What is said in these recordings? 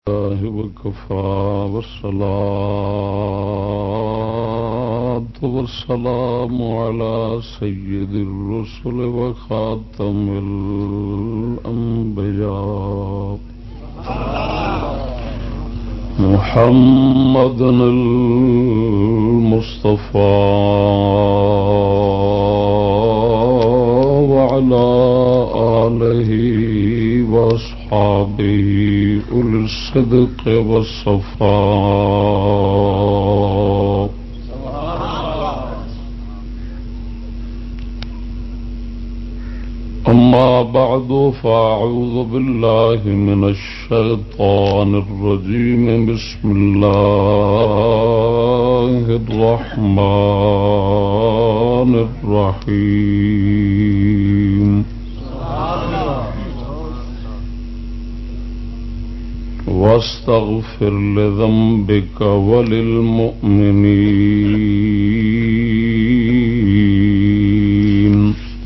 الله وكفى والصلاة والسلام على سيد الرسل وخاتم الأنبياء محمد المصطفى وعلى آله وأصحابه أولي الصدق والصفاء أما بعد فأعوذ بالله من الشيطان الرجيم بسم الله الرحمن الرحيم واستغفر لذنبك وللمؤمنين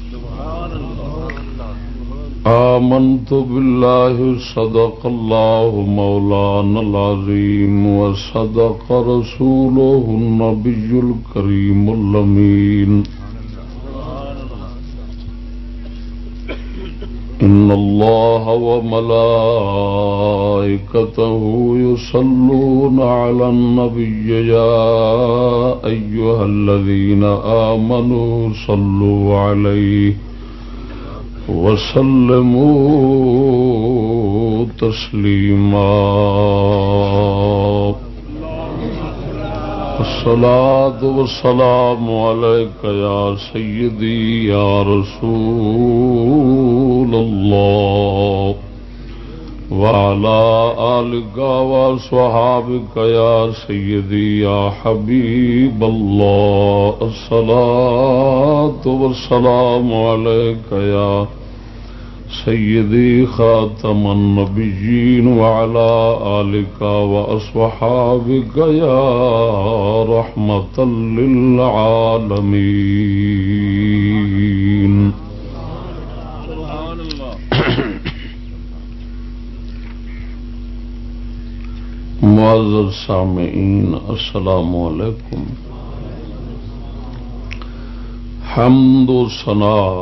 آمنت بالله صدق الله مولانا العظيم وصدق رسوله النبي الكريم الأمين إن الله وملائكته يصلون على النبي يا أيها الذين آمنوا صلوا عليه وسلموا تسليما الصلاة والسلام عليك يا سيدي يا رسول الله وعلى آلك وصحابك يا سيدي يا حبيب الله الصلاة والسلام عليك يا سيدي خاتم النبيين وعلى آلك وأصحابك يا رحمة للعالمين معزز سامعین السلام علیکم. حمد و ثنا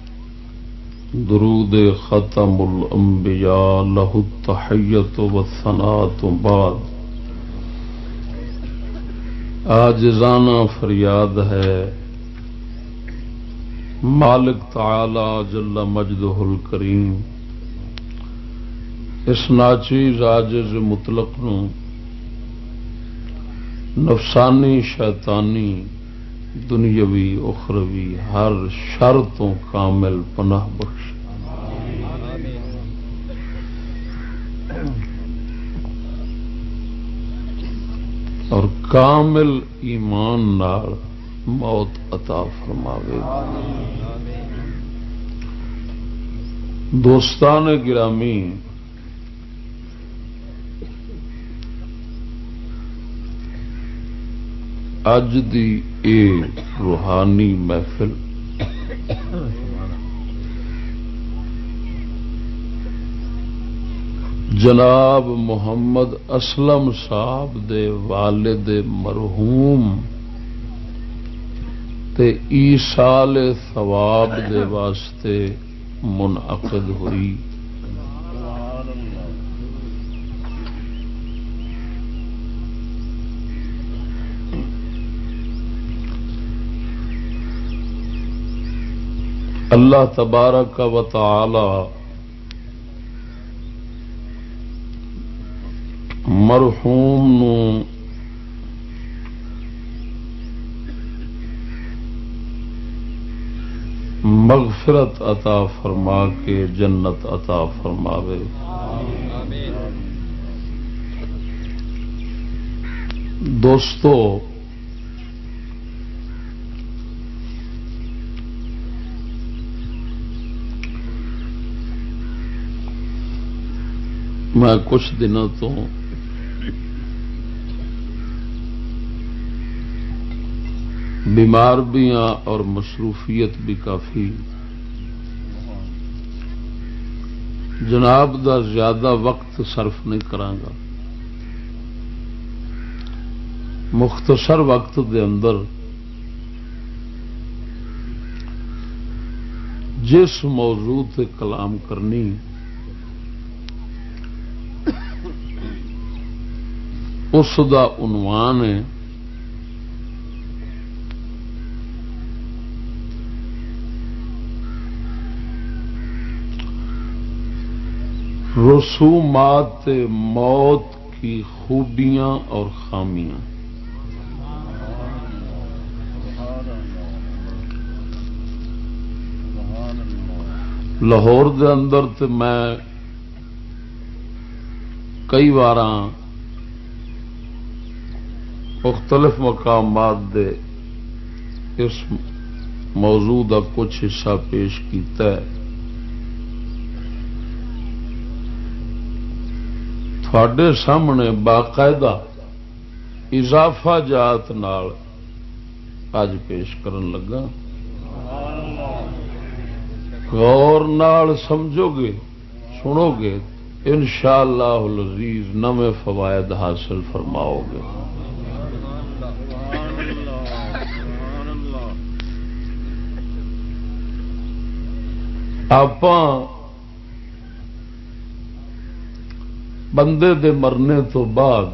درود ختم الانبیاء لہ التحیت والثناء تو بعد عاجزانہ فریاد ہے مالک تعالی جل مجدہ الکریم اس ناچیز عاجز مطلق نو نفسانی شیطانی دنیاوی اخروی ہر شر تو کامل پناہ بخش اور کامل ایمان نال موت عطا فرماوے. دوستان گرامی، اج دی اے روحانی محفل جناب محمد اسلم صاحب دے والد مرحوم تے ایصال ثواب دے واسطے منعقد ہوئی. اللہ تبارک و تعالی مرحوم نو مغفرت عطا فرما کے جنت عطا فرماوے. دوستو، میں کچھ دنوں تو بیمار بھی ہاں اور مصروفیت بھی کافی جناب دا زیادہ وقت صرف نہیں کرانگا، مختصر وقت دے اندر جس موضوع تے کلام کرنی اس دا عنوان ہے رسومات موت کی خوبیاں اور خامیاں۔ لاہور دے اندر تے میں کئی بار مختلف مقامات دے اس موضوع دا کچھ حصہ پیش کیتا ہے۔ تھوڑے سامنے باقاعدہ اضافہ جات نال اج پیش کرن لگا، غور نال سمجھو گے سنو گے انشاءاللہ العزیز نویں فوائد حاصل فرماؤ گے۔ آپ بندے دے مرنے تو بعد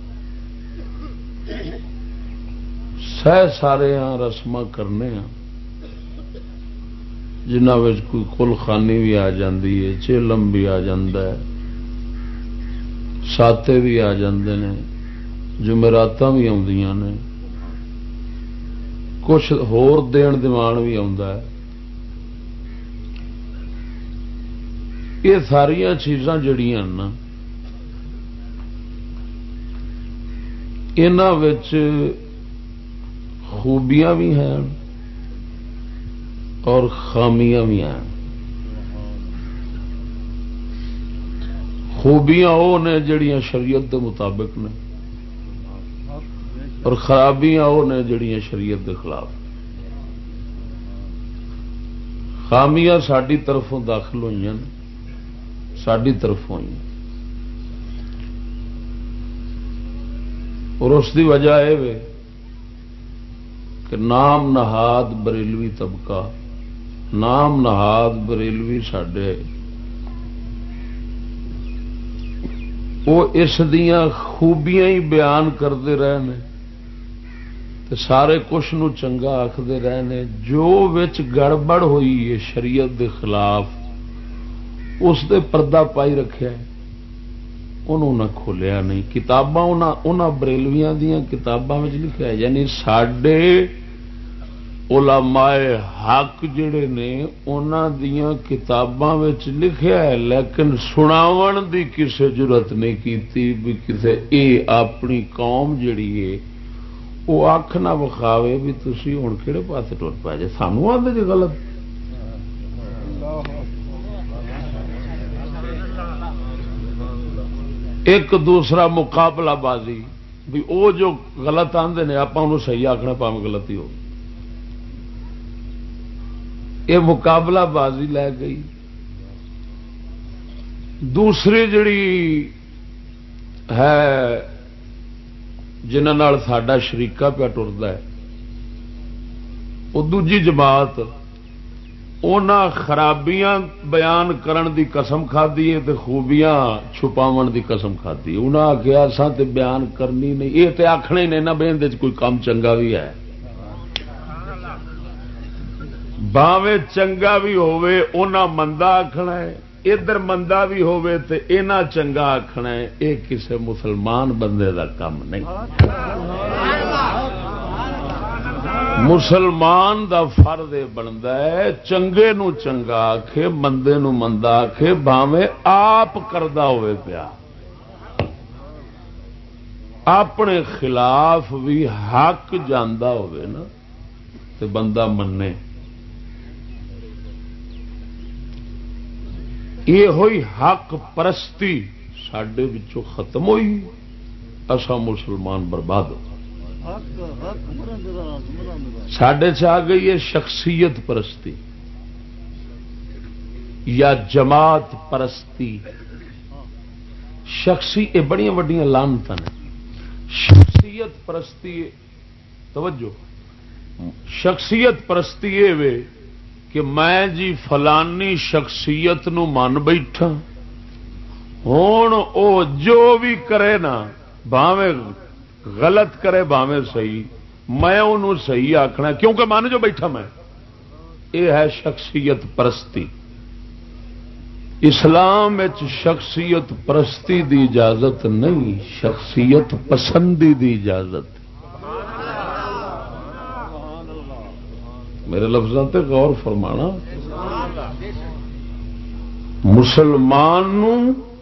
سارے رسم کرنے ہیں جنہ کوئی کل خانی بھی آ جاندی ہے، چیلم بھی آ جاندا ہے، ساتے بھی آ جاندے نے، جمعراتاں بھی آندیاں نے، کچھ ہور دین دیوان بھی آندا ہے۔ یہ ساریاں چیزاں جڑیاں نا انہاں وچ خوبیاں بھی ہیں اور خامیاں بھی ہیں۔ خوبیاں وہ نے جڑیاں شریعت دے مطابق نے اور خرابیاں وہ نے جڑیاں شریعت دے خلاف۔ خامیاں ساری طرفوں داخل ہوئی ہیں، ساری طرف ہوئی، اور اس دی وجہ یہ کہ نام نہاد بریلوی طبقہ، نام نہاد بریلوی ساڈے وہ اس دیاں خوبیاں ہی بیان کرتے رہے ہیں تے سارے کچھ نو چنگا آکھدے رہے ہیں، جو وچ گڑبڑ ہوئی ہے شریعت دے خلاف اس دے پردہ پائی رکھیا ہے، انہوں نے کھولیا نہیں۔ کتاباں انہاں بریلویاں دیاں کتاباں وچ لکھیا ہے، یعنی ساڈے علماء حق جڑے نے انہاں دیاں کتاباں وچ لکھیا ہے، لیکن سناون دی کسے جرت نہیں کیتی بھی کسے اے اپنی قوم جڑی ہے وہ اکھ نہ وکھاوے بھی تسی ہن کہڑے پاسے ٹر پے جے، سانوں آندے جے غلط۔ ایک دوسرا مقابلہ بازی بھی او جو غلط آندے نے آپ انہوں صحیح آخنا پاویں غلطی ہو، یہ مقابلہ بازی لے گئی۔ دوسری جڑی ہے جنہاں نال ساڈا شریکہ پہ ٹردا ہے وہ دوجی جماعت، انہاں خرابیاں بیان کرن دی قسم کھادی ہے تے خوبیاں چھپاون دی قسم کھادی۔ انہاں آخیا اساں تے بیان کرنی نہیں، یہ تے آکھنا ہی نہیں نا بھئی اندے کوئی کام چنگا بھی ہے، باویں چنگا بھی ہووے انہاں مندا آکھنا ہے، ادھر مندا بھی ہووے تے انہاں چنگا آکھنا ہے۔ یہ کسے مسلمان بندے دا کام نہیں۔ مسلمان دا فرض بنتا ہے چنگے نو چنگا آکھے، مندے نو مندا آکھے، بھاویں آپ کردا ہوئے پیا، اپنے خلاف بھی حق جاندا ہوئے نا تے بندہ مننے۔ یہ ہوئی حق پرستی ساڈے وچوں ختم ہوئی، اساں مسلمان برباد ہو۔ ساڈے چ آ گئی ہے شخصیت پرستی، یا جماعت پرستی. شخصی یہ بڑی وڈیاں لعنتاں نے. شخصیت پرستی، توجہ، شخصیت پرستی یہ وے کہ میں جی فلانی شخصیت نو من بیٹھا، ہون او جو بھی کرے نا بھاویں غلط کرے بھاویں صحیح، میں انہوں صحیح آکھنا کیونکہ من جو بیٹھا میں. یہ ہے شخصیت پرستی. اسلام وچ شخصیت پرستی دی اجازت نہیں، شخصیت پسندی دی اجازت. میرے لفظوں تے غور فرمانا. مسلمان نو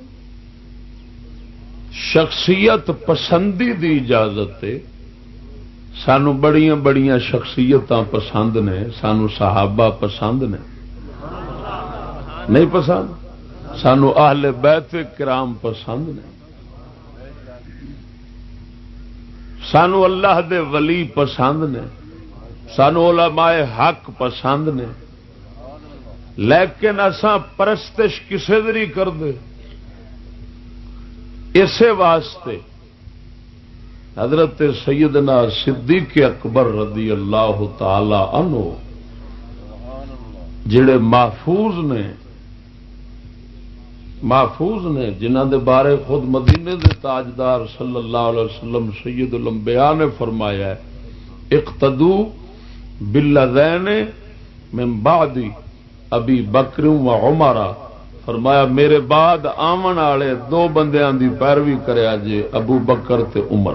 شخصیت پسندی دی اجازت ہے. سانو بڑیاں بڑیاں شخصیتاں پسند نے، سانو صحابہ پسند نے، نہیں پسند؟ سانو اہل بیت کرام پسند نے، سانو اللہ دے ولی پسند نے، سانو علماء حق پسند نے، لیکن اساں پرستش کسے دی نہیں کردے. اسی واسطے حضرت سیدنا صدیق اکبر رضی اللہ تعالی عنہ جڑے محفوظ نے جنہاں دے بارے خود مدینے دے تاجدار صلی اللہ علیہ وسلم سید الانبیاء نے فرمایا ہے اقتدو بالذین من بعد ابی بکر و عمر. فرمایا میرے بعد آمن والے دو بندیاں دی پیروی کریا جے، ابو بکر تے عمر.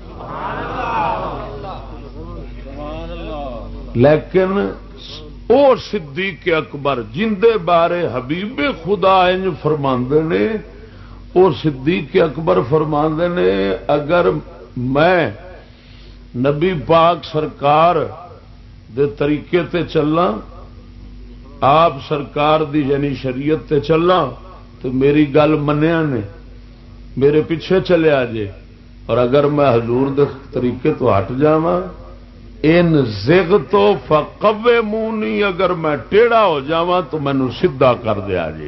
لیکن او صدیق اکبر جن دے بارے حبیب خدا انج فرماندے نے، او صدیق اکبر فرماندے نے اگر میں نبی پاک سرکار دے طریقے تے چلاں، آپ سرکار دی یعنی شریعت تے چلاں تو میری گل منیا نے میرے پیچھے چلے جے، اور اگر میں حضور دے طریقے تو ہٹ جاواں ان زغ تو فقومونی، اگر میں ٹیڑھا ہو جاواں تو مینوں سیدھا کر دیا جے.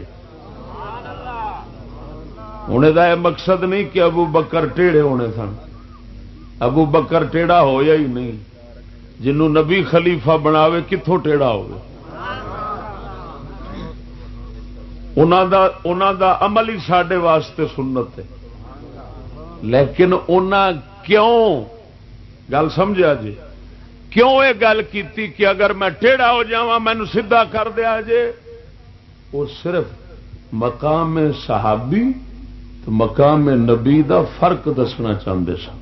ہن دا یہ مقصد نہیں کہ ابو بکر ٹیڑھے ہونے سن، ابو بکر ٹیڑھا ہویا ہی نہیں. جنوں نبی خلیفہ بناوے کتھوں ٹیڑھا ہوگا؟ انہاں دا عمل ہی ساڈے واسطے سنت ہے. لیکن انہاں کیوں گل سمجھا جی کیوں یہ گل کیتی کہ اگر میں ٹیڑھا ہو جاواں مینوں سیدھا کر دیا جے؟ وہ صرف مقام صحابی تو مقام نبی دا فرق دسنا چاہتے سن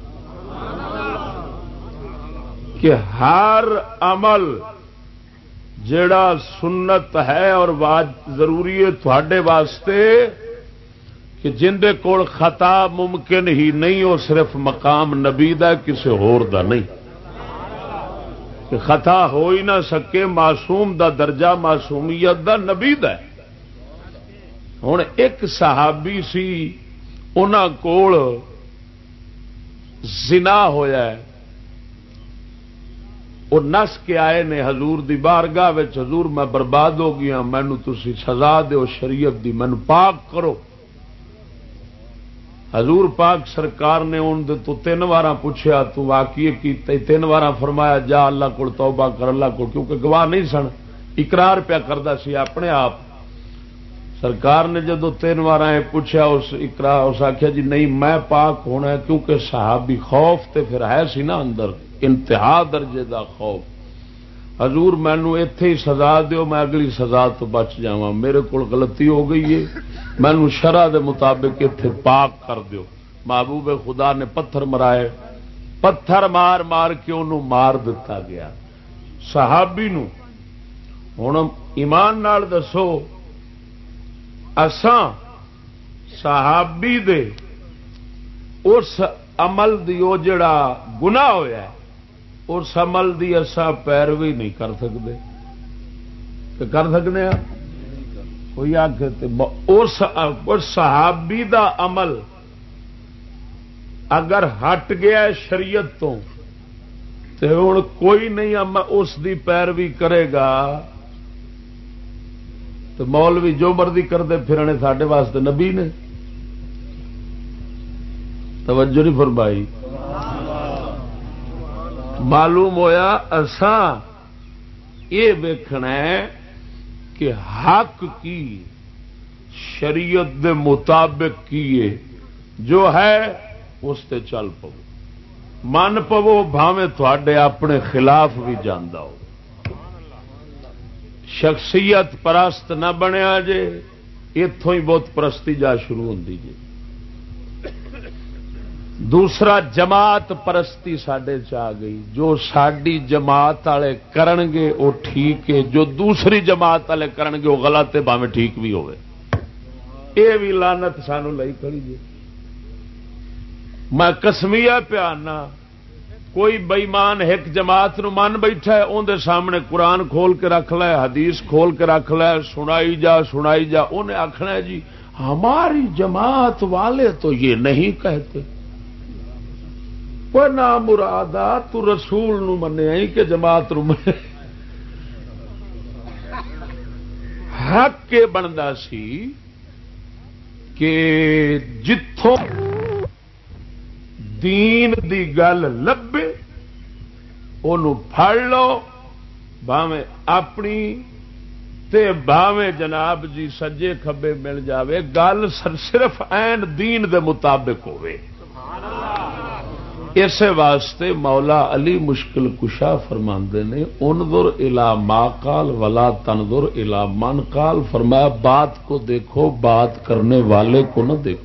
کہ ہر عمل جڑا سنت ہے اور ضروری ہے تھوڑے واسطے کہ جن دے کول خطا ممکن ہی نہیں، وہ صرف مقام نبی دا کسی ہور دا نہیں، کہ خطا ہو ہی نہ سکے. معصوم دا درجہ معصومیت دا نبی دا ہے. ہن ایک صحابی سی انہاں کول زنا ہویا ہے، وہ نس کے آئے نے حضور دی بارگاہ وچ، حضور میں برباد ہو گیا، مینوں تسی سزا دیو شریعت دی، مینوں پاک کرو. حضور پاک سرکار نے ان دے تو 3 وار پوچھا تو واقعی کی 3 وار فرمایا جا اللہ کو توبہ کر، اللہ کو، کیونکہ گواہ نہیں سن، اقرار پیا کردا سی اپنے آپ. سرکار نے جدو 3 وار پوچھا اس اقرار اس آخیا جی نہیں میں پاک ہونا ہے، کیونکہ صحابی خوف تے پھر ہے سی نا اندر انتہا درجے دا خوف. حضور مینوں ایتھے ہی سزا دیو، میں اگلی سزا تو بچ جاواں، میرے کول غلطی ہو گئی ہے، مینوں شرع دے مطابق ایتھے پاک کر دیو. محبوب خدا نے پتھر مرائے، پتھر مار مار کے انہوں مار دتا گیا صحابی نو. ہن ایمان نال دسو اساں صحابی دے اس عمل دی او جڑا گناہ ہویا ہے اس عمل دی اساں پیروی نہیں کر سکتے کہ کر سکتے ہیں؟ کوئی آکھے اس صحابی دا عمل اگر ہٹ گیا شریعت تو ہوں کوئی نہیں اس دی پیروی کرے گا تو مولوی جو مرضی کرتے پھرنے ساڈے واسطے نبی نے. توجہ نہیں فرمائی. معلوم ہویا اساں یہ ویکھنا ہے کہ حق کی شریعت دے مطابق کیے جو ہے اس تے چل پو من پو بھاویں تھوڑے اپنے خلاف بھی جاندا ہو. شخصیت پرست نہ بنیا جے اتوں ہی بہت پرستی جا شروع ہوندی جے. دوسرا جماعت پرستی ساڈے چ آ گئی. جو ساڈی جماعت والے کرن گے وہ ٹھیک ہے جو دوسری جماعت والے کرن گے وہ غلط ہے بھاویں ٹھیک بھی ہوئے. یہ بھی لعنت سانو لئی کھڑی جے. میں قسمیہ پیانا کوئی بےمان ایک جماعت نو من بیٹھا ہے اندر سامنے قرآن کھول کے رکھ لے حدیث کھول کے رکھ لے سنائی جا انہیں آخنا جی ہماری جماعت والے تو یہ نہیں کہتے. کوئی نہ مرادا تو رسول نو منیا ہی کہ جماعت نو منیا. حق کے بنتا سی کہ جتھوں دین دی گل لبے انہوں پھڑ لو بھاویں اپنی تے بھاویں جناب جی سجے کھبے مل جاوے گل صرف عین دین دے مطابق ہوئے. اس واسطے مولا علی مشکل کشا فرماندے نے انظر الی ما قال ولا تنظر الی من قال. فرمایا بات کو دیکھو بات کرنے والے کو نہ دیکھو.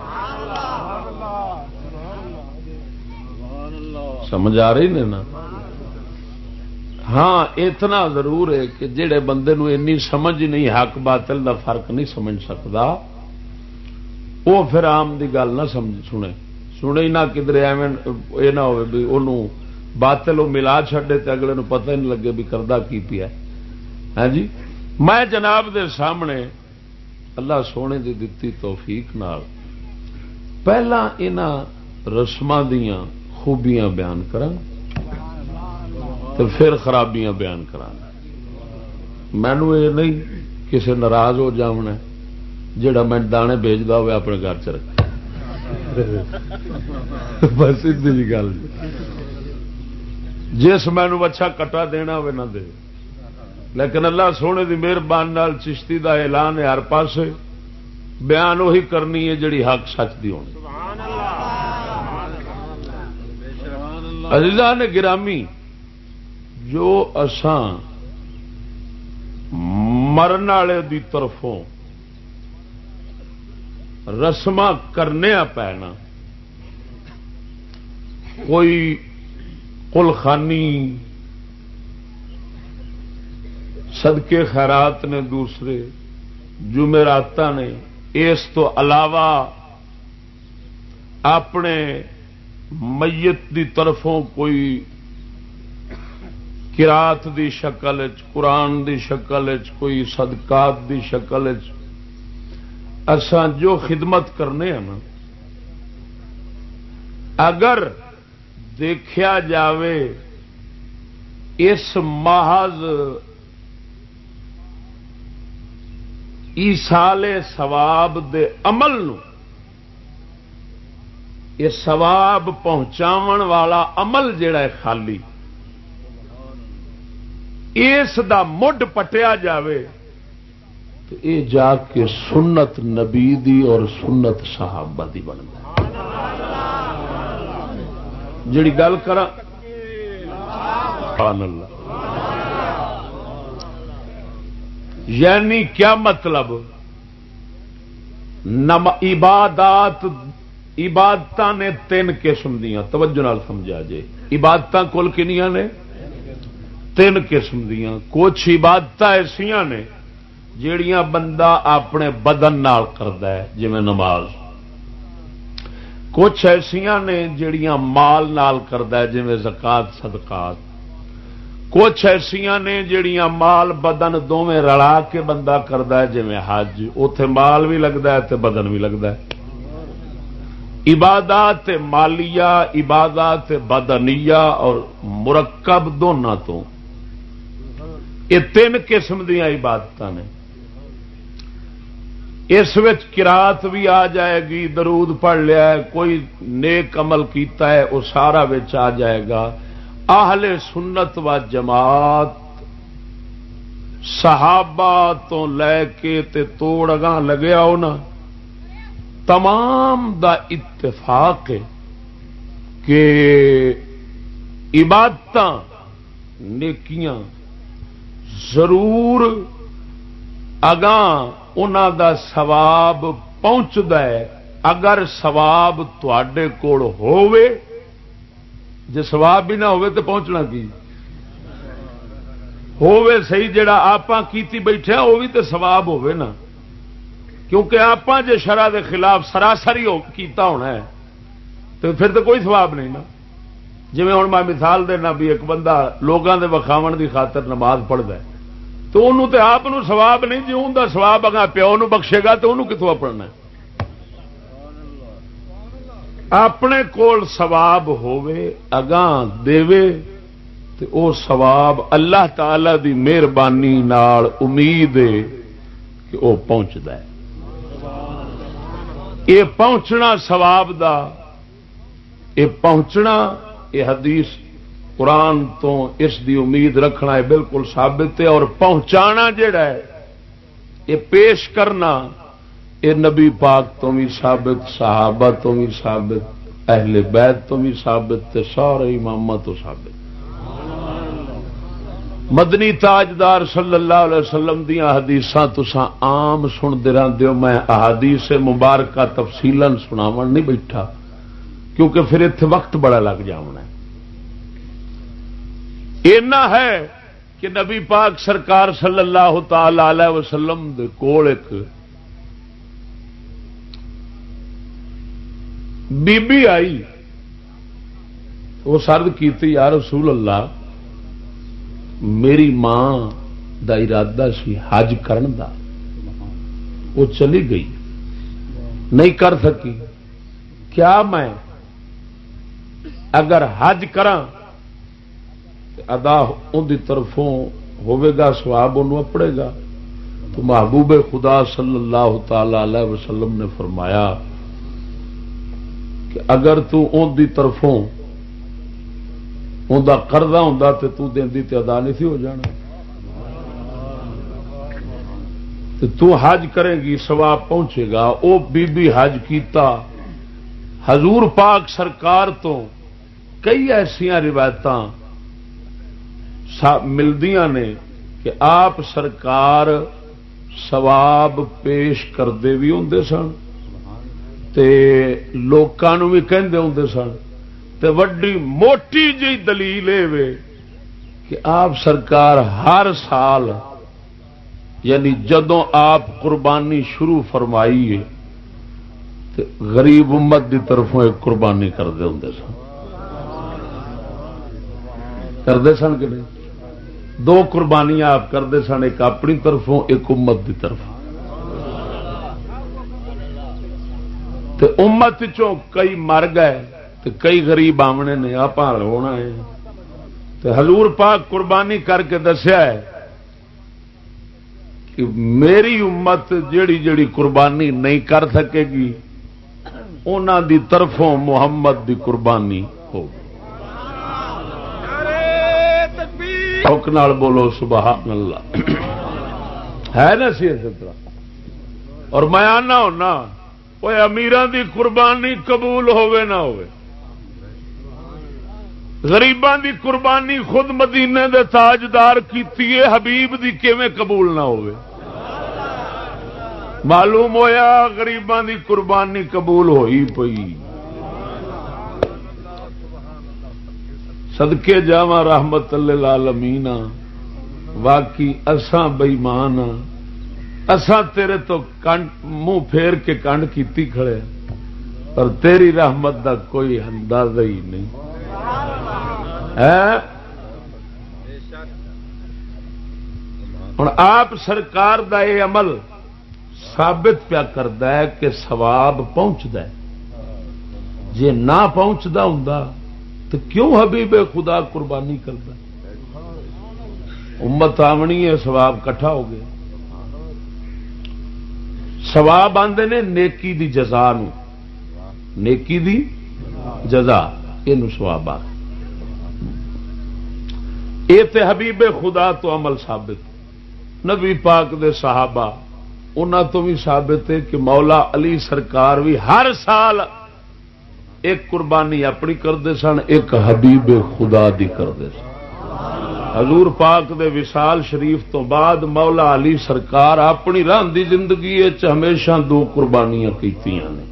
سمجھ آ رہی نے نا. ہاں اتنا ضرور ہے کہ جڑے بندے نو انی سمجھ نہیں حق باطل دا فرق نہیں سمجھ سکتا وہ پھر عام دی گل نہ سنے ہی نہ کدھر ایویں یہ نہ ہوئے بھی انہوں باطل وہ ملا چھڈے تے اگلے نو پتہ ہی نہیں لگے بھی کردا کی پیا. ہاں جی میں جناب دے سامنے اللہ سونے دی دتی توفیق نال پہلا انہاں رسماں دیاں خوبیاں بیان کراں تو پھر خرابیاں بیان کراں. مینو یہ نہیں کسی ناراض ہو جاونا جڑا میں دانے بھیجدا ہوئے اپنے گھر چ رکھے. بس سیدھی گل جس مینو اچھا کٹا دینا ہوئے نہ دے. لیکن اللہ سونے دی مہربانی نال چشتی دا اعلان ہے ہر پاسے بیان وہی کرنی ہے جڑی حق سچ دی ہونی. عزیزان گرامی جو اساں مرن والے دی طرفوں رسماں کرنے پینا کوئی قلخانی صدقے خیرات نے دوسرے جمعرات نے اس تو علاوہ اپنے میت دی طرفوں کوئی قرات دی شکل قرآن دی شکل کوئی صدقات دی شکل اساں جو خدمت کرنے ہیں نا اگر دیکھا جاوے اس محض ایصال ثواب دے عمل نو یہ ثواب پہنچاون والا عمل جڑا ہے خالی اس دا مڈ پٹیا جاوے تو یہ جا کے سنت نبی دی اور سنت صحابہ دی بنتا جڑی گل کرا سبحان اللہ. یعنی کیا مطلب عبادت نے 3 قسم دیاں توجہ نال سمجھا جے. عبادت کل کنیاں نے 3 قسم دیاں. کچھ عبادت ایسیاں نے جیڑیاں بندہ اپنے بدن نال کردا ہے جویں نماز. کچھ ایسیاں نے جیڑیاں مال نال کردا ہے جویں زکات صدقات. کچھ ایسیاں نے جیڑیاں مال بدن دونوں رلا کے بندہ کردا ہے جویں حج. اوتھے مال بھی لگدا ہے تے بدن بھی لگدا ہے. عبادات مالیہ عبادات بدنیہ اور مرکب دونوں تو یہ 3 قسم دیا عبادت نے. اس وچ قرات بھی آ جائے گی، درود پڑھ لیا ہے، کوئی نیک عمل کیتا ہے وہ سارا وچ آ جائے گا۔ اہل سنت و جماعت صحابہ تو لے کے تے توڑ اگاں لگیا ہونا تمام دا اتفاق ہے کہ عبادتاں نیکیاں ضرور اگاں انہاں دا ثواب پہنچدا ہے اگر ثواب تواڈے کول ہووے۔ جے ثواب بھی نہ ہووے تے پہنچنا کی ہووے صحیح، جڑا آپاں کیتی بیٹھے وہ بھی تے ثواب ہووے نا، کیونکہ آپاں جے شرع دے خلاف سراسر ہی کیتا ہونا ہے تو پھر تو کوئی ثواب نہیں نا۔ جی ہوں میں مثال دینا بھی ایک بندہ لوگوں دے وکھاون دی خاطر نماز پڑھتا ہے تو انہوں تے آپ ثواب نہیں، جی ان کا ثواب اگاں پیو نو بخشے گا تو انہوں کتوں پڑھنا ہے؟ اپنے کول ثواب ہووے اگاں دیوے تے او ثواب اللہ تعالی دی مہربانی نال امید ہے کہ او پہنچدا ہے۔ یہ پہنچنا ثواب دا، یہ پہنچنا، یہ حدیث قرآن تو اس دی امید رکھنا ہے بالکل ثابت ہے، اور پہنچانا جڑا ہے یہ پیش کرنا یہ نبی پاک تو بھی ثابت، صحابہ تو بھی ثابت، اہل بیت تو بھی ثابت تے سارے امامہ تو ثابت۔ مدنی تاجدار صلی اللہ علیہ وسلم دیاں حدیثاں تساں عام سنتے رہندے ہو، میں احادیث مبارکہ تفصیلاً سناون نہیں بیٹھا کیونکہ پھر اتنے وقت بڑا لگ جانا ہے۔ اینا ہے کہ نبی پاک سرکار صلی اللہ تعالی علیہ وسلم دے کول ایک بی بی آئی، وہ سرد کیتی یا رسول اللہ میری ماں دا ارادہ سی حج کرن دا، وہ چلی گئی نہیں کر سکی، کیا میں اگر حج کراں ادا ان دی طرفوں ہوے گا ثواب انہوں اپڑے گا؟ تو محبوب خدا صلی اللہ تعالی علیہ وسلم نے فرمایا کہ اگر تو ان دی طرفوں ان دا قرضہ ہوندا تے تو دیندی تے ادا نہیں سی ہو جانا، تے تو حج کرے گی ثواب پہنچے گا۔ او بی بی حج کیتا، حضور پاک سرکار تو کئی ایسیاں روایتاں ملدیاں نے کہ آپ سرکار ثواب پیش کرتے بھی ہوں سن تے لوکاں بھی کہندے ہوں سن، تے وڈی موٹی جی دلیل ہے کہ آپ سرکار ہر سال یعنی جدوں آپ قربانی شروع فرمائی ہے تے غریب امت دی طرفوں ایک قربانی کرتے ہوں سن، کرتے سن کہ نہیں؟ دو قربانیاں آپ کرتے سن، ایک اپنی طرفوں ایک امت دی طرف۔ تے امت چوں کئی مر گئے تے کئی غریب آمنے نے آپ ہونا ہے، تے حضور پاک قربانی کر کے دسیا ہے کہ میری امت جیڑی جیڑی قربانی نہیں کر سکے گی انہاں دی طرفوں محمد دی قربانی ہوگی۔ نال بولو سبحان اللہ، ہے نا سی اسی طرح۔ اور میں آنا ہونا وہ امیراں دی قربانی قبول ہوے نہ ہوے، غریباں دی قربانی خود مدینے دے تاجدار کیتی ہے، حبیب دی کیویں قبول نہ ہوے؟ معلوم ہویا غریباں دی قربانی قبول ہوئی پئی۔ صدقے جاواں رحمت للعالمین، واقعی اساں بے ایمان، اساں تیرے تو منہ پھیر کے کنڈ کیتی کھڑے پر تیری رحمت دا کوئی اندازہ ہی نہیں ہے۔ ہن آپ سرکار دا یہ عمل ثابت پیا کردا ہے کہ ثواب پہنچدا ہے، جے نہ پہنچدا ہوندا تو کیوں حبیب خدا قربانی کرتا؟ امت آمنی ہے، ثواب کٹھا ہو گیا۔ سواب آندے نے نیکی دی جزا نو، نیکی دی جزا یہ سواب آ یہ تے حبیب خدا تو عمل ثابت، نبی پاک دے صحابہ انہاں تو بھی ثابت ہے کہ مولا علی سرکار بھی ہر سال ایک قربانی اپنی کرتے سن، ایک حبیب خدا دی کرتے سن۔ حضور پاک دے وصال شریف تو بعد مولا علی سرکار اپنی رہندی زندگی ہمیشہ دو قربانیاں کیتیاں نے،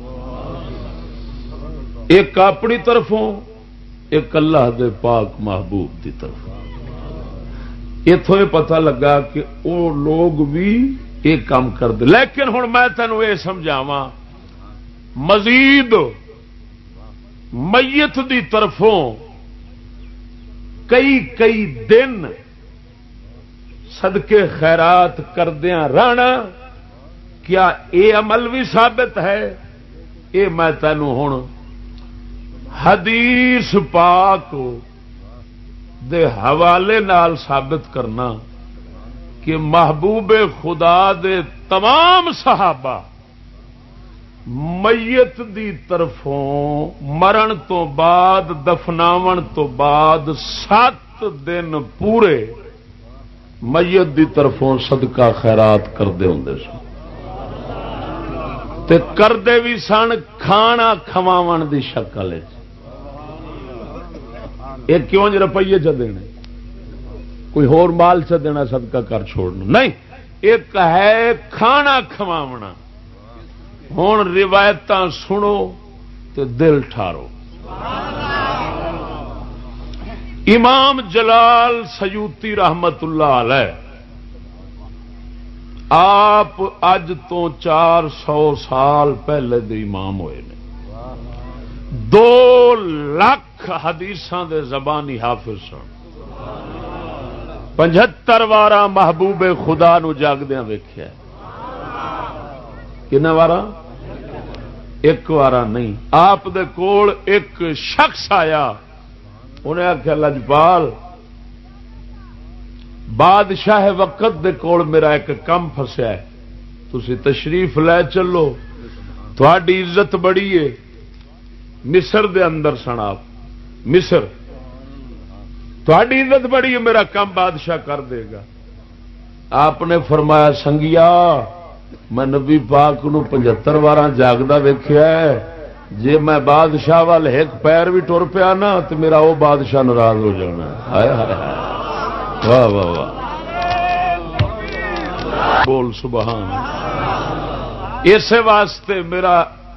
ایک اپنی طرفوں، ایک اللہ دے پاک محبوب دی طرف۔ اتوں یہ پتہ لگا کہ وہ لوگ بھی یہ کام کرتے، لیکن ہوں میں تینوں یہ سمجھاواں مزید میت دی طرفوں کئی دن صدقے خیرات کردیاں رہنا، کیا یہ عمل بھی ثابت ہے؟ یہ میں تینوں ہوں حدیث پاک دے حوالے نال ثابت کرنا کہ محبوب خدا دے تمام صحابہ میت دی طرفوں مرن تو بعد دفناون تو بعد 7 دن پورے میت دی طرفوں صدقہ خیرات کرتے ہوں سن، تے کردے بھی سن کھانا کھواون دی شکل۔ یہ کیوں روپیے چ دینے، کوئی ہور مال چ دینا صدقہ کر چھوڑنا نہیں، ایک ہے کھانا کھواونا۔ ہوں روایت سنو تو دل ٹھارو۔ امام جلال سیوطی رحمت اللہ علیہ آپ اج تو 400 سال پہلے دے امام ہوئے نے، 2 لاکھ حدیثاں دے زبانی حافظ سن، 75 وارا محبوب خدا نو جاگدیاں ویکھیا، کنا وارا؟ ایک وارا نہیں۔ آپ دے کول ایک شخص آیا، انہیں آخیا لجپال بادشاہ وقت دے کول میرا ایک کم پھسیا ہے، تسی تشریف لے چلو، تھوڑی عزت بڑی ہے۔ مصر دے اندر سن آپ، مصر تھوڑی عزت بڑی ہے، میرا کم بادشاہ کر دے گا۔ آپ نے فرمایا سنگیا میں نبی پاک نو 75 وارا جاگدا ویکھیا ہے، جے میں بادشاہ وال ایک پیر بھی ٹر پیا نا تو میرا وہ بادشاہ ناراض ہو جانا۔ ہائے ہائے واہ واہ واہ، بول سبحان۔ اسی واسطے میرا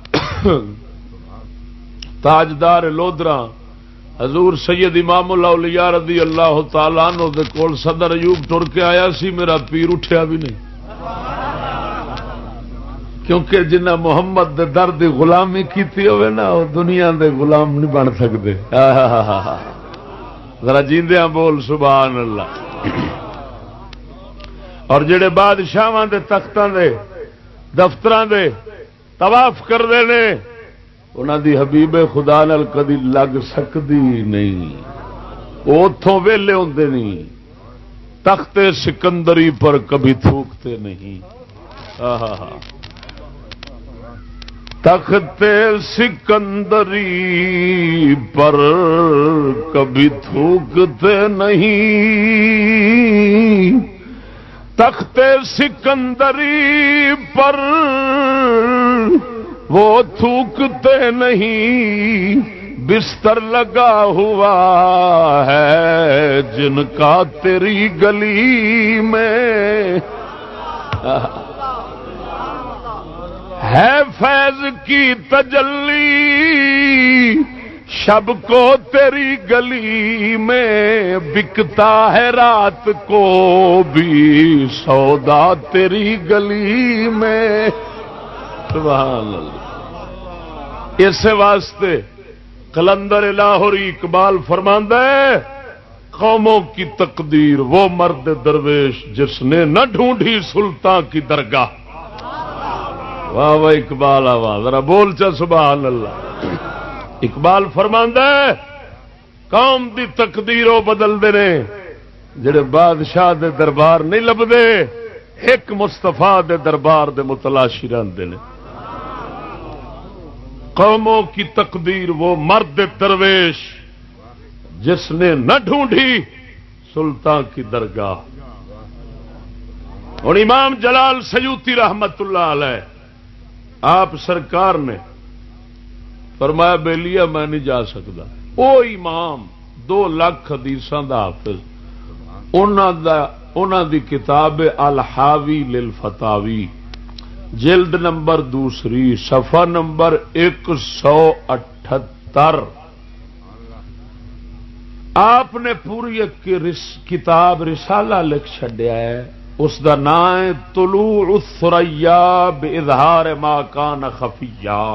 تاجدار لودرا حضور سید امام الاولیاء رضی اللہ تعالی عنہ دے کول صدر ایوب ٹر کے آیا سی، میرا پیر اٹھیا بھی نہیں، کیونکہ جنہ محمد دے در دی غلامی کیتی ہوئے نا وہ دنیا دے غلام نہیں بن سکتے۔ ذرا جیندیاں بول سبحان اللہ۔ اور جڑے بادشاہاں دے تختاں دے دفتراں دے طواف کردے نے انہاں دی حبیب خدا نال کدی لگ سکتی نہیں، وہ اتوں ویلے ہوندے نہیں، تخت سکندری پر کبھی تھوکتے نہیں۔ تخت سکندری پر کبھی تھوکتے نہیں، تخت سکندری پر وہ تھوکتے نہیں، بستر لگا ہوا ہے جن کا تیری گلی میں، ہے فیض کی تجلی شب کو تیری گلی میں، بکتا ہے رات کو بھی سودا تیری گلی میں۔ سبحان اللہ۔ اس واسطے قلندر لاہوری اقبال فرماندا ہے قوموں کی تقدیر وہ مرد درویش جس نے نہ ڈھونڈی سلطان کی درگاہ۔ واہ واہ اقبال آواز ذرا بول چا سبحان اللہ۔ اقبال فرماندا ہے قوم دی تقدیر وہ بدل دے نے جڑے بادشاہ دے دربار نہیں لبدے، ایک مستفا دے دربار دے متلاشی رہندے نے. قوموں کی تقدیر وہ مرد درویش جس نے نہ ڈھونڈی سلطان کی درگاہ. اور امام جلال سیوطی رحمت اللہ علیہ آپ سرکار نے فرمایا بیلیا میں نہیں جا سکتا. او امام 2 لاکھ حدیثاں دا حافظ انہاں دی کتاب الحاوی للفتاوی جلد نمبر 2 صفحہ نمبر 178 آپ نے پوری ایک کتاب رسالہ لکھ چھڈیا ہے. اس دا نام ہے طلوع الثریا باظہار ما کان خفیا.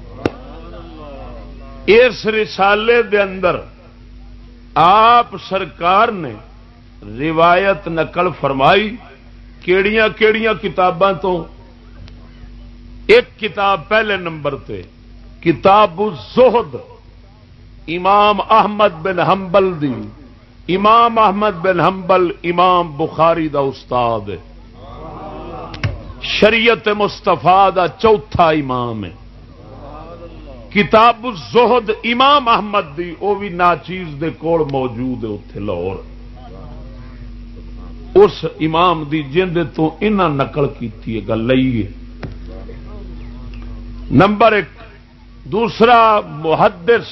اس رسالے دے اندر آپ سرکار نے روایت نقل فرمائی کیڑیاں کیڑیاں کتاباں تو. ایک کتاب پہلے نمبر تے کتاب الزہد امام احمد بن حنبل دی. امام احمد بن حنبل امام بخاری دا استاد ہے. شریعت مصطفیٰ دا چوتھا امام ہے. کتاب الزہد امام احمد دی وہ بھی ناچیز دے کول موجود ہے اتنے لاہور. اس امام دی جند تو انہاں نقل کیتی ہے گل لئیے. نمبر 1 دوسرا محدث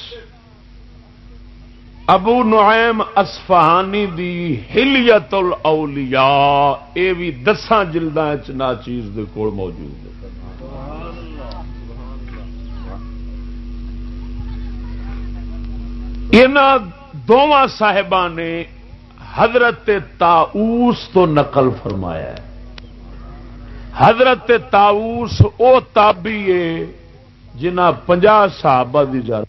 ابو نعیم اصفہانی دی حلیت الاولیاء اے بھی 10 جلداں وچ ناچیز دے کول موجود ہے. انہاں دونوں صاحباں نے حضرت طاؤوس تو نقل فرمایا ہے. حضرت طاؤوس او تابعی ہے جنہاں 50 صحابہ دی اجازت.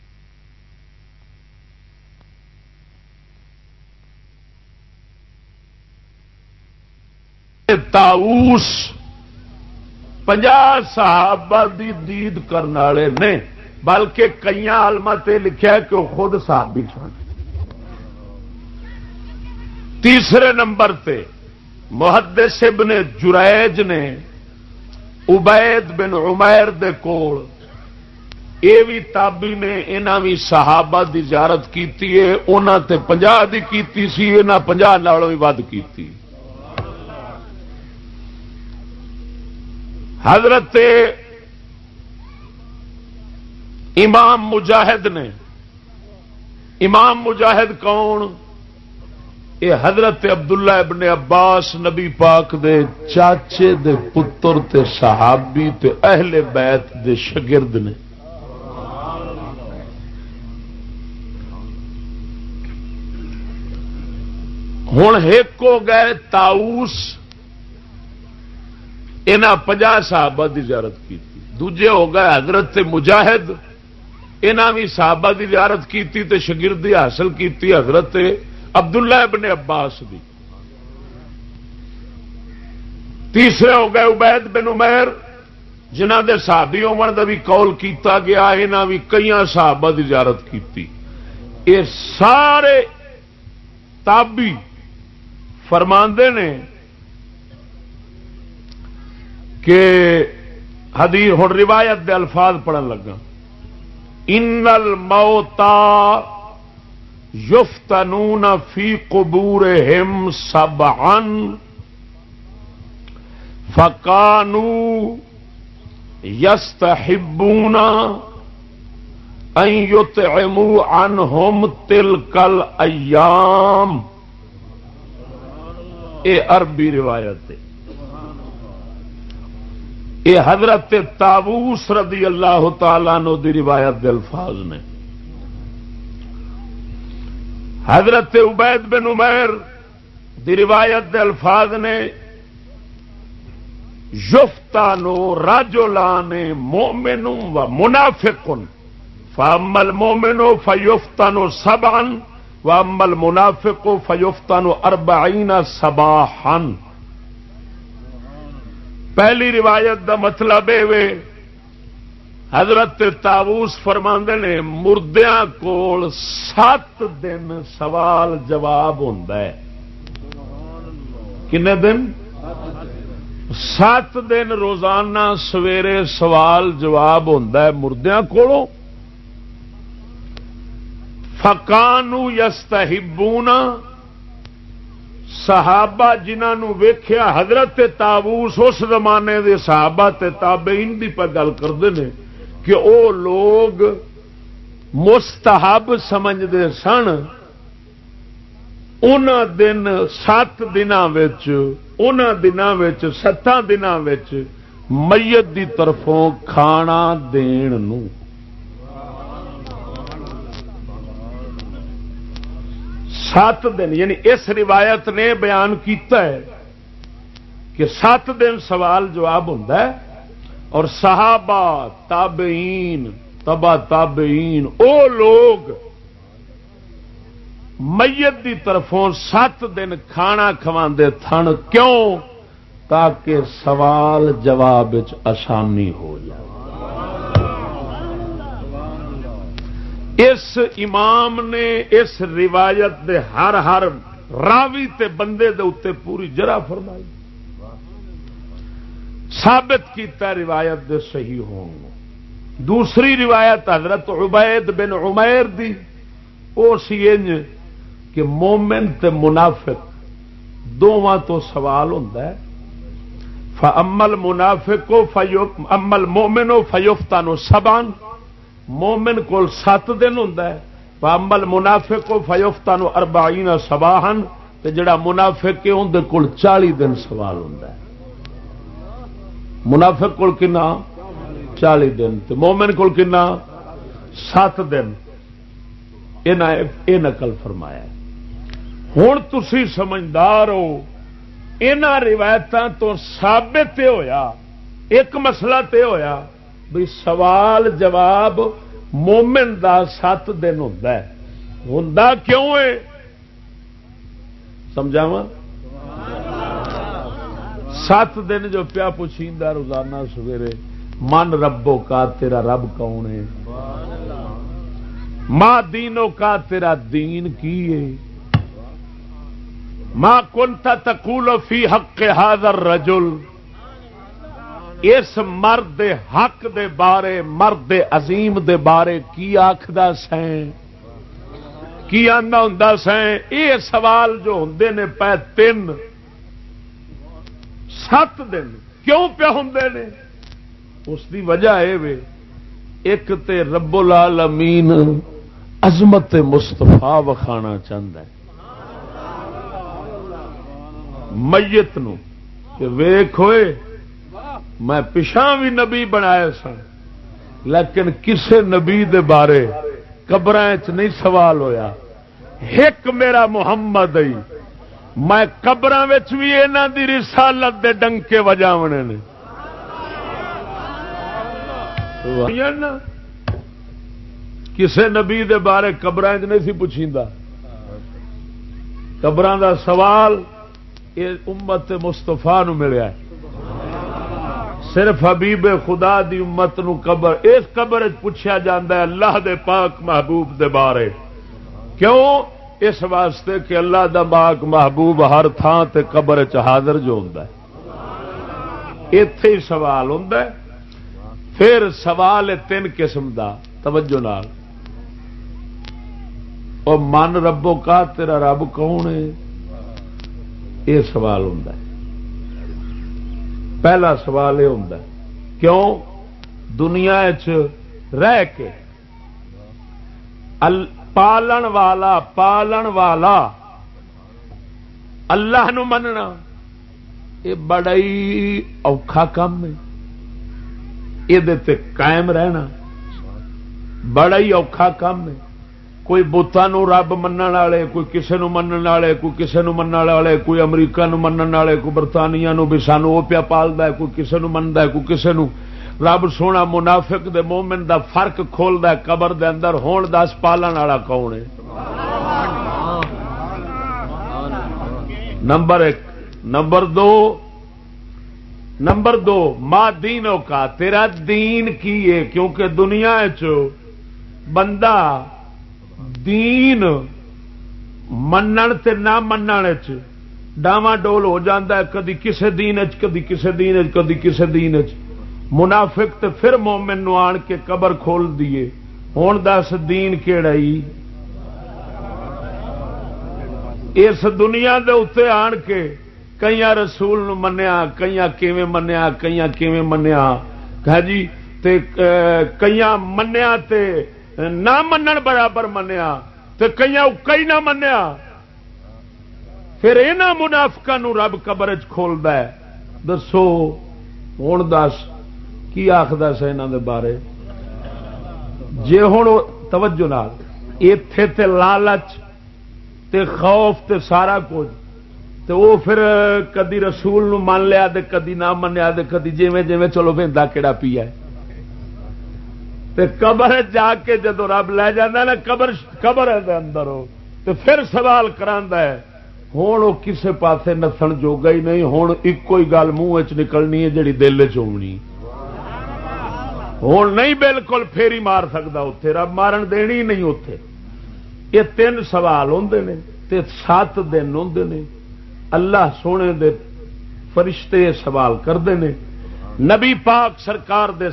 طاؤوس 50 صحابہ دی دید کرنے والے نے بلکہ کئی عالماں تے لکھا ہے کہ وہ خود صحابی سن. تیسرے نمبر تے محدث ابن جریج نے عبید بن عمیر دے کول اے بھی تابعی نے انہاں بھی صحابہ دی زیارت کیتی ہے. انہاں تے 50 دی کیتی سی انہاں 50 نالوں بھی ود کیتی. حضرت امام مجاہد نے. امام مجاہد کون؟ یہ حضرت عبداللہ ابن عباس نبی پاک دے چاچے دے پتر تے صحابی تے اہل بیت دے شاگرد نے. ہن ایک ہو گئے طاؤوس انہاں 50 صحابہ دی زیارت کی. دوجے ہو گئے حضرت مجاہد انہاں بھی صحابہ دی زیارت کیتی تے شاگردی حاصل کیتی حضرت عبداللہ ابن عباس دی. تیسرے ہو گئے عبید بن عمیر جنہاں دے صحابی ہون دا بھی قول کیتا گیا. انہاں بھی کئی صحابہ دی زیارت کیتی. یہ سارے تابعی فرماندے نے کہ حدیث ہن روایت دے الفاظ پڑھن لگا. ان الموتا یفتنون فی قبورہم 7 فکانوا یستحبون ان یطعموا عنہم تلک الایام. اے عربی روایت ہے. یہ حضرت طاؤوس رضی اللہ تعالیٰ عنہ دی روایت دے الفاظ نے. حضرت عبید بن عمیر دی روایت دے الفاظ نے یفتانو رجلان مؤمن و منافق فاما المؤمن فیفتن 7 واما المنافق فیفتن 40 صباحا. پہلی روایت دا مطلب ہے حضرت طاؤوس فرماندے نے مردیاں کول 7 دن سوال جواب ہوندا ہے. کنے دن؟ 7 دن روزانہ سویرے سوال جواب ہوتا ہے مردیاں کولوں. فکانو یستحبون صحابہ جنہوں ویکھیا حضرت طاووس اس زمانے دے صحابہ تے تابعین دی پہ گل کرتے ہیں کہ او لوگ مستحب سمجھتے سن انہاں دن 7 دناں وچ 7 دناں وچ میت دی طرفوں کھانا دین نو. سات دن یعنی اس روایت نے بیان کیتا ہے کہ 7 دن سوال جواب ہوتا ہے اور صحابہ تابعین تبا تابعین او لوگ میت دی طرفوں 7 دن کھانا کھواندے تھن. کیوں؟ تاکہ سوال جواب وچ آسانی ہو جائے. اس امام نے اس روایت دے ہر راوی تے بندے دے اتے پوری جرح فرمائی، ثابت کیتا روایت دے صحیح ہون. دوسری روایت حضرت عبید بن عمیر دی او سی انج کہ مومن تے منافق دونوں تو سوال ہوندا ہے. فَأَمَّا الْمُنَافِقُ فَأَمَّا الْمُؤْمِنُ فَيُفْتَنُ سَبْعًا مومن کول 7 دن ہوندا ہے. فَأَمَّا الْمُنَافِقُ فَيُفْتَنُ 40 صباحًا تے جڑا منافق ہے اون دے کول 40 دن سوال ہوندا ہے. منافق کول کنا 40 دن تے مومن کول کنا 7 دن. اے نقل فرمایا. ہن تسی سمجھدار ہو انہاں روایتاں تو ثابت ہویا ایک مسئلہ تے ہویا بھئی سوال جواب مومن دا 7 دن ہوندا ہے. ہوندا کیوں ہے سمجھاواں؟ 7 دن جو پیا پوچھیندا روزانہ سویرے من ربو کا تیرا رب کون ہے، ماں دینوں کا تیرا دین کی ہے، ما کنت تقول فی حق هذا الرجل اس مرد حق دے بارے مرد عظیم دے بارے کی آکھدا سیں کی آندا ہوندا سیں. یہ سوال جو ہوندے نے پے 3 7 دن کیوں پہ ہوندے نے اس دی وجہ اے وے ایک تے رب العالمین عظمت مصطفیٰ وکھانا چاہندا ہے میت نو کہ ویکھ ہوئے میں پچھاں بھی نبی بنایا سن لیکن کسے نبی دے بارے قبراں وچ نہیں سوال ہویا. ایک میرا محمد ہے میں قبراں وچ بھی انہاں دی رسالت دے ڈنکے وجاونے نے. کسے نبی دے بارے قبراں وچ نہیں سی پوچھیندا. قبراں دا سوال یہ امت مصطفیٰ نو ملیا ہے. صرف حبیب خدا دی امت نو قبر اس قبر پوچھا جاندہ ہے اللہ دے پاک محبوب دے بارے. کیوں؟ اس واسطے کہ اللہ دا پاک محبوب ہر تھان تے قبر چ حاضر جو ہوندا ہے ایتھے ہی سوال ہوندا ہے. پھر سوال 3 قسم دا توجہ نال او من ربو کا تیرا رب کون ہے یہ سوال ہوتا ہے. پہلا سوال یہ ہوتا ہے کیوں دنیا رہ کے پالن والا اللہ نو مننا یہ بڑا ہی اوکھا کام ہے. یہ قائم رہنا بڑا ہی اوکھا کام ہے. کوئی بتاں نو رب منن والے کوئی کسے نو منن والے کوئی کسے نو منن والے کوئی امریکہ نو منن والے کوئی برطانیہ نو بھی سانو او پیا پالدا ہے کوئی کسے نو مندا ہے کوئی کسے نو. رب سونا منافق دے مومن دا فرق کھولدا ہے قبر دے اندر. ہون دس پالن والا کون ہے؟ نمبر 1. نمبر 2 ما دینوں کا تیرا دین کی ہے. کیونکہ دنیا بندہ دین منن تے نہ منن ڈاواں ڈول ہو جاتا ہے، کدی کسے دین اچ، کدی کسے دین اچ، کدی کسے دین اچ۔ منافق تے پھر مومن نو آن کے قبر کھول دیے، ہن دس دین کیڑا ہی؟ اس دنیا دے اتنے آن کے کئی رسول نو منیا، کئی کیویں منیا، کئی کیویں منیا ہے جی، تے کئی منیا تے نہ منن برابر منیا، تے کئی اکا ہی نہ منیا۔ پھر یہاں منافقاں نو رب قبر چ کھولدا ہے۔ دسو ہن دس کی آخدا سا انہاں دے بارے؟ جے ہن توجہ نال ایتھے تے لالچ تے خوف تے سارا کچھ تے وہ پھر کدی رسول نو من لیا تے کدی نہ منیا تے کدی جویں جویں چلو ویندا کیڑا پیا تے قبر جا کے جدو رب لے جانا نا قبر دے اندر ہو تے پھر سوال کراندا ہے۔ ہن وہ کسے پاسے نسن جوگا ہی نہیں، ہن ایک ہی گل منہ چ نکلنی ہے جڑی دل چ ہونی، ہن نہیں بالکل پھیری مار سکتا اتنے، رب مارن دینی نہیں اتنے۔ یہ 3 سوال ہوندے نے تے 7 دن ہوندے نے، اللہ سونے دے فرشتے یہ سوال کرتے ہیں۔ نبی پاک سرکار دے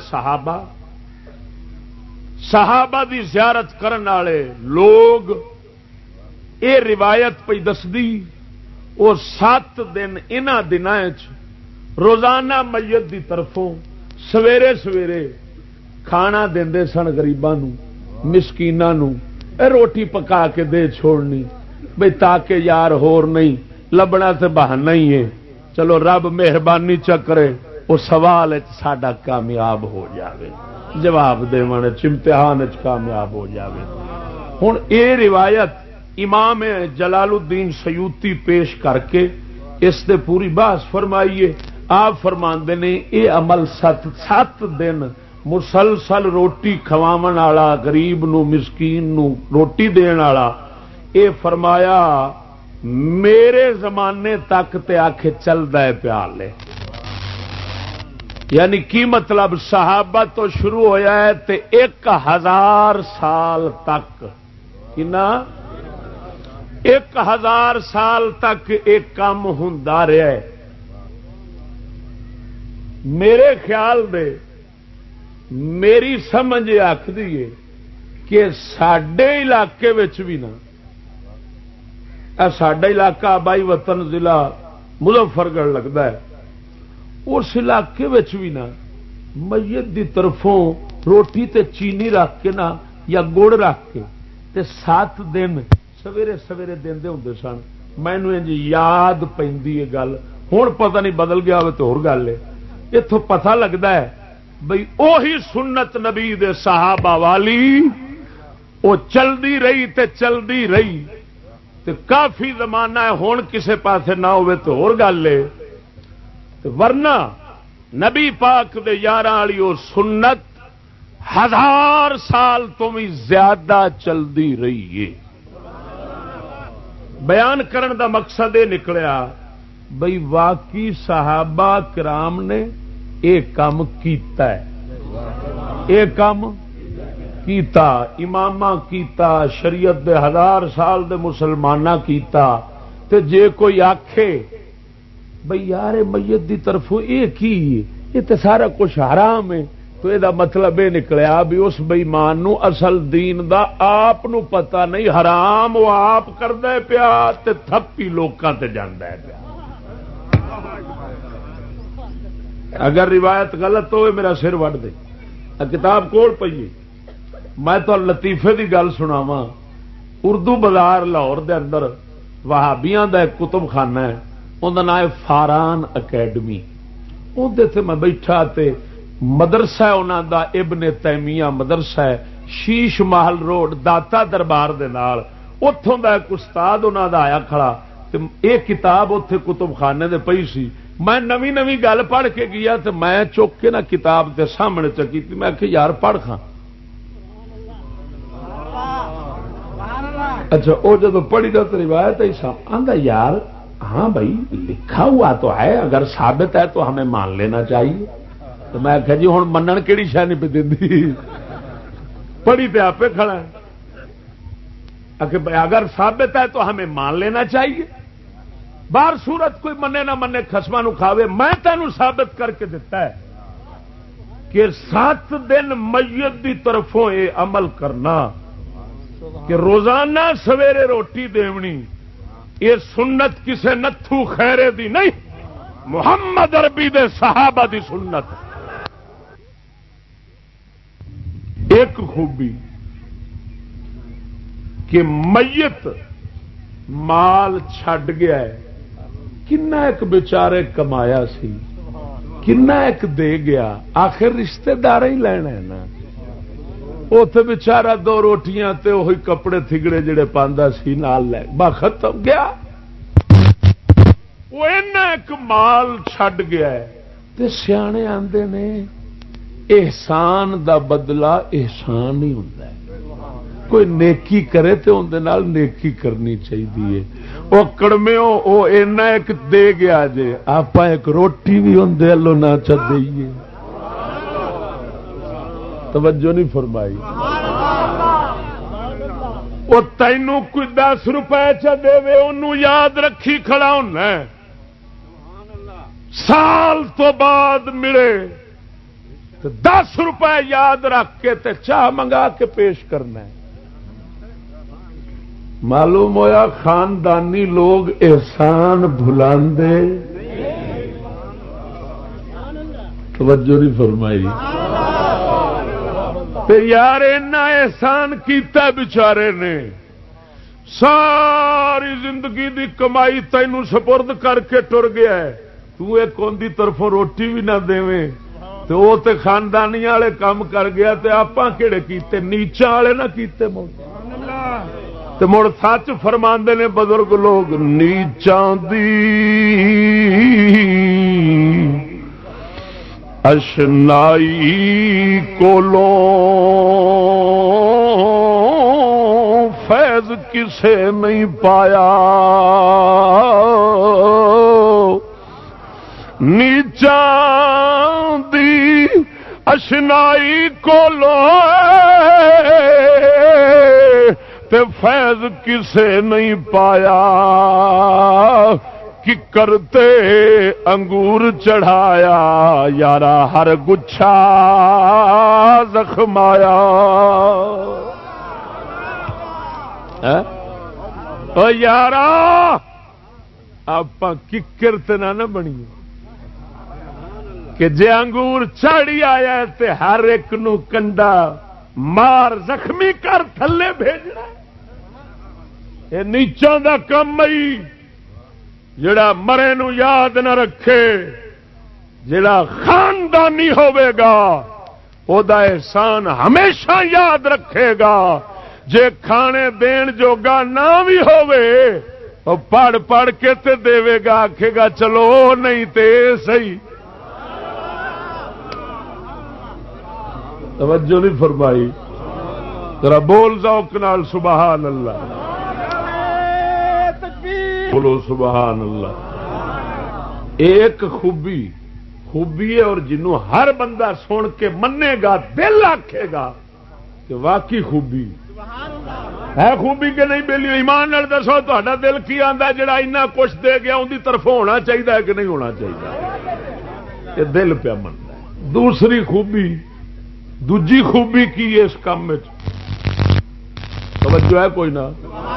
صحابہ دی زیارت کرن والے لوگ یہ روایت پہ دسدی، وہ 7 دن انہاں دناں وچ روزانہ میت دی طرفوں سویرے سویرے کھانا دیندے سن غریباں نو، مسکیناں نو، روٹی پکا کے دے چھوڑنی بھئی تاکہ یار ہور نہیں لبنا تے بہانہ ہی ہے، چلو رب مہربانی چکرے وہ سوال ساڈا کامیاب ہو جاوے، جواب دیونے امتحان کامیاب ہو جاوے۔ ہن اے روایت امام جلال الدین سیوطی پیش کر کے اس دے پوری بحث فرمائیے۔ آپ فرماندے نے اے عمل 7 دن مسلسل روٹی کھواون والا، غریب نو مسکین نو روٹی دین والا، اے فرمایا میرے زمانے تک تے آکھے چلدا ہے پیالے۔ یعنی کی مطلب؟ صحابہ تو شروع ہویا ہے تے 1000 سال تک، کنا 1000 سال تک ایک کام ہوندا رہا ہے۔ میرے خیال دے میری سمجھ آخری ہے کہ ساڈے علاقے وچ بھی نا، ساڈا علاقہ آبائی وطن ضلع مظفر گڑھ لگتا ہے، اس علاقے وچ بھی نا میت دی طرفوں روٹی تے چینی رکھ کے نا یا گڑ رکھ کے تے 7 دن سویرے سویرے دیندے ہوندے سن۔ مینوں انج یاد پیندی ہے گل، ہن پتہ نہیں بدل گیا ہوے تو ہور گل ہے۔ اتوں پتہ لگتا ہے بھئی اوہی سنت نبی دے صحابہ والی وہ چلدی رہی تے چلدی رہی تے کافی زمانہ ہے، ہن کسے پاسے نہ ہوئے تو ہور گل ہے۔ ورنہ نبی پاک دے یاراں والی وہ سنت 1000 سال تو بھی زیادہ چلدی رہی ہے۔ بیان کرن دا مقصد یہ نکلیا بھئی واقعی صحابہ کرام نے ایک کام کیتا ہے، ایک کام کیتا، امامہ کیتا، شریعت دے 1000 سال دے مسلمانہ کیتا۔ تے جے کوئی آکھے بھئی یار میت دی طرفوں یہ کی یہ تے سارا کچھ حرام ہے، تو یہ مطلب یہ نکلیا بھی اس بےمان نو اصل دین دا آپ نو پتہ نہیں، حرام وہ آپ کردا ہے پیا تے تھپی لوکاں تے جاندا ہے پیا۔ اگر روایت غلط ہوئے میرا سر وڈ دے، کتاب کول پئی میں تو لطیفے دی گل سناواں۔ اردو بازار لاہور دے اندر وہابیاں دا ایک کتب خانہ ہے، ان دا نام ہے فاران اکیڈمی۔ اندر تے میں بیٹھا تے مدرسہ ہے انہاں دا ابن تیمیہ مدرسہ ہے، شیش محل روڈ داتا دربار دے نال۔ اتھوں دا ایک استاد انہاں دا آیا کھڑا تے ایک کتاب اتنے کتب خانے دے پئی سی۔ میں نویں نویں گل پڑھ کے گیا تے میں چک کے نہ کتاب دے سامنے چکی تے میں کہ یار پڑھ کھاں۔ اچھا وہ جب پڑھی تو روایت ہے آندا یار ہاں بھائی لکھا ہوا تو ہے، اگر ثابت ہے تو ہمیں مان لینا چاہیے۔ تو میں کہ جی ہوں منن کیڑی شے نہیں پہ دیندی، پڑھی تے آپے کھڑا ہے، اگر ثابت ہے تو ہمیں مان لینا چاہیے۔ باہر صورت کوئی منے نہ منے خسما نو کھاوے. میں تینوں ثابت کر کے دیتا ہے کہ 7 دن میت دی طرفوں یہ عمل کرنا کہ روزانہ سویرے روٹی دیونی، یہ سنت کسے نتھو خیرے دی نہیں، محمد عربی دے صحابہ دی سنت. ایک خوبی کہ میت مال چھڈ گیا ہے، کنا ایک بیچارے کمایا سی، کنا ایک دے گیا، آخر رشتے دار ہی لینا ہے نا. اتے بچارا 2 روٹیاں تے وہی کپڑے تھگڑے جڑے پاندا سی نال لے با ختم گیا. وہ ایک مال چھڈ گیا ہے تے سیانے آندے نے احسان دا بدلہ احسان ہی ہوندا ہے. کوئی نیکی کرے تے اون دے نال نیکی کرنی چاہیے. وہ کڑمیوں وہ اینا ایک دے گیا جے، آپ ایک روٹی بھی اون دے لو نہ چ دئیے. توجہ نہیں فرمائی. وہ تینوں کوئی 10 روپے چ دے انہوں یاد رکھی کھڑا ہونا، سال تو بعد ملے تو 10 روپے یاد رکھ کے تے چاہ منگا کے پیش کرنا ہے. معلوم ہویا خاندانی لوگ احسان بھلاندے. توجہ نہیں فرمائی. تے یار اینا احسان کیتا بچارے نے، ساری زندگی دی کمائی تینوں سپرد کر کے ٹر گیا ہے، تو ایک اندی طرفوں روٹی بھی نہ دیویں تو وہ تے خاندانی والے کام کر گیا تے آپاں کیڑے کیتے، نیچاں والے نہ کیتے. تے مڑ سچ فرماندے نے بزرگ لوگ، نیچاں دی اشنائی کولوں فیض کسے نہیں پایا، نیچاں دی اشنائی کولوں تے فیض کسے نہیں پایا، کہ کرتے انگور چڑھایا یارا ہر گچھا زخمایا. او یارا آپ ککر تے نہ بنی کہ جے انگور چاڑی آیا تے ہر ایک نو کنڈا مار زخمی کر تھلے بھیجنا. یہ نیچوں دا کم ہی جڑا مرے نو یاد نہ رکھے، جڑا خاندانی ہوے گا او دا احسان ہمیشہ یاد رکھے گا. جے کھانے دین جوگا نہ بھی ہوے او پڑھ پڑھ کے تے دے گا، آکھے گا چلو نہیں تے صحیح. توجہ نہیں فرمائی. ذرا بول ذوق نال سبحان اللہ، بولو سبحان اللہ. ایک خوبی ہے اور جنوں ہر بندہ سن کے منے گا، دل آکھے گا کہ واقعی خوبی ہے. خوبی کہ نہیں بیلی؟ ایمان نال دسو تہاڈا دل کی آندا جڑا اتنا کچھ دے گیا ان دی طرف ہونا چاہیے کہ نہیں ہونا چاہیے؟ یہ دل پیا منتا ہے. دوجی خوبی کی ہے اس کام میں؟ توجہ ہے کوئی نہ؟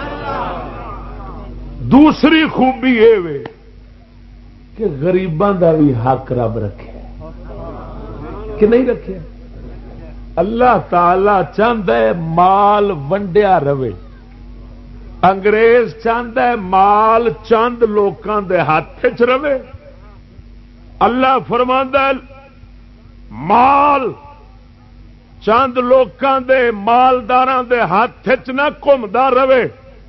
دوسری خوبی یہ کہ غریباں دا بھی حق رب رکھے کہ نہیں رکھے. اللہ تعالی چاہتا ہے مال ونڈیا رہے. انگریز چاہتا ہے مال چند لوکاں دے ہاتھ وچ رہے. اللہ فرماندا ہے مال چند لوکاں دے مالداراں دے ہاتھ وچ نہ گھومدا رہے.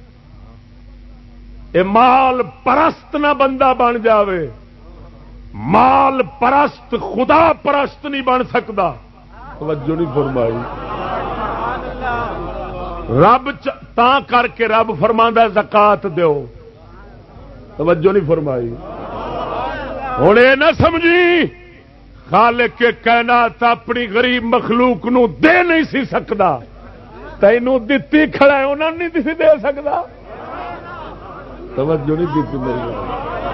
اے مال پرست نہ بندہ بن جاوے. مال پرست خدا پرست نہیں بن سکتا. توجہ نہیں فرمائی. رب تا کر کے رب فرماندا ہے زکات دیو. توجہ نہیں فرمائی. ہن اے نہ سمجھی خالق کے کائنات اپنی غریب مخلوق نو دے نہیں سی سکدا، تینوں دتی کھڑا ہے انہاں نہیں سی دے سکدا. توجہ نہیں کی میری.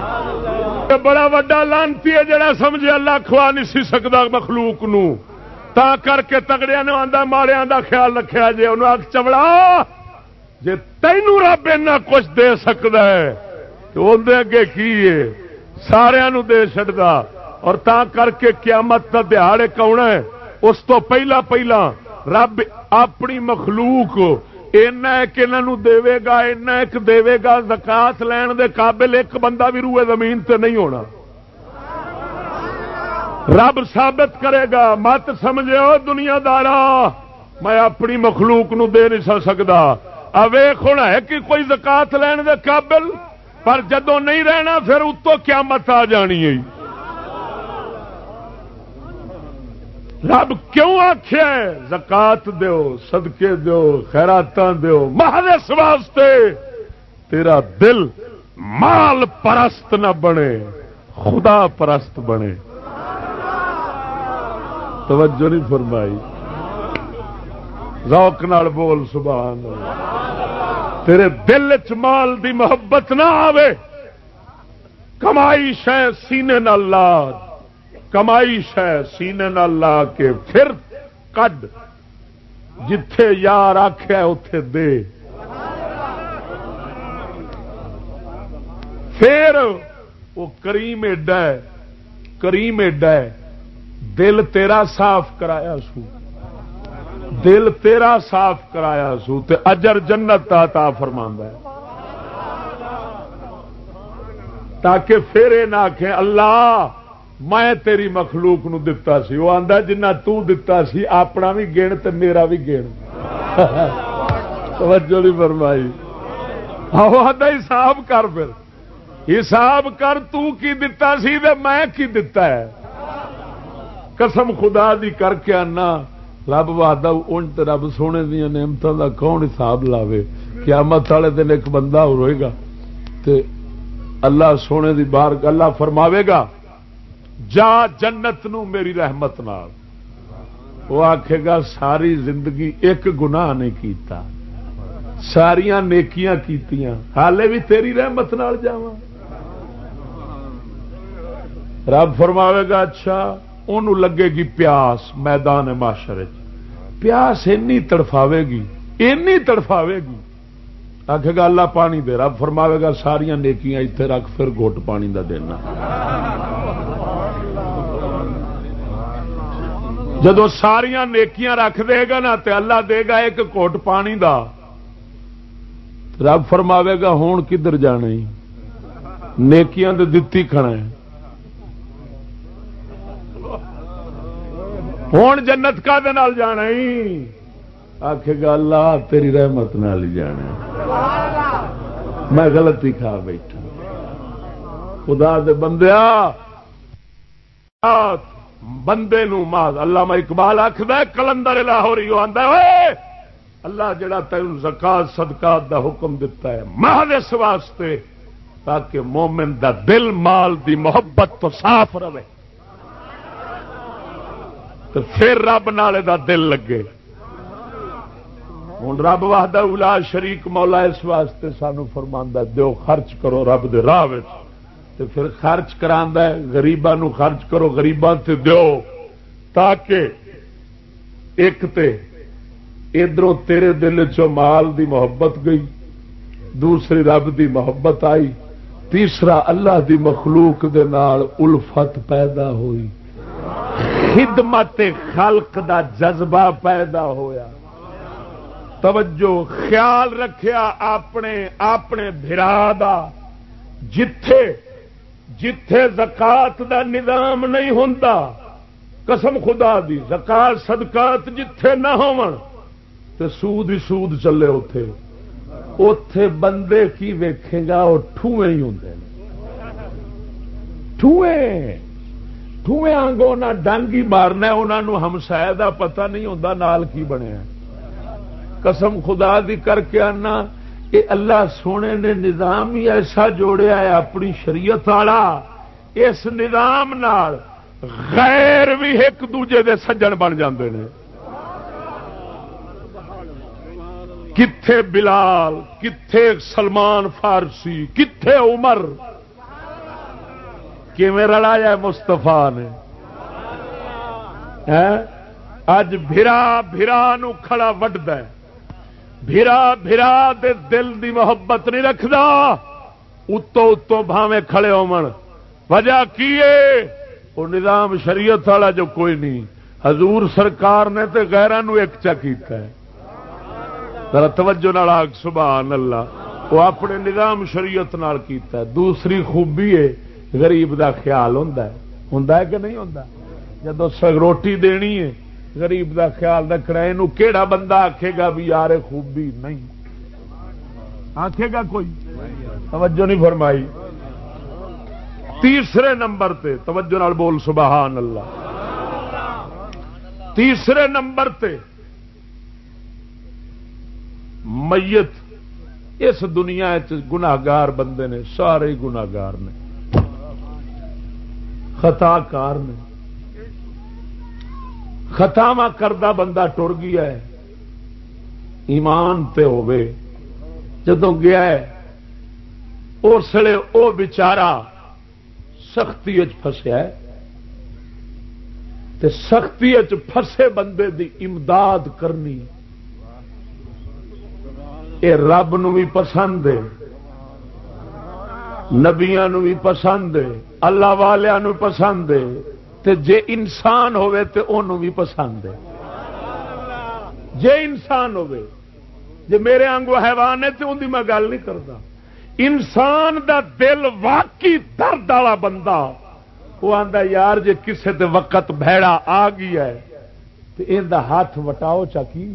بڑا وڈا لانتی ہے جڑا سمجھے اللہ کھوا نہیں سی سکتا مخلوق نو، تا کر کے تگڑیا نے آندا ماڑیاں دا خیال رکھیا جے انہوں آکھ چوڑا جے تینوں رب اینا کچھ دے سکدا ہے تو اندے اگے کی ہے سارے نو دے چھڑدا. اور تا کر کے قیامت دا دہاڑے کون ہے اس تو پہلا پہلا رب اپنی مخلوق اینا ایک انہوں دے گا، اینا ایک دے گا، زکات لین دے قابل ایک بندہ بھی روئے زمین تے نہیں ہونا. رب ثابت کرے گا. مت سمجھو دنیا دارا میں اپنی مخلوق نو دے نہیں سکتا. اویخ ہونا ہے کہ کوئی زکات لین دے قابل، پر جدوں نہیں رہنا پھر اتوں قیامت آ جانی ہے. رب کیوں آخیا زکات دیو، صدقے دیو، خیراتاں دیو؟ محض اس واسطے تیرا دل مال پرست نہ بنے، خدا پرست بنے. توجہ نہیں فرمائی؟ ذوق نال بول سبحان اللہ. تیرے دل چ مال دی محبت نہ آوے، کمائی شے سینے نال لا، کمائی شے سینے نال لا کے پھر کڈ، جتھے یار آکھیا اوتھے دے. پھر وہ کریم ایڈا ہے، کریم ایڈا ہے، دل تیرا صاف کرایا سو، دل تیرا صاف کرایا سو تے اجر جنت عطا فرماندا ہے. تاکہ پھر یہ نہ آکھیں اللہ میں تیری مخلوق نو دتا سی، وہ آندا جنہ تو دتا سی اپنا بھی گن تے میرا بھی گن. توجہ نہیں فرمائی؟ آہو آندا حساب کر، پھر حساب کر تو کی دتا سی تے میں کی دتا ہے. قسم خدا دی کر کے آنا رب وعدہ ان تے رب سونے دیا نعمتاں دا کون حساب لاوے؟ قیامت والے دن ایک بندہ ہوئے گا تے اللہ سونے دی بار اللہ فرماوے گا جا جنت نو میری رحمت نال. وہ آکھے گا ساری زندگی ایک گناہ نہیں کیتا، ساریاں نیکیاں کیتیاں، حالے بھی تیری رحمت نال جاواں. رب فرماوے گا اچھا. انہوں لگے گی پیاس میدان معاشر، پیاس اینی تڑفاوے گی، اینی تڑفاوے گی. آکھے گا اللہ پانی دے. رب فرماوے گا ساریاں نیکیاں اتنے رکھ پھر گھٹ پانی دا دینا. جدو ساریاں نیکیاں رکھ دے گا نا تے اللہ دے گا ایک گھٹ پانی دا. رب فرماوے گا ہون کدھر جانا ہی؟ نیکیاں دے دتی کھڑا ہے، ہون جنت کا دے نال جانا ہی؟ آکھے گا اللہ تیری رحمت نال ہی جانا. میں غلطی کھا بیٹھا. خدا دے بندیا بندے نو ماذ علامہ اقبال آکھدا ہے کلندر لاہوری آندا ہے اللہ جڑا تینوں زکات صدقات دا حکم دیتا ہے محض اس واسطے تاکہ مومن دا دل مال دی محبت تو صاف رہے، تو پھر رب نالے دا دل لگے. ہوں رب وحدہ الا شریک مولا اس واسطے سانو فرماندا دیو خرچ کرو رب دے راہ وچ، تے پھر خرچ کراندا ہے غریباں نو خرچ کرو غریباں تے دیو، تاکہ ایک تے ادھروں تیرے دل چوں مال دی محبت گئی، دوسری رب دی محبت آئی، تیسرا اللہ دی مخلوق دے نال الفت پیدا ہوئی، خدمت خلق دا جذبہ پیدا ہویا. توجہ خیال رکھیا اپنے بھرا دا. جتھے جتھے زکات دا نظام نہیں ہوندا قسم خدا دی زکات صدقات جتھے نہ ہون تے سود ہی سود چلے اوتھے بندے کی ویکھے گا وہ ٹھوئے ہی ہوندے ٹھوئے آنگو نہ ڈنگ ہی مارنا انہوں ہمسائے دا پتہ نہیں ہوندا نال کی بنیا. قسم خدا دی کر کے آنا کہ اللہ سونے نے نظام ہی ایسا جوڑیا ہے اپنی شریعت والا، اس نظام نال غیر بھی ایک دوجے دے سجن بن جاندے نے. کتھے بلال، کتھے سلمان فارسی، کتھے عمر، کیویں رلایا مستفا نے اج بھرا بھرا نو کھڑا وڈدا ہے بھرا بھرا دے دل دی محبت نہیں رکھدا اتو اتو بھاویں کھڑے ہون وجہ کی ہے وہ نظام شریعت والا جو کوئی نہیں حضور سرکار نے تے غیراں نو ایک چا کیتا ہے ذرا توجہ نال آکھ سبحان اللہ وہ اپنے نظام شریعت نال کیتا ہے دوسری خوبی ہے غریب دا خیال ہوندا ہے کہ نہیں ہوندا جدو روٹی دینی ہے غریب دا خیال رکھنا اینو کیڑا بندہ آکھے گا بھی یار خوبی نہیں آکھے گا کوئی توجہ نہیں فرمائی تیسرے نمبر تے توجہ نال بول سبحان اللہ تیسرے نمبر تے میت اس دنیا گناہگار بندے نے سارے گناہگار نے خطا کار نے خطاواں کردہ بندہ ٹر گیا ہے ایمان تے ہوے جدوں گیا ہے اس لیے او بیچارہ سختی پھسیا ہے تے سختی پھسے بندے دی امداد کرنی اے رب نو بھی پسند ہے نبیاں نو بھی پسند ہے اللہ والیاں نو پسند ہے تے جے انسان ہوئے تے انہوں بھی پسند ہے جے انسان ہوئے جے میرے آنگو حیوان ہے تے ان دی میں گل نہیں کرتا انسان دا دل واقعی درد والا بندہ وہ آندا یار جے کسے تے وقت بھیڑا آ گیا ہے تے ان دا ہاتھ وٹاؤ چاکی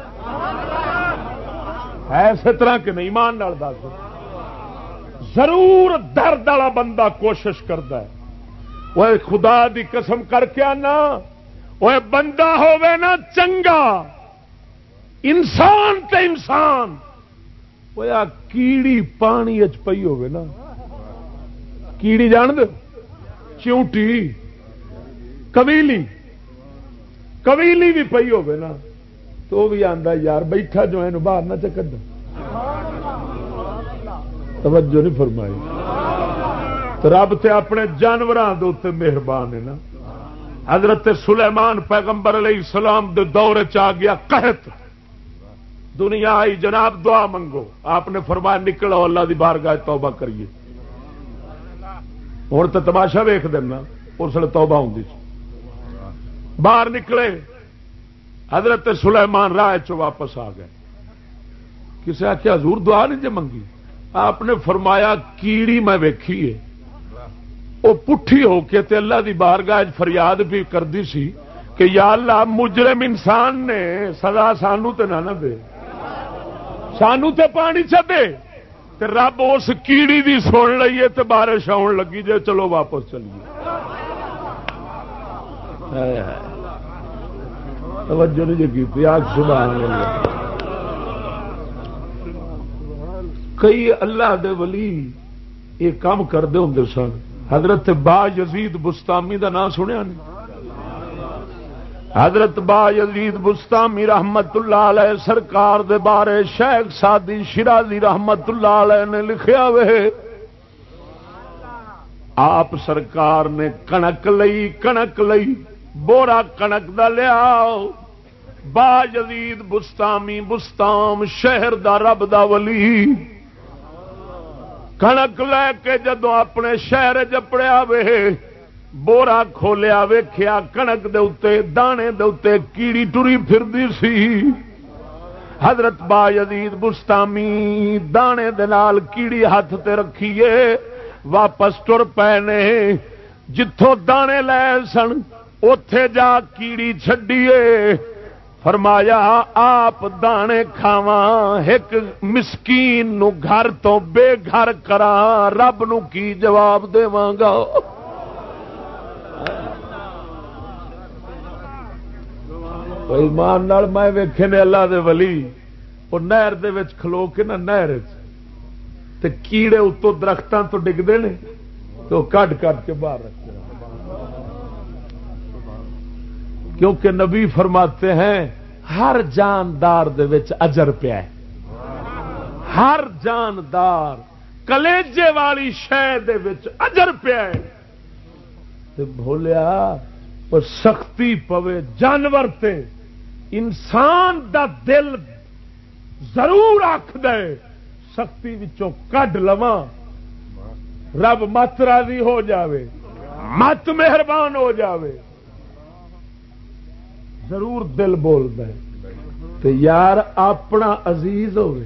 ہے اس طرح کہ نہیں ایمان نال دس ضرور درد والا بندہ کوشش کرتا ہے وہ خدا دی قسم کر کے آنا وہ بندہ ہوے نا چنگا انسان تے انسان وہ کیڑی پانی اچ پئی ہوے نا کیڑی جان دے چیونٹی کویلی بھی پئی ہوے نا تو بھی آندا یار بیٹھا جو اینو باہر نہ چکد توجہ نہیں فرمائی تو رب تے اپنے جانوراں دے اوتے مہربان ہے نا حضرت سلیمان پیغمبر علیہ السلام دے دور چ آ گیا قحط دنیا آئی جناب دعا منگو آپ نے فرمایا نکلو اللہ دی بارگاہ توبہ کریے ہن تے تماشا ویکھ دینا اس لیے توبہ ہوندی باہر نکلے حضرت سلیمان راہ چ واپس آ گئے کسے آخیا حضور دعا نہیں جے منگی آپ نے فرمایا کیڑی میں ویکھی ہے وہ پٹھی ہو کے تے اللہ دی بارگاہ فریاد بھی کردی سی کہ یا اللہ مجرم انسان نے سزا سانو تے نہ دے سانو تے پانی چدے تے رب اس کیڑی دی سن لئیے تے بارش آن لگی جے چلو واپس چلیے توجہ نہیں جی کی آگ سبحان اللہ کئی اللہ دے ولی یہ کام کرتے ہوں سن حضرت با یزید بستامی دا نام سنیا نہیں حضرت با یزید بستامی رحمت اللہ علیہ سرکار دے بارے شیخ سعدی شیرازی رحمت اللہ علیہ نے لکھیا وے آپ سرکار نے کنک لئی بورا کنک دا لیا با یزید بستامی بستام شہر دا رب دا ولی کنک لے کے جدو اپنے شہر جپڑیا وے بورا کھولیا ویکھیا کنک دے اتے دانے دے اتے کیڑی ٹری پھردی سی حضرت با یزید بستامی دانے دے نال کیڑی ہاتھ تے رکھیے واپس ٹر پے نے جتھوں دانے لے سن اوتھے جا کیڑی چھڈیے فرمایا آپ دانے کھاواں ایک مسکین نو گھر تو بے گھر کراں رب نو کی جواب دیواں گا ایمان نال میں ویکھے نے اللہ دے ولی وہ نہر دے وچ کھلو کے نا نہر تے کیڑے اتوں درختاں تو ڈگدے نے تو کٹ کے باہر رکھتے کیونکہ نبی فرماتے ہیں ہر جاندار دے وچ اجر پیا ہے ہر جاندار کلیجے والی شے دے وچ اجر پیا ہے بھولیا پر سختی پوے جانور تے انسان دا دل ضرور آکھ دے سختی وچوں کڈ لواں رب مت راضی ہو جاوے مت مہربان ہو جاوے ضرور دل بولدا ہے تے یار اپنا عزیز ہوے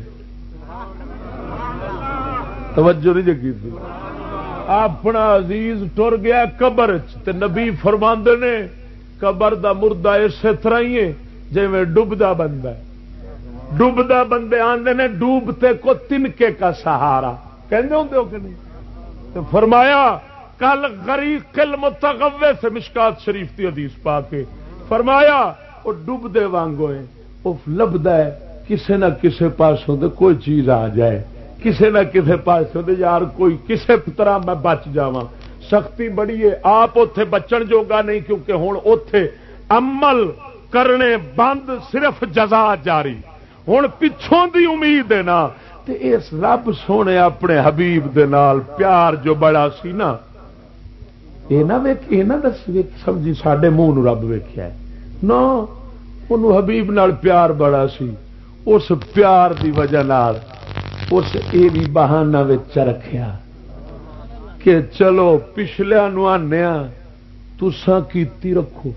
توجہ نہیں جگی تھی اپنا عزیز ٹر گیا قبر تے نبی فرماندے نے قبر دا مردہ اسی طرح ہی ہے جویں ڈوبدا بندہ ڈوبدا بندے آندے نے ڈوبتے کو تنکے کا سہارا کہندے ہوندے ہو کہ نہیں تو فرمایا کل غریق المتغوّ سے مشکات شریف کی حدیث پا کے فرمایا وہ ڈوبدے وانگو ہے وہ لبدا ہے کسے نہ کسے پاسوں دے کوئی چیز آ جائے کسے نہ کسے پاسوں دے یار کوئی کسے طرح میں بچ جاواں سختی بڑی ہے آپ اوتھے بچن جوگا نہیں کیونکہ ہن اوتھے عمل کرنے بند صرف جزا جاری ہن پچھوں دی امید ہے نا تے اس رب سونے اپنے حبیب دے نال پیار جو بڑا سی نا اے نہ ویکھ اے نہ دس سمجھی ساڈے منہ نو رب ویکھیا ہے نا انہوں حبیب نال پیار بڑا سی اس پیار دی وجہ نال اس اے بھی بہانہ وچ رکھیا کہ چلو پچھلے نو آنیا تساں کیتی رکھو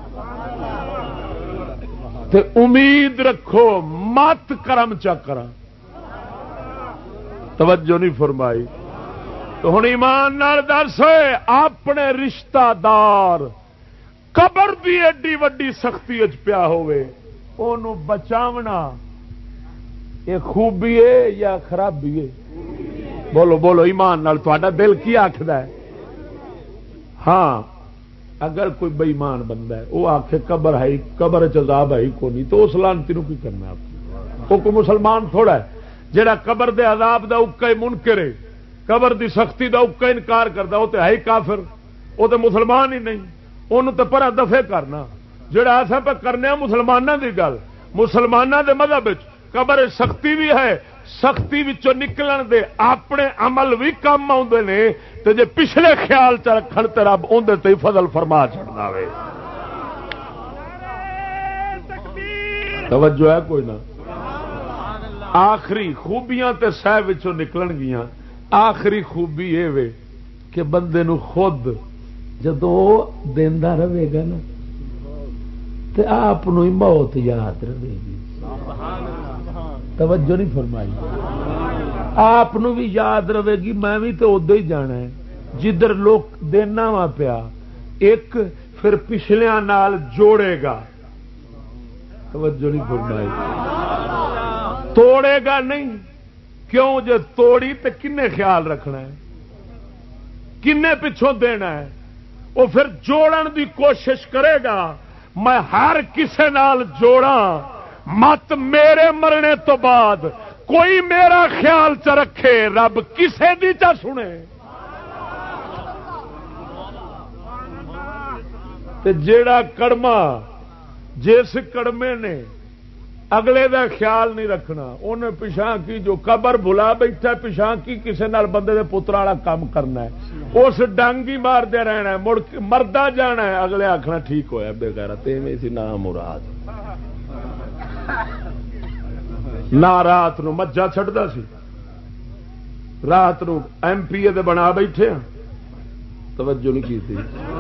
تے امید رکھو مت کرم چکرا توجہ نہیں فرمائی تو ہن ایمان نال دس اپنے رشتہ دار قبر دی ایڈی وڈی سختی اچ پیا ہوئے اونوں بچاونا یہ خوبی ہے یا خرابی ہے بولو بولو ایمان نال تہاڈا دل کی آکھدا ہے ہاں اگر کوئی بے ایمان بندہ ہے وہ آکھے قبر ہے قبر عذاب ہے کو نہیں تو اس لعنتی نو کی کرنا آپ وہ کوئی مسلمان تھوڑا ہے جڑا قبر دے عذاب دا اکا منکر ہے قبر دی سختی دا اکا انکار کردا وہ تے ہے کافر وہ تے مسلمان ہی نہیں انہوں تے پرا دفے کرنا جڑا ایسا پہ کرنے مسلمانوں دی گل مسلمانوں دے مذہب وچ قبر سختی بھی ہے سختی وچوں نکلن دے اپنے عمل بھی کم آउندے نے تے جے پچھلے خیال چ رکھن تے رب اوندے تے فضل فرما چھڑدا وے توجہ ہے کوئی نہ آخری خوبیاں تے سہ وچوں نکلن گیاں آخری خوبی یہ وے کہ بندے نو خود جدو دیندا رہے گا نا تے آپ نو ہی موت یاد رہے گی توجہ نہیں فرمائی آپ نو بھی یاد رہے گی میں بھی تو ادو ہی جانا ہے جدھر لوگ دینا وا پیا ایک پھر پچھلیاں نال جوڑے گا توجہ نہیں فرمائی توڑے گا نہیں کیوں جو توڑی تو کنے خیال رکھنا ہے کنے پچھوں دینا ہے وہ پھر جوڑن دی کوشش کرے گا میں ہر کسے نال جوڑا مت میرے مرنے تو بعد کوئی میرا خیال چ رکھے رب کسے دی چا سنے تے جیڑا کڑما جس کڑمے نے اگلے دا خیال نہیں رکھنا انہیں پچھا کی جو قبر بھلا بیٹھا پچھا کی کسے نال بندے دے پتر والا کام کرنا ہے اس ڈانگی مار دے رہنا ہے مڑ مردا جانا ہے اگلے آخنا ٹھیک ہویا بے غیرت ایویں سی نام مراد نہ رات نو مجھا چھڑدا سی رات نو ایم پی اے دے بنا بیٹھے ہاں توجہ نہیں کی تھی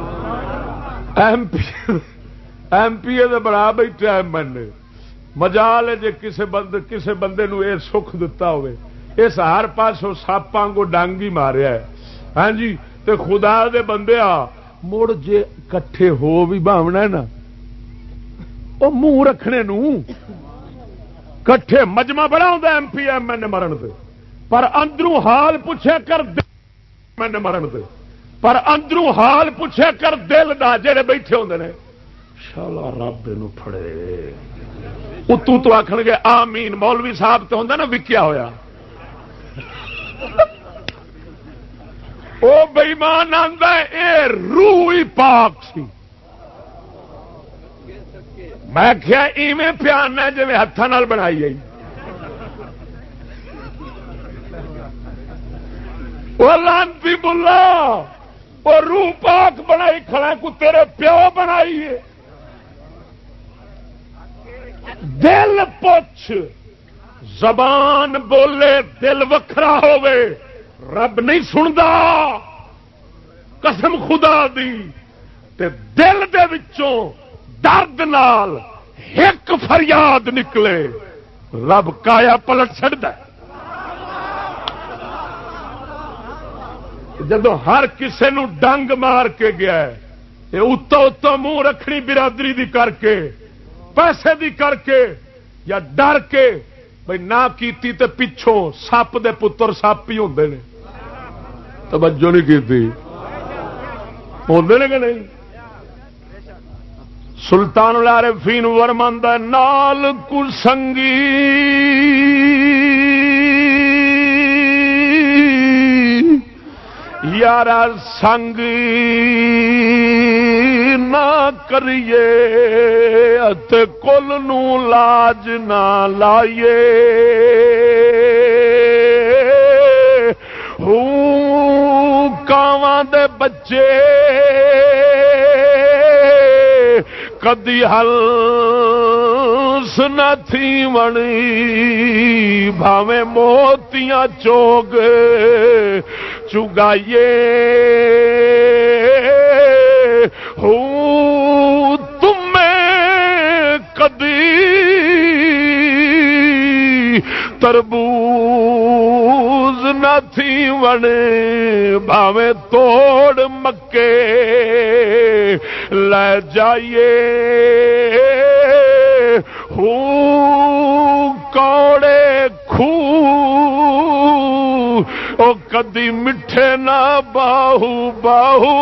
ایم پی اے دے بنا بیٹھے ایم این اے مجال ہے جے کسے بندے نو اے سکھ دتا ہوئے اس ہر پاسوں ساپاں کو ڈانگی ماریا ہے ہاں جی تے خدا دے بندے مڑ جے کٹھے ہو بھی باونا ہے نا او منہ رکھنے نو کٹھے مجمع بڑا ہوندا ایم پی ایم این مرن تے پر اندروں حال پوچھے کر میں مرن تے پر اندروں حال پوچھے کر دل دا جڑے بیٹھے ہوندے نے شالا رب نو پھڑے اتو تو آخن گے آمین مولوی صاحب تو ہوندا نا وکیا ہویا او بے ایمان آندا اے روح ہی پاک سی میں کیا ایویں پیانا جی ہاتھوں نال بنائی آئی وہ لانتی بلا اور روح پاک بنائی کھڑا کو تیرے پیو بنائی ہے. دل پوچھ زبان بولے دل وکھرا ہوے رب نہیں سندا قسم خدا دی. تے دل دے وچوں درد نال ایک فریاد نکلے رب کایا پلٹ چھڑدا. جدو ہر کسے نو ڈنگ مار کے گیا ہے یہ اتو اتو منہ رکھنی برادری دی کر کے پیسے دی کر کے یا ڈر کے بھئی نہ کیتی تے پچھوں سپ دے پتر سپ ہی ہوندے نے. توجہ نہیں کیتی ہوندے نے کہ نہیں. سلطان العارفین ورماندا نال کو سنگی یارا سنگ نہ کریے تے کل نو لاج نہ لائیے. کاواں دے بچے کدی ہلس نہ تھی ونی بھاویں موتیاں چوگ چگائیے. تمہیں کدی تربوز نہ تھی ونے بھاویں توڑ مکے لے جائیے. کوڑے کھو او کدی مٹھے نہ باہو باہو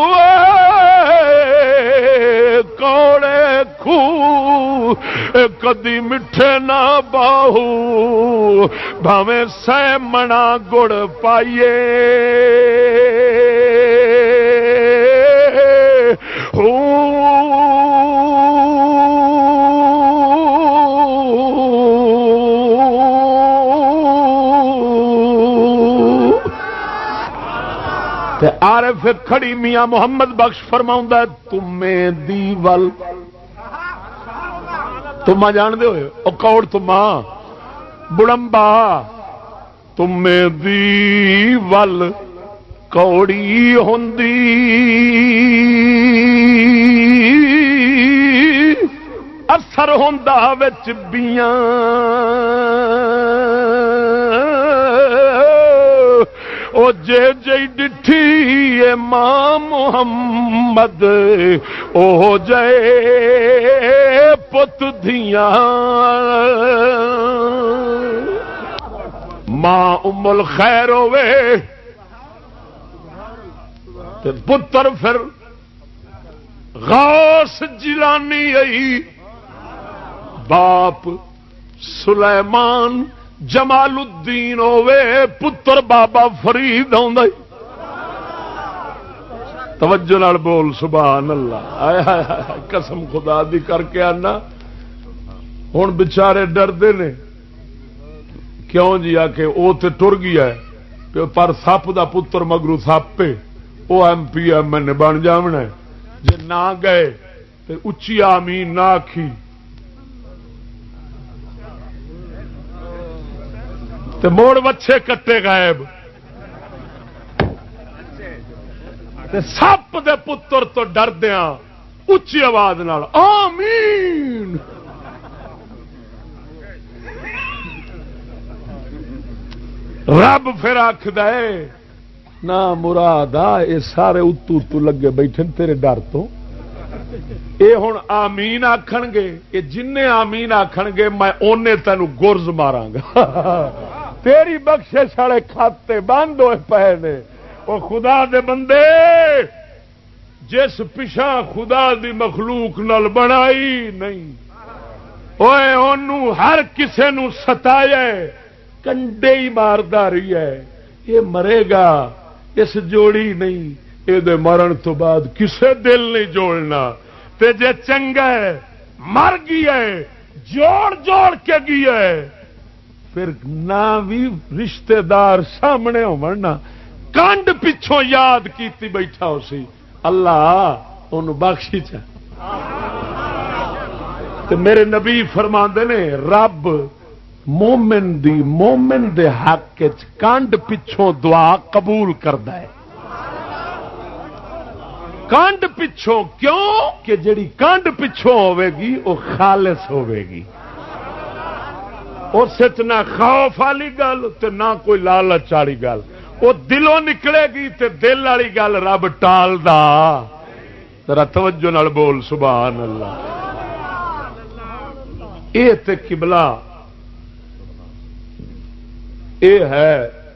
کوڑے کھو کدی مٹھے نہ باہو بھاویں سہ منا گڑ پائیے. عارف کھڑی میاں محمد بخش فرماؤں تمیں دی ول تما جان دے ہوئے او کوڑ تما بڑمبا تمیں دی ول کوڑی ہوندی اثر ہوندا وچ بیاں او جے جے ڈٹھی اے ماں محمد او جے پت دھیاں. ماں ام الخیر ہوے تے پتر پھر غوث جیلانی آئی باپ سلیمان جمال الدین ہوے پتر بابا فرید آندا. توجہ نال بول سبحان اللہ. قسم خدا دی کر کے آنا ہن بیچارے ڈردے نے کیوں جی آ کے او تے ٹر گیا ہے پر سپ دا پتر مگرو سپ او ایم پی ایم نے بن جاونا ہے. جے نہ گئے تے اچھی آمین نہ آکھی تے موڑ وچھے کٹے غائب تے سپ دے پتر تو ڈردیاں اچھی آواز نال آمین. رب پھر آکھدا ہے نہ مراد اے سارے اتو اتو لگے بیٹھے تیرے ڈر تو اے ہن آمین آکھن گے اے جن آمین آکھن گے میں اونے تینوں گرز ماراں گا. تیری بخشش والے کھاتے بند ہوئے پے نے. او خدا دے بندے جس پچھا خدا دی مخلوق نال بنائی نہیں اوے اونوں ہر کسے نو ستایا کنڈے ہی ماردا رہی ہے. یہ مرے گا اس جوڑی نہیں اے دے مرن تو بعد کسے دل نہیں جوڑنا. تے جے چنگا ہے مر گیا ہے جوڑ جوڑ کے گیا ہے پھر نہ بھی رشتہ دار سامنے ہونا کانڈ پچھوں یاد کیتی بیٹھا ہو سی اللہ ان بخشی چا تے میرے نبی فرماندے نے رب مومن دے حق وچ کانڈ پچھوں دعا قبول کردا ہے کانڈ پچھوں کیوں کہ جڑی کانڈ پچھوں ہوے گی وہ خالص ہوے گی اس نہ خوف والی گل تے نہ کوئی لالچ والی گل وہ دلوں نکلے گی تے دل والی گل رب ٹالدا ذرا توجہ نال بول سبحان اللہ اے تے قبلہ اے ہے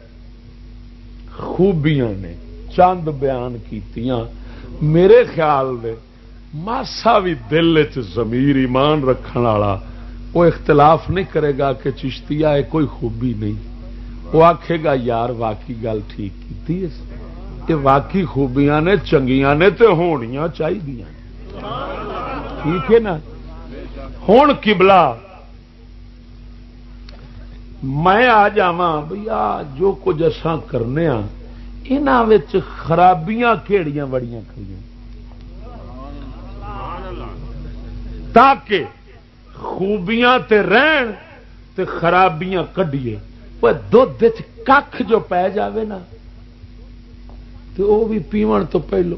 خوبیاں نے چند بیان کیتیاں میرے خیال دے ماسا بھی دل چ ضمیر ایمان رکھن والا وہ اختلاف نہیں کرے گا کہ چشتیہ ہے کوئی خوبی نہیں وہ آکھے گا یار واقعی گل ٹھیک کیتی ہے کہ واقعی خوبیاں نے چنگیاں نے تے ہونیاں چاہیے ٹھیک ہے نا ہن قبلہ میں آ جاواں بھیا جو کچھ اساں کرنے ہاں انہاں وچ خرابیاں کیڑیاں بڑیاں کھڑیاں تاکہ خوبیاں تے رہن تے خرابیاں کڈیے وہ دودھ وچ ککھ جو پی جاوے نا تے او بھی پیون تو پہلو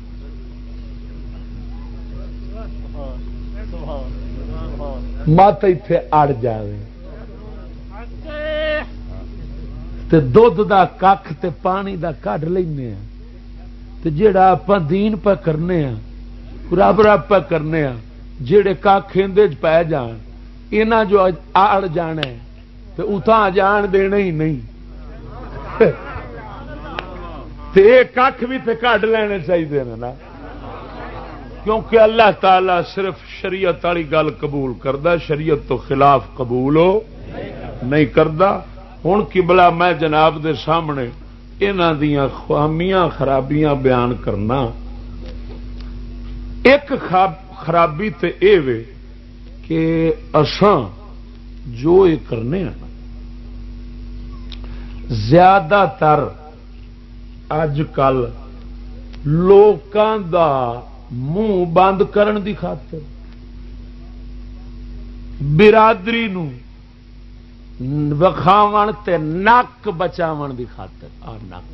مت ایتھے اڑ جاوے تے دودھ دا ککھ تے پانی دا کڈ لینے ہاں تے جیڑا آپاں دین پہ کرنے ہاں رب رب پہ کرنے ہاں جڑے ککھ اندے وچ پے جان انہاں جو اڑ جانا ہے تے اتھاں جان دینا ہی نہیں تے اے ککھ بھی تے کڈ لینے چاہیے نا کیونکہ اللہ تعالی صرف شریعت والی گل قبول کردا شریعت تو خلاف قبول ہو نہیں کردا ہن قبلہ میں جناب دے سامنے انہاں دیاں خامیاں خرابیاں بیان کرنا ایک خرابی تے اے وے کہ اساں جو یہ کرنے ہیں زیادہ تر اج کل لوکاں دا منہ بند کرن دی خاطر برادری نو وکھاون تے نک بچاون دی خاطر آ نک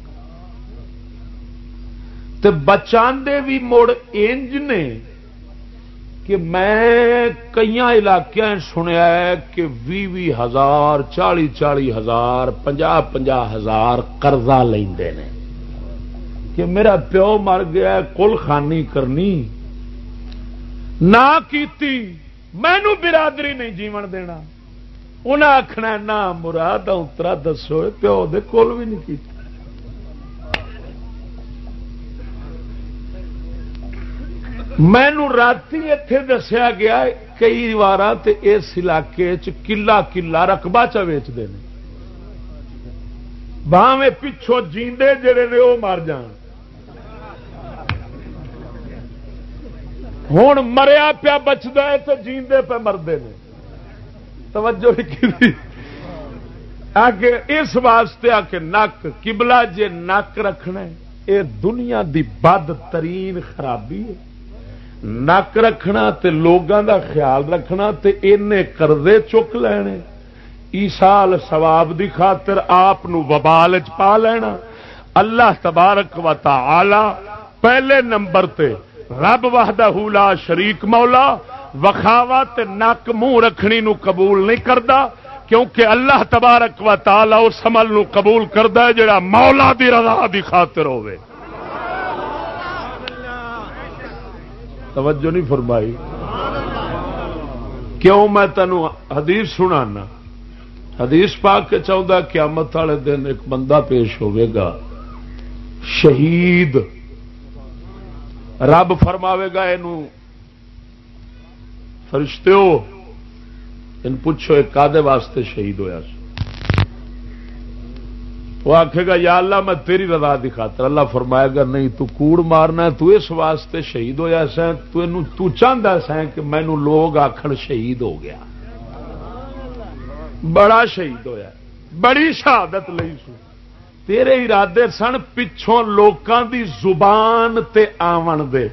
تے بچاندے بھی مڑ انج نے کہ میں کئی علاقے سنیا ہے کہ 20,000 40,000 50,000 قرضہ لیندے نے کہ میرا پیو مر گیا کل خانی کرنی نہ کیتی مینو برادری نہیں جیون دینا انہیں آخنا نہ مراد اترا دسو پیو دے کول بھی نہیں کیتی مینو راتی اتے دسیا گیا کئی وار اس علاقے کلا کلا رقبہ چ ویچتے ہیں باہیں پچھوں جیندے جڑے نے وہ مر جان ہوں مریا پیا بچتا ہے تو جیندے پہ مردے نے توجہ کی اس واسطے آ کے نک قبلہ جے نک رکھنا یہ دنیا دی بد ترین خرابی ہے نک رکھنا تے لوگاں دا خیال رکھنا تے اینے قرضے چک لینے ایسال ثواب دی خاطر آپ وبال چ پا لینا اللہ تبارک و تعالی پہلے نمبر تے رب وحدہ لا شریک مولا وکھاوا تے نک منہ رکھنی نو قبول نہیں کردا کیونکہ اللہ تبارک و تعالی اس عمل نو قبول کردا ہے جڑا مولا دی رضا دی خاطر ہوے توجہ نہیں فرمائی کیوں میں تینوں حدیث سنانا حدیث پاک کے چاہتا قیامت والے دن ایک بندہ پیش ہوئے گا شہید رب فرماوے گا اینو فرشتیو ان پوچھو ایک کادے واسطے شہید ہویا وہ آکھے گا یا اللہ میں تیری رضا دی خاطر اللہ فرمائے گا نہیں تو کوڑ مارنا ہے تو اس واسطے شہید ہویا سیں تو چاہتا سیں کہ مینو لوگ آکھن شہید ہو گیا بڑا شہید ہویا بڑی شہادت لئی سو تیرے ارادے سن پچھوں لوکاں دی زبان تے آون دے،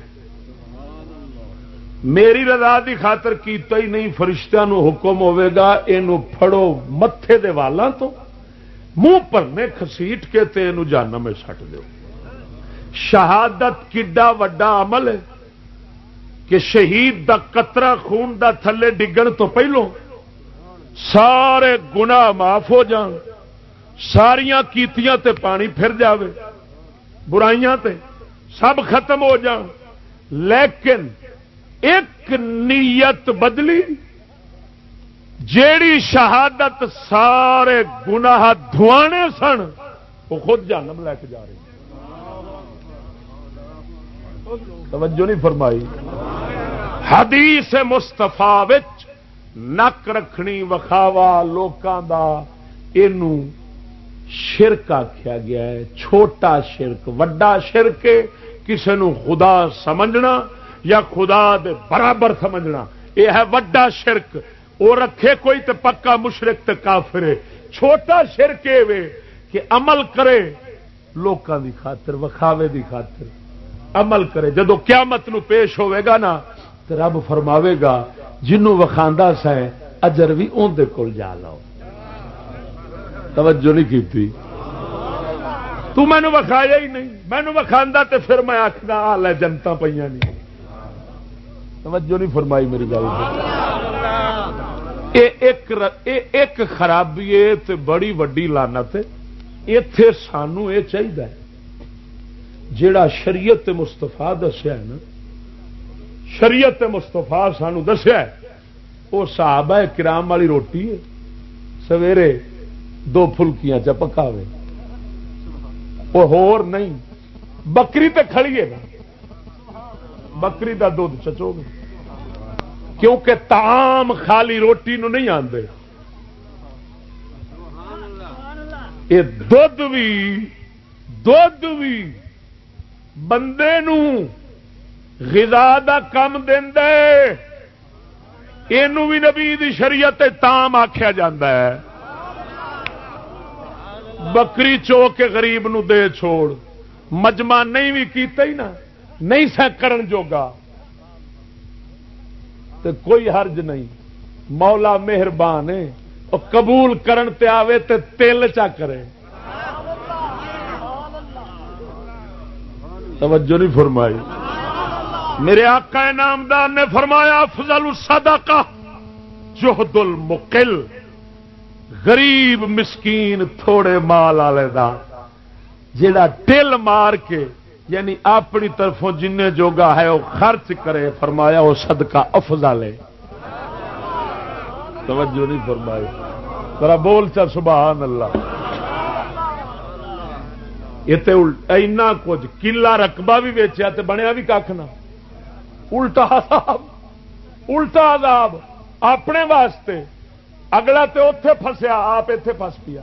میری رضا دی خاطر کیتا ہی نہیں، فرشتیاں نو حکم ہوے گا اینو پھڑو متھے دے والاں تو منہ پرنے کھسیٹ کے تے اینو جہنم میں سٹ دیو۔ شہادت کڈا وڈا عمل ہے کہ شہید دا قطرہ خون دا تھلے ڈگن تو پہلو سارے گناہ معاف ہو جان، ساریاں کیتیاں تے پانی پھر جاوے، برائیاں تے سب ختم ہو جان، لیکن ایک نیت بدلی جیڑی شہادت سارے گناہ دھوانے سن وہ خود جہنم لے کے جا رہی۔ توجہ نہیں فرمائی؟ حدیث مصطفیٰ وچ نک رکھنی وکھاوا لوکاں دا اینو شرک آکھیا گیا ہے، چھوٹا شرک، وڈا شرک کسے نو خدا سمجھنا یا خدا دے برابر سمجھنا، یہ ہے وڈا شرک۔ وہ رکھے کوئی تے پکا مشرک تے کافر ہے۔ چھوٹا شرک وے کہ عمل کرے لوکاں دی خاطر، وکھاوے دی خاطر عمل کرے، جدو قیامت نو پیش ہوئے گا نا تو رب فرماوے گا جنوں وکھاندا سا اجر بھی اون دے کول جا لاؤ۔ توجہ نہیں کیتی؟ تو مینوں وکھایا ہی نہیں، مینوں وکھاندا تے پھر میں آکھدا آ لے جنتا پئیاں نہیں۔ توجہ نہیں فرمائی میری گل؟ ایک خرابی ہے تے بڑی وڈی لعنت ہے۔ ایتھے سانوں یہ چاہیے جیڑا شریعت مصطفیٰ دسیا ہے نا، شریعت مصطفیٰ سانو دسیا ہے وہ صحابہ کرام والی روٹی ہے، سویرے 2 پھلکیاں چ پکاوے، وہ ہور نہیں۔ بکری تے کھڑی ہے نا، بکری دا دودھ چچو گے، کیونکہ طعام خالی روٹی نو نہیں آندے، یہ دودھ بھی بندے نو غذا دا کم دیندا ہے۔ اینو بھی نبی دی شریعت تام آکھیا جاندا ہے۔ بکری چو کے غریب نو دے چھوڑ، مجمع نہیں بھی کیتا ہی نا، نہیں سا کرن جوگا تے کوئی حرج نہیں، مولا مہربان ہے، او قبول کرن تے آوے تے تل چا کرے۔ توجہ نہیں فرمائی؟ میرے آقا نامدار نے فرمایا افضل الصدقہ جہد المقل، غریب مسکین تھوڑے مال والے دا جیڑا ٹل مار کے یعنی اپنی طرفوں جن جوگا ہے وہ خرچ کرے، فرمایا وہ صدقہ افضل ہے۔ توجہ نہیں فرمائی؟ ذرا بول چا سبحان اللہ۔ یہ تے اینا کچھ کلا رقبہ بھی ویچیا تے بنیا بھی کھ نہ، الٹا عذاب اپنے واسطے، اگلا تے اوتھے پھسیا آپ ایتھے پھس پیا۔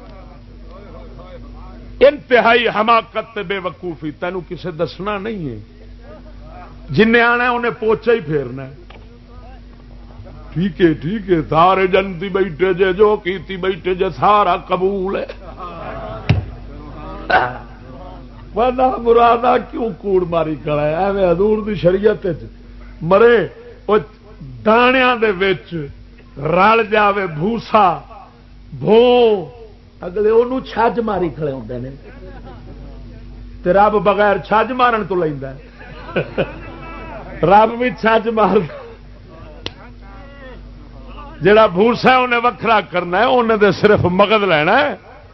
انتہائی حماقت تے بے وقوفی، تینوں کسے دسنا نہیں ہے، جن آنا انہیں پوچھا ہی پھیرنا ہے۔ ٹھیک ہے سارے جنتی بیٹھے جے، جو کیتی بیٹھے جے، سارا قبول ہے۔ ورنہ مرادہ کیوں کوڑ ماری کھڑا ہے؟ ایویں حضور دی شریعت مرے وہ دانیاں دے وچ رل جاوے بھوسا بھو، اگلے انہوں چھج ماری کھڑے ہوندے نے، تے رب بغیر چھج مارن تو لیندا ہے۔ رب بھی چھج مار، جڑا بھوسا انہیں وکھرا کرنا ہے، انہیں دے صرف مغد لینا ہے۔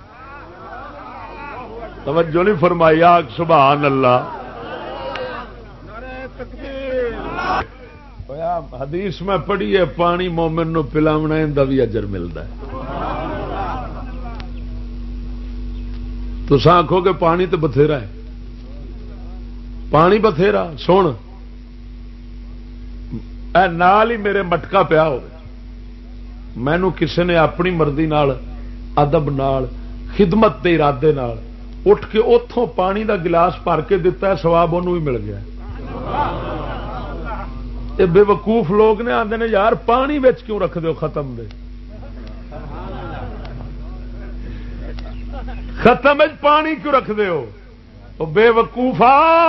توجہ نہیں فرمائی؟ آگ سبحان اللہ۔ حدیث میں پڑھی ہے پانی مومن نو پلاونا ان دا بھی اجر ملتا ہے۔ تو آکھو کہ پانی تو بتھیرا ہے، پانی بتھیرا سن اے نال ہی میرے مٹکا پیا ہو، مینو کسے نے اپنی مرضی نال ادب نال خدمت دے ارادے نال اٹھ کے اتوں پانی دا گلاس بھر کے دتا ہے، سواب انہوں بھی مل گیا۔ یہ بے وقوف لوگ نے آتے ہیں یار پانی بچ کیوں رکھ دو، ختم دے ختم پانی کیوں رکھ دے ہو تو بے وقوفا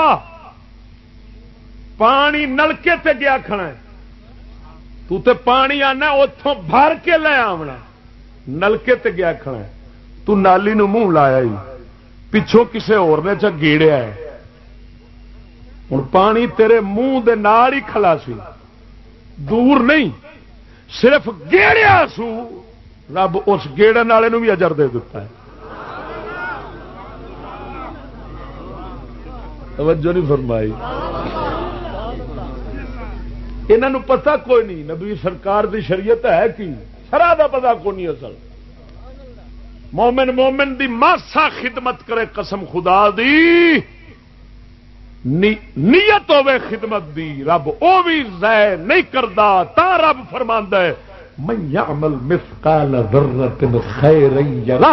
پانی نلکے تے گیا کھنا ہے تو تے پانی آنا اتوں بھر کے لے آونا نلکے تے گیا کھنا ہے تو نالی نو منہ لایا ہی پچھوں کسے اور نے چا گیڑیا ہے ہوں پانی تیرے منہ دے نال ہی کھلا سی دور نہیں صرف گیڑیا سو رب اس گیڑن والے نو بھی اجر دے دیتا ہے توجہ نہیں فرمائی انہوں پتہ کوئی نہیں نبی سرکار دی شریعت ہے کی شرع دا پتہ کوئی نہیں اصل مومن مومن دی ماسا خدمت کرے قسم خدا دی نیت ہوے خدمت دی رب او بھی ضائع نہیں کردا تا رب فرماندا ہے من یعمل مثقال ذرۃ خیرا یرہ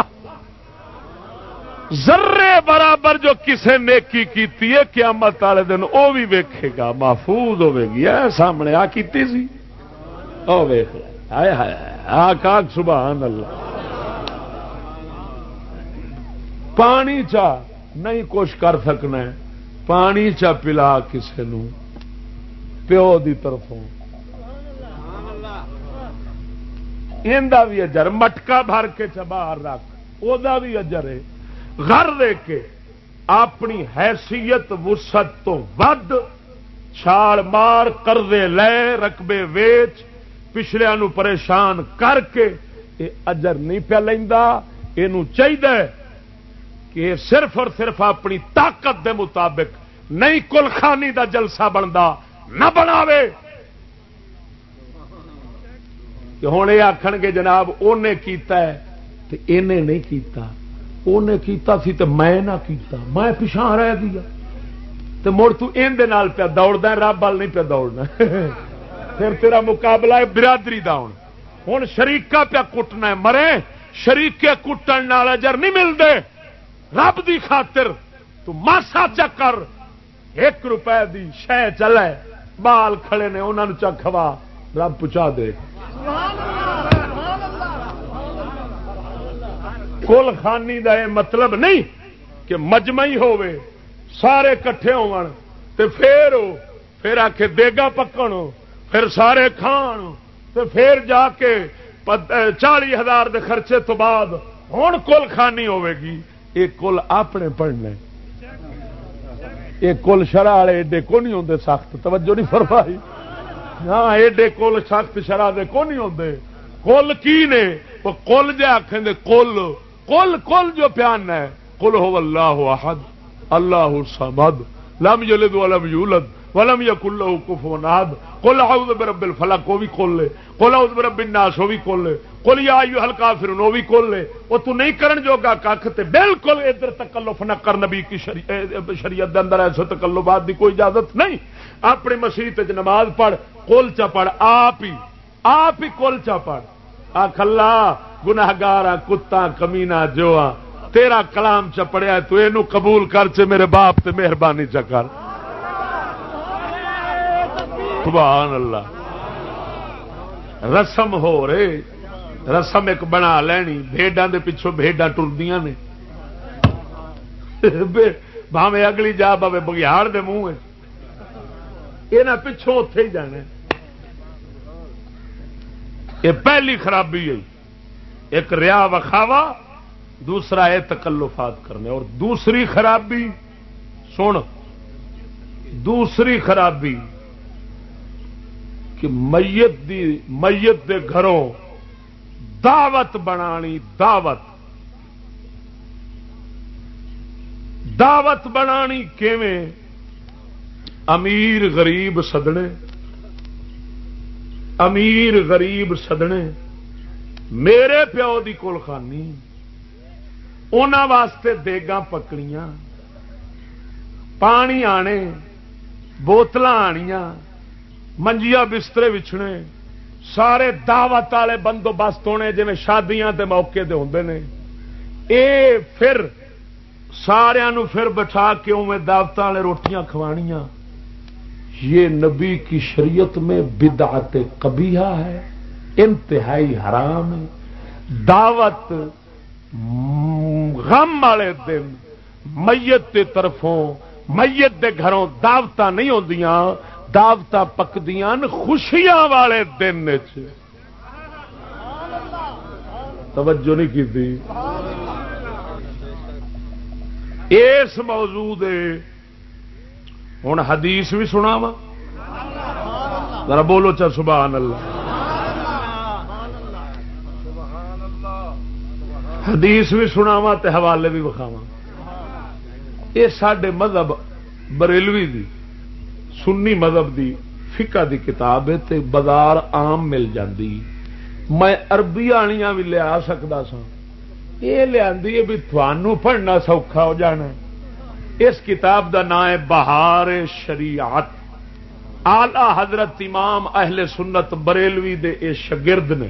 ذرے برابر جو کسے نیکی کیتی ہے قیامت والے دن او بھی ویکھے گا محفوظ ہوے گی اے سامنے آ کیتی سی او ویکھ ہائے ہائے آ سبحان اللہ پانی چا نہیں کچھ کر سکنا ہے پانی چا پلا کسے نو پیو دی طرفوں ایندا بھی اجر مٹکا بھر کے چا باہر رکھ او دا بھی اجر ہے گھر دے کے اپنی حیثیت وسعت تو ود چھال مار قرضے لے رقبے ویچ پچھلیاں نو پریشان کر کے یہ اجر نہیں پیا لیندا اینو چاہیے کہ صرف اور صرف اپنی طاقت دے مطابق نہیں کل خانی دا جلسہ بنتا نہ بناوے کہ ہوں یہ آخن گے جناب انہیں کیتا ہے تو انہیں نہیں کیتا انہیں کیتا سی تو میں نہ کیتا میں پیچھا رہ گیا تو مڑ تو ان دے نال پیا دوڑدا رب وال نہیں پیا دوڑنا پھر تیرا مقابلہ ہے برادری دا ہوں شریکا پیا کٹنا ہے مرے شریکے کٹن نال اجر نہیں ملتے رب دی خاطر تو ماسا چکر 1 روپے دی شے چلے بال کھڑے نے انہوں نے چکھوا رب پہنچا دے کل خانی دا یہ مطلب نہیں کہ مجمعی ہوئے سارے کٹھے ہون تے پھر آ کے دیگا پکن پھر سارے کھان تے پھر جا کے 40,000 دے خرچے تو بعد ہن کل خانی ہوے گی یہ کل اپنے پڑھنے یہ کل شرع والے ایڈے کو نہیں ہوندے سخت توجہ نہیں فرمائی ہاں ایڈے کل سخت شرع دے کو نہیں ہوندے کل کی نے وہ کل جے آکھیں دے کل جو پیان ہے قل هو اللہ احد اللہ الصمد لم یلد ولم یولد ولم یکن له کفوا احد قل اعوذ برب الفلق وہ بھی کل لے قل اعوذ برب الناس وہ بھی کل لے قل یا ایھا الکافرون وہ بھی کل لے وہ تو نہیں کرن جوگا کھ تے بالکل ادھر تکلف نہ کر نبی کی شریعت دے اندر ایسے تکلفات دی کوئی اجازت نہیں اپنی مسجد وچ نماز پڑھ کل چا پڑھ آپ ہی کل چا پڑھ آکھ اللہ گناہگار کتا کمینہ جو تیرا کلام چ پڑھیا تو اینو قبول کر چ میرے باپ تے مہربانی چ کر سبحان اللہ رسم ہو رہے رسم ایک بنا لینی بھیڈاں دے پچھوں بھیڈاں ٹردیاں نے بھاویں اگلی جا بھاویں بگیاڑ دے منہ یہاں پچھوں اتے ہی جانا یہ پہلی خرابی ہے ایک ریا وکھاوا دوسرا ہے تکلفات کرنے اور دوسری خرابی سن دوسری خرابی کہ میت دے گھروں دعوت بنانی دعوت بنانی کیویں امیر غریب سدنے میرے پیو دی کول خانی انہاں واسطے دیگاں پکڑیاں پانی آنے بوتلاں آنیاں منجیا بسترے وچھنے سارے دعوت والے بندوبست ہونے جی شادیاں دے موقع دے ہوندے نے اے پھر سارا پھر بٹھا کے اویں دعوت والے روٹیاں کھوانیاں یہ نبی کی شریعت میں بدعت قبیحہ ہے انتہائی حرام ہے دعوت غم والے دن میت دی طرفوں میت دے گھروں دعوت نہیں ہوندیاں، دعوت پکدیاں خوشیاں والے دن وچ۔ توجہ نہیں کی تھی اس موضوع دے ہن حدیث بھی سناواں، ذرا بولو چا سبحان اللہ۔ حدیث بھی سناواں تے حوالے بھی وکھاواں۔ یہ ساڈے مذہب بریلوی دی سنی مذہب دی فقہ دی کتاب ہے تے بازار عام مل جاندی، میں عربی آنیاں بھی لیا سکتا سا، یہ لیا بھی تھانوں پڑھنا سوکھا ہو جانا۔ اس کتاب دا نام ہے بہار شریعت، آلہ حضرت امام اہل سنت بریلوی دے اے شگرد نے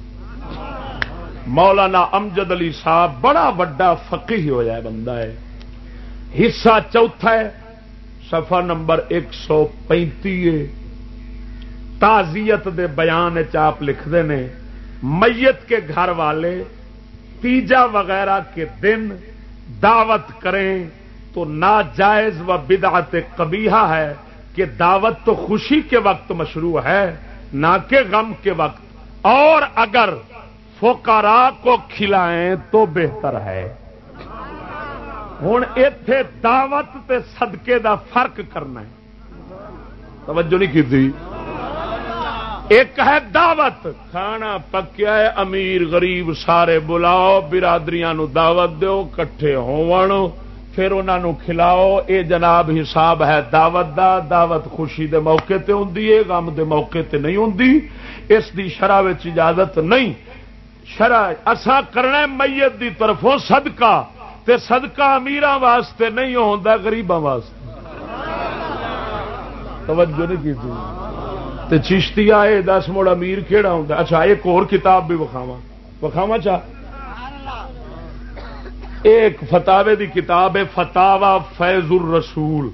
مولانا امجد علی صاحب، بڑا وڈا فقیہ ہویا ہے بندہ ہے۔ حصہ چوتھا ہے، صفحہ نمبر 135 تعزیت دے بیان چاپ لکھتے ہیں میت کے گھر والے تیجا وغیرہ کے دن دعوت کریں تو ناجائز و بدعت قبیحہ ہے کہ دعوت تو خوشی کے وقت مشروع ہے نہ کہ غم کے وقت، اور اگر فقراء کو کھلائیں تو بہتر ہے۔ ہوں ایتھے دعوت تے صدقے دا فرق کرنا ہے، توجہ نہیں کی تھی۔ ایک ہے دعوت، کھانا پکیا ہے، امیر غریب سارے بلاؤ، برادریاں نو دعوت دیو، کٹھے ہون پھر انہاں نو کھلاؤ، اے جناب حساب ہے دعوت دا۔ دعوت خوشی دے موقع تے ہوندی ہے، غم دے موقع تے نہیں ہوندی، اس دی شرع وچ اجازت نہیں۔ شرع اساں کرنا ہے میت دی طرفوں صدقہ، تے صدقہ امیراں واسطے نہیں ہوندا، غریباں واسطے۔ توجہ نہیں کیتی تے چشتیہ اے دس مڑ امیر کیڑا ہوندا؟ اچھا ایک اور کتاب بھی وکھاواں چاہ، ایک فتاوے دی کتاب ہے فتاوا فیض الرسول،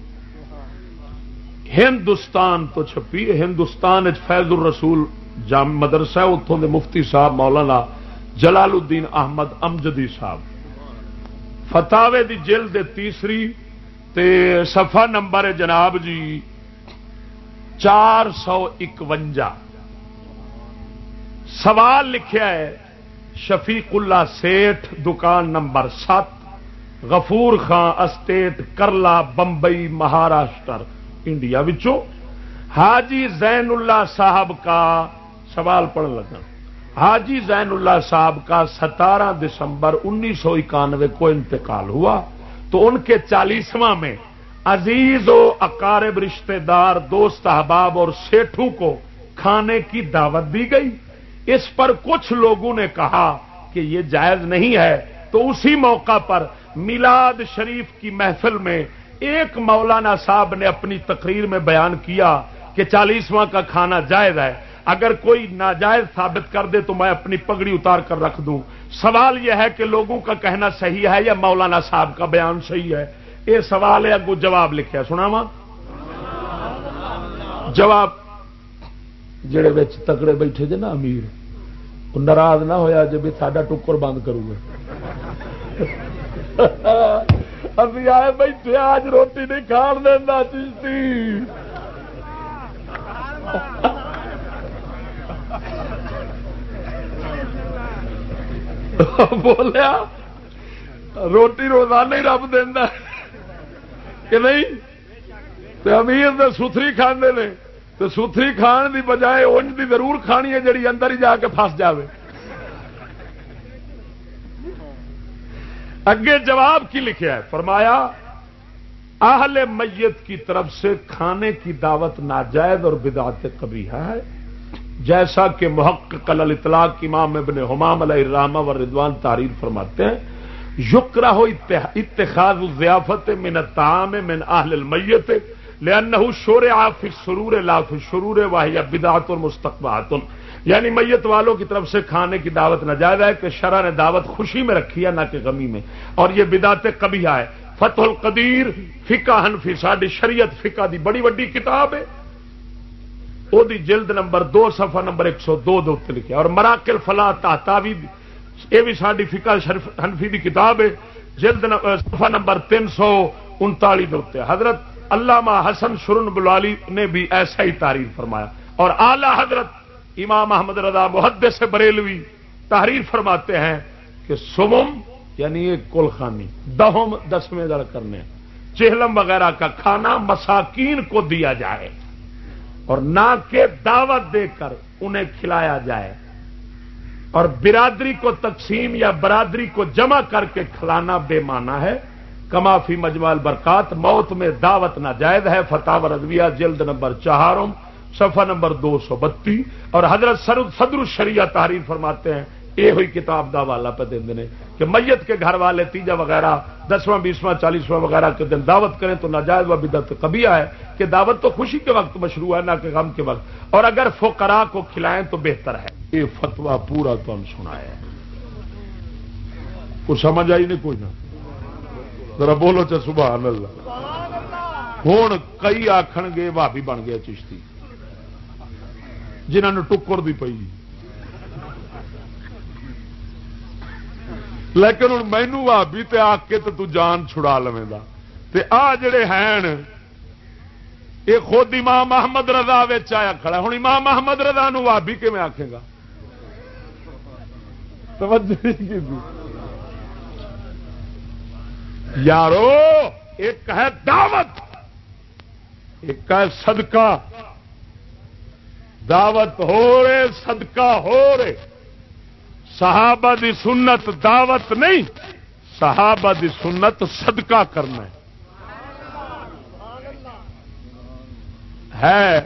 ہندوستان تو چھپی، ہندوستان فیض الرسول جامع مدرسہ ہے، اتوں دے مفتی صاحب مولانا جلال الدین احمد امجدی صاحب، فتاوے دی جلد تیسری تے صفحہ نمبر ہے جناب جی 451۔ سوال لکھیا ہے شفیق اللہ سیٹھ، دکان number 7، Ghafoor Khan estate, Kurla, Bombay, Maharashtra, India وچوں۔ حاجی زین اللہ صاحب کا سوال پڑھن لگا۔ حاجی زین اللہ صاحب کا 17 دسمبر 1991 کو انتقال ہوا، تو ان کے 40واں میں عزیز و اقارب رشتہ دار، دوست احباب اور سیٹھوں کو کھانے کی دعوت دی گئی۔ اس پر کچھ لوگوں نے کہا کہ یہ جائز نہیں ہے، تو اسی موقع پر میلاد شریف کی محفل میں ایک مولانا صاحب نے اپنی تقریر میں بیان کیا کہ 40واں کا کھانا جائز ہے، اگر کوئی ناجائز ثابت کر دے تو میں اپنی پگڑی اتار کر رکھ دوں۔ سوال یہ ہے کہ لوگوں کا کہنا صحیح ہے یا مولانا صاحب کا بیان صحیح ہے؟ یہ سوال ہے، اگو جواب لکھیا سناواں۔ جواب جڑے بچ تکڑے بیٹھے جے نا امیر، وہ ناراض نہ ہویا جب ساڈا ٹکر بند کرو گے۔ ابھی آئے بیٹھے آج روٹی نہیں کھان دینا چشتی۔ بولیا روٹی روزانہ ہی رب دینا کہ نہیں؟ تے امیر تے ستھری کھاندے نے، تو ستھری کھان دی بجائے اونج دی ضرور کھانی ہے جڑی اندر ہی جا کے پھس جاوے۔ اگے جواب کی لکھا ہے، فرمایا اہل میت کی طرف سے کھانے کی دعوت ناجائز اور بدعت قبیحہ ہے، جیسا کہ محقق الاطلاق امام ابن حمام علیہ الرحمہ والرضوان تحریر فرماتے ہیں، یکرہ اتخاذ الضیافت من الطعام من اہل المیت لأنه شرع فی السرور لا فی الشرور وہی بدعۃ مستقبحۃ، یعنی میت والوں کی طرف سے کھانے کی دعوت ناجائز ہے کہ شرع نے دعوت خوشی میں رکھی ہے نہ کہ غمی میں، اور یہ بدعت قبیحہ ہے۔ فتح القدیر فقہ حنفی، ساڈی شریعت فقہ دی بڑی وڈی کتاب ہے، وہ دی جلد نمبر 2 صفحہ نمبر 102 دے اوپر لکھا، اور مراقل فلاح تحتاوی یہ بھی ساری فقہ شرف حنفی کی کتاب ہے، جلد صفحہ نمبر 339 حضرت علامہ حسن شرن بلالی نے بھی ایسا ہی تحریر فرمایا، اور اعلی حضرت امام احمد رضا محدث بریلوی تحریر فرماتے ہیں کہ سمم یعنی یہ کل خانی، دہم 10ویں در کرنے، چہلم وغیرہ کا کھانا مساکین کو دیا جائے اور نہ کہ دعوت دے کر انہیں کھلایا جائے، اور برادری کو تقسیم یا برادری کو جمع کر کے کھلانا بے معنی ہے، کما فی مجمع البرکات، موت میں دعوت ناجائز ہے، فتاوی رضویہ جلد نمبر 4 صفحہ نمبر 232، اور حضرت صدر الشریعہ تحریر فرماتے ہیں، یہ ہوئی کتاب دا حوالہ پہ دیں دینے کہ میت کے گھر والے تیجا وغیرہ 10واں 20واں 40واں وغیرہ کے دن دعوت کریں تو ناجائز و بدعت قبیحہ ہے، کہ دعوت تو خوشی کے وقت مشروع ہے نہ کہ غم کے وقت، اور اگر فقراء کو کھلائیں تو بہتر ہے۔ یہ فتویٰ پورا تو ہم سنایا ہے، کچھ سمجھ آئی نہیں؟ کوئی نہ ذرا بولو چا سبحان اللہ۔ ہوں کئی آخن گے بھابی بن گیا چشتی، جنہوں نے ٹکر دی پئی، لیکن ہوں مینو بھابی تے آ کے تو جان چھڑا لویں گا، تے آ جڑے ہیں یہ خود امام احمد رضا آیا کھڑا، ہوں امام احمد رضا نو بھابی کیویں آکھے گا؟ توجہ نہیں کی یارو، ایک ہے دعوت، ایک ہے صدقہ، دعوت ہو رہے صدقہ ہو رہے، صحابہ دی سنت دعوت نہیں، صحابہ دی سنت صدقہ کرنا ہے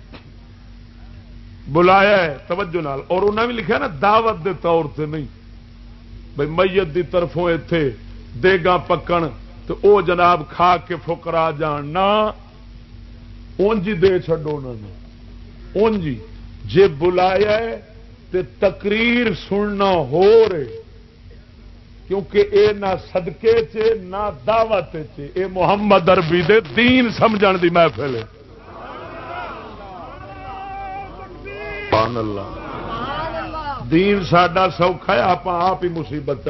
بلایا ہے توجہ نال، اور انہوں نے بھی لکھا نا دعوت دے طور سے نہیں، بھائی میت دی طرفوں ایتھے دیگاں پکن تو او جناب کھا کے فقراء جان، نہ اونجی دے چھڈو انہوں نے، اونجی جے بلایا ہے تے تقریر سننا ہو رہے، کیونکہ اے نہ صدقے چے نہ دعوت چے، اے محمد عربی دے دین سمجھن دی محفل ہے۔ سبحان اللہ، دین ساڈا سوکھا ہے، آپ ہی مصیبت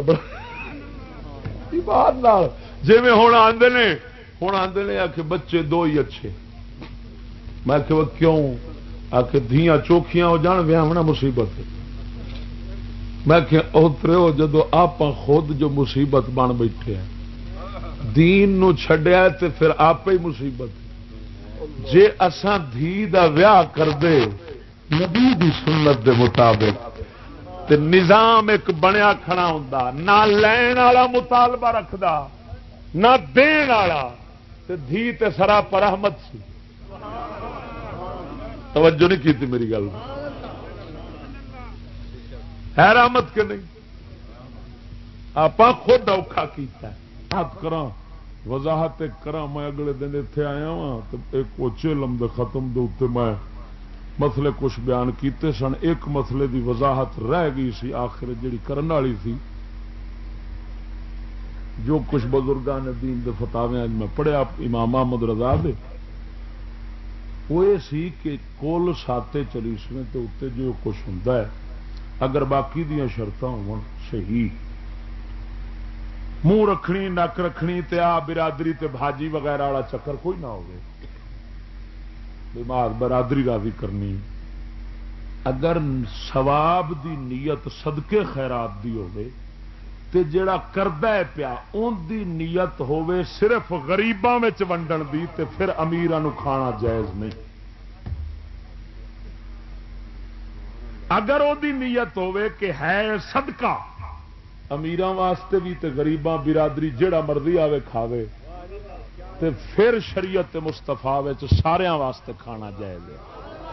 جی میں ہوں آدھے نے آ کے بچے دو ہی اچھے، میں کہ وہ کیوں؟ آ کے دھیاں چوکھیاں ہو جان ویاہنا مصیبت ہے، میں کہ اترے ہو جدو آپ خود جو مصیبت بن بیٹھے ہیں، دین نو چھڈیا تے پھر آپ ہی مصیبت، جے اساں دھی دا ویاہ کر دے نبی دی سنت دے مطابق تے نظام ایک بنیا کھڑا ہوندا، نہ لین والا مطالبہ رکھدا نہ دین والا، تے دھی تے سراپا رحمت سی۔ توجہ نہیں کی میری گل، ہے رحمت کہ نہیں؟ آپ خود اوکھا کیتا ہے، بات کراں وضاحت کراں، میں اگلے دن اتنے آیا ہاں تو ایک چلم دے ختم دے اتنے میں مسئلے کچھ بیان کیتے سن، ایک مسئلے دی وضاحت رہ گئی سی آخر جڑی کرن والی سی، جو کچھ بزرگان دین دے فتاویاں میں پڑھیا امام احمد رضا دے، وہ یہ سی کہ کل ساتے چلیسویں تے اتنے جو کچھ ہوندا ہے، اگر باقی دیاں شرطاں ہون صحیح، منہ رکھنی نک رکھنی تے آ برادری تے بھاجی وغیرہ والا چکر کوئی نہ ہوگی، بیمار برادری راضی کرنی، اگر ثواب دی نیت صدقے خیرات دی ہوے تے جڑا کردا ہے پیا اون دی نیت ہوے صرف غریباں وچ ونڈن دی، تے پھر امیراں نو کھانا جائز نہیں۔ اگر او دی نیت ہوے کہ ہے صدقہ امیراں واسطے بھی تے غریباں برادری جڑا مرضی آوے کھاوے، تے پھر شریعت مصطفیٰ وچ ساریاں واسطے کھانا جائز ہے۔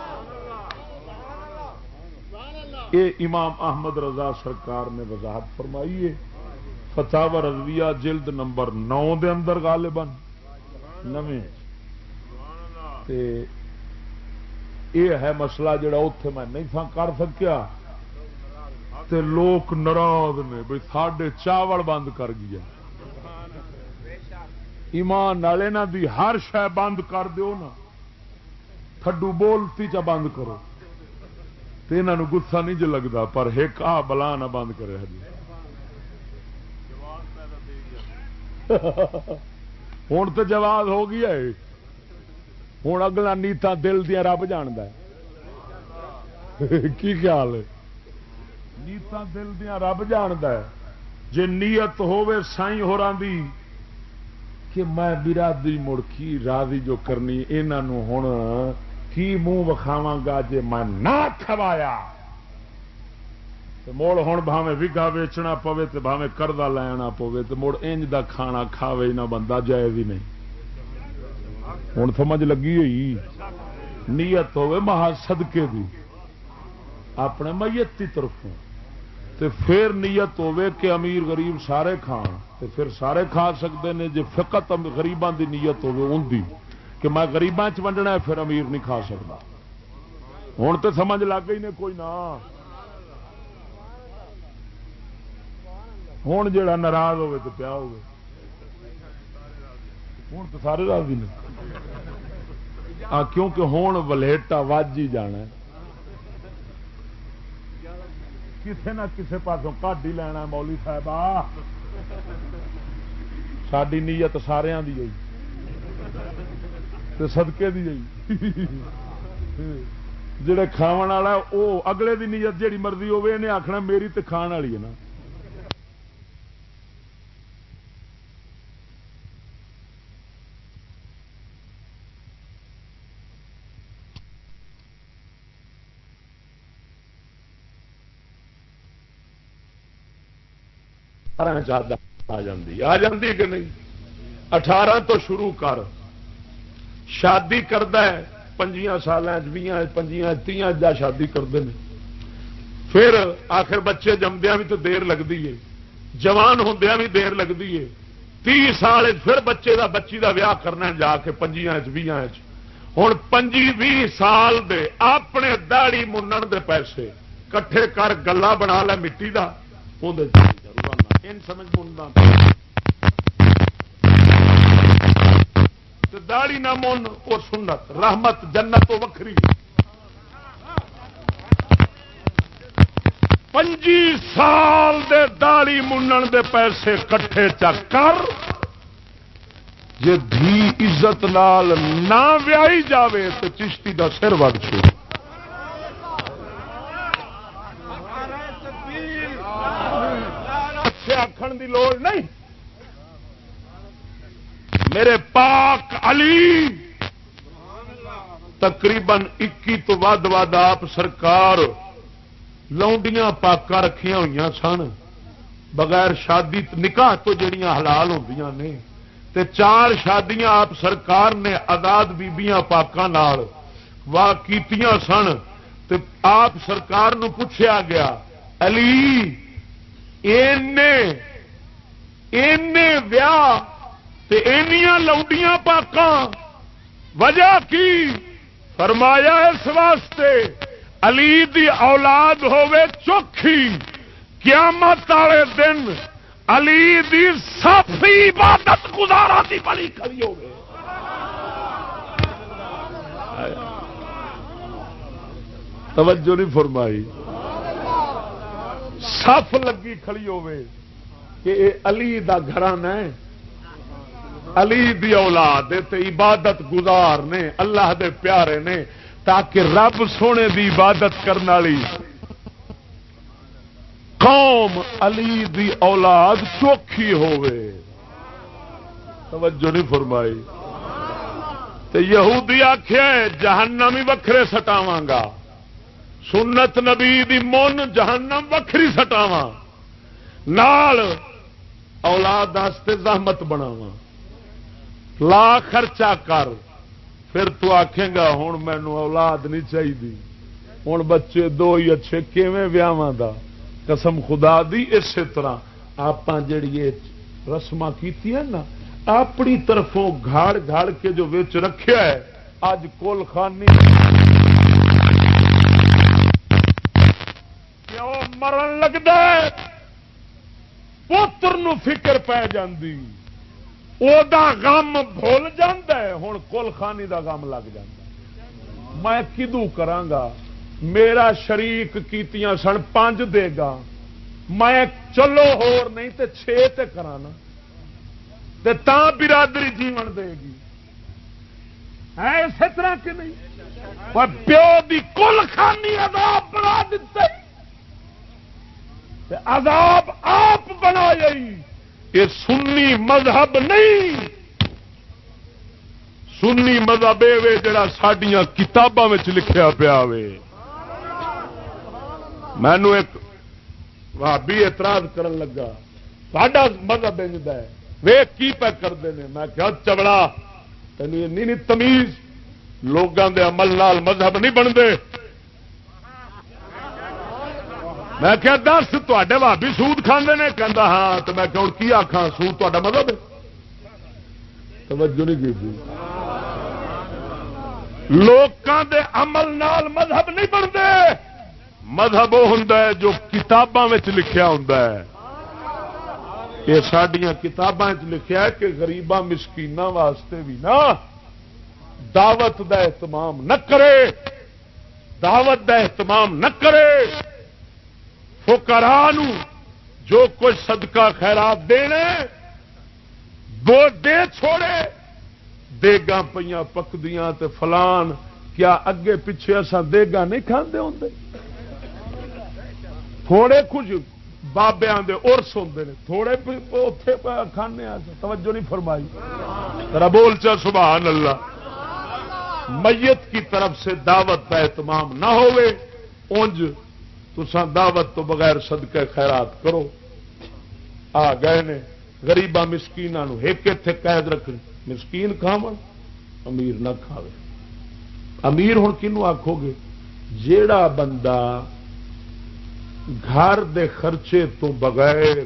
یہ امام احمد رضا سرکار نے وضاحت فرمائی ہے، فتاوی رضویہ جلد نمبر 9 دے اندر غالباً 9، تے یہ ہے مسئلہ جڑا اتنے میں نہیں تھا کر سکیا، تے لوگ ناراض نے بھئی ساڈے چاول بند کر گیا، ایمان نالے نہ دی ہر شے بند کر دیو نا، تھڈو بولتی چا بند کرو تے انہاں نو غصہ نہیں جو لگدا، پر ایک بلا نہ بند کرے جی ہوں تو جواز ہو گیا ہے، ہوں اگلا نیتا دل دیا رب جاندہ ہے کی خیال ہے؟ نیتا دل دیا رب جاندہ ہے. جے نیت ہووے سائیں ہوراں دی کہ میں برادری مڑکی راضی جو کرنی انہوں ہوں کی منہ وکھاواں گا جے میں نہ کھوایا مڑ ہوں بھاویں وگا ویچنا پوے تو بھاویں قرضہ لینا پوے تو مڑ انج دا کھانا کھاوے نہ بندہ جائز ہی نہیں. ہوں سمجھ لگی ہوئی نیت ہوے مہا صدقے دی اپنے میت کی طرفوں تے پھر نیت ہوے کہ امیر غریب سارے کھان تے پھر سارے کھا سکتے ہیں. جے فقط غریباں دی نیت ہوے ان دی کہ میں غریباں چ ونڈنا ہے پھر امیر نہیں کھا سکتا. ہوں تو سمجھ لگ گئی نے کوئی نہ. ہوں جا ناراض ہوے تو پیا ہوے ہوں تو سارے راضی نے کیونکہ ہوں ولیٹا وج ہی جانا کسے نہ کسے پاسوں کٹ ہی لینا. مولی صاحب ساری نیت سارا دی ہوئی صدقے دی ہوئی جڑے کھاون والا وہ اگلے دی نیت جیڑی مرضی ہوے انہیں آخنا میری تے کھان والی ہے نا. آ جاندی کہ نہیں. 18 تو شروع کر شادی کردا ہے 5 سال 20 25 30 جا شادی کرتے ہیں. پھر آخر بچے جمدیا بھی تو دیر لگتی ہے، جوان ہوندیا بھی دیر لگتی ہے. 30 سال پھر بچے دا بچی دا ویاہ کرنا جا کے 25 20 ہوں 25 سال دے اپنے داڑی منن دے پیسے کٹھے کر گلا بنا لے مٹی دا سمجھ مننا داڑی نہ من وہ سنت رحمت جنت تو وکری. 25 سال دے داڑی منن دے پیسے کٹھے چک کر جے دھی عزت نال نہ ویائی جاوے تو چشتی دا سر وڑ چھوڑ. آخر دی لوڑ نہیں. میرے پاک علی تقریباً 21 تو ود آپ سرکار لونڈیاں پاکاں رکھیاں ہوئی سن بغیر شادی نکاح تو جڑیاں حلال ہوندیاں نے تے 4 شادیاں آپ سرکار نے آزاد بیبیاں پاکاں نال واہ کیتیاں سن. تے آپ سرکار نو پوچھا گیا علی ویاہ اینیاں لونڈیاں پاکاں وجہ کی؟ فرمایا اس واسطے علی دی اولاد ہوے چوکھی قیامت والے دن علی دی صافی عبادت گزارا دی بڑی کھڑی ہوے. توجہ نہیں فرمائی. صف لگی کھڑی ہوے کہ اے علی دا گھرانہ ہے، علی دی اولاد تے عبادت گزار نے اللہ دے پیارے نے تاکہ رب سونے دی عبادت کرنے والی قوم علی دی اولاد چوکھی ہوے. توجہ نہیں فرمائی. تے یہودی آکھیا جہنم ہی وکھرے سٹاواں گا، سنت نبی دی من جہنم وکھری سٹاواں نال اولاد واسطے زحمت بناواں لا خرچہ کر. پھر تو آکھیں گا ہوں مینو اولاد نہیں چاہیے، ہوں بچے 2 ہی اچھے کیویں ویاواں دا. قسم خدا دی اسی طرح آپ جڑی رسم کی نا اپنی طرفوں گھاڑ گھاڑ کے جو وچ رکھیا ہے اج کول خانی کیوں مرن لگتا ہے پوتر نو فکر پی جاندی او دا غم بھول جاندا ہے. ہوں کل خانی دا غم لگ جاندا. میں کدو کرانگا میرا شریک کیتیاں سن 5 دے گا میں چلو ہور نہیں تے 6 تے کرانا تے تاں برادری جیون دے گی. ہے اسی طرح کہ نہیں؟ اور پیو دی کل خانی عذاب بنا دیتے، عذاب آپ بنا جائی. یہ سنی مذہب نہیں، سنی مذہب اے جڑا ساڈیاں کتاباں وچ لکھیا پیا وے. مینوں ایک بھابی اعتراض کرن لگا ساڈا مذہب انجدا ہے ویکھ کی پہ کرتے ہیں. میں کہا چبڑا تینوں نہیں تمیز، لوگوں دے عمل نال مذہب نہیں بنتے. میں کیا دس تے بھابی سود کھاندے نے؟ کہندا ہاں. تو میں کہ کی آخا سود تا مذہب ہے؟ توجہ نہیں کی تھی. لوگوں دے عمل نال مذہب نہیں بنتے. مذہب وہ ہوں جو کتاباں لکھیا ہوں. یہ سڈیا کتاباں لکھیا ہے کہ غریباں مسکیناں واسطے بھی نا دعوت دا اہتمام نہ کرے، دعوت دا اہتمام نہ کرے. فقراء نو جو کچھ صدقہ خیرات دینے دو دے چھوڑے. دیگاں پئیاں پکدیاں تے فلان، کیا اگے پیچھے اساں دیگاں نہیں کھاندے ہوندے؟ تھوڑے کچھ بابیاں دے عرس ہوندے نے، تھوڑے اوتھے کھانے آ. توجہ نہیں فرمائی؟ ذرا بول چا سبحان اللہ. میت کی طرف سے دعوت کا اہتمام نہ ہوئے اونج تساں دعوت تو بغیر صدقہ خیرات کرو. آ گئے نے غریباں مسکیناں نو ایک اتنے قید رکھنی، مسکین کھاون امیر نہ کھاوے. امیر ہن کینوں آکھو گے؟ جیڑا بندہ گھر دے خرچے تو بغیر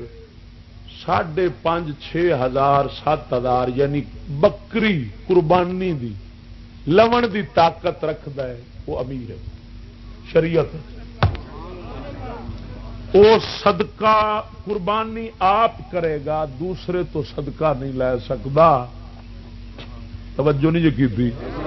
5,500 7,000 یعنی بکری قربانی دی لون دی طاقت رکھدا ہے وہ امیر ہے. شریعت وہ صدقہ قربانی آپ کرے گا، دوسرے تو صدقہ نہیں لے سکتا. توجہ نہیں جی کی.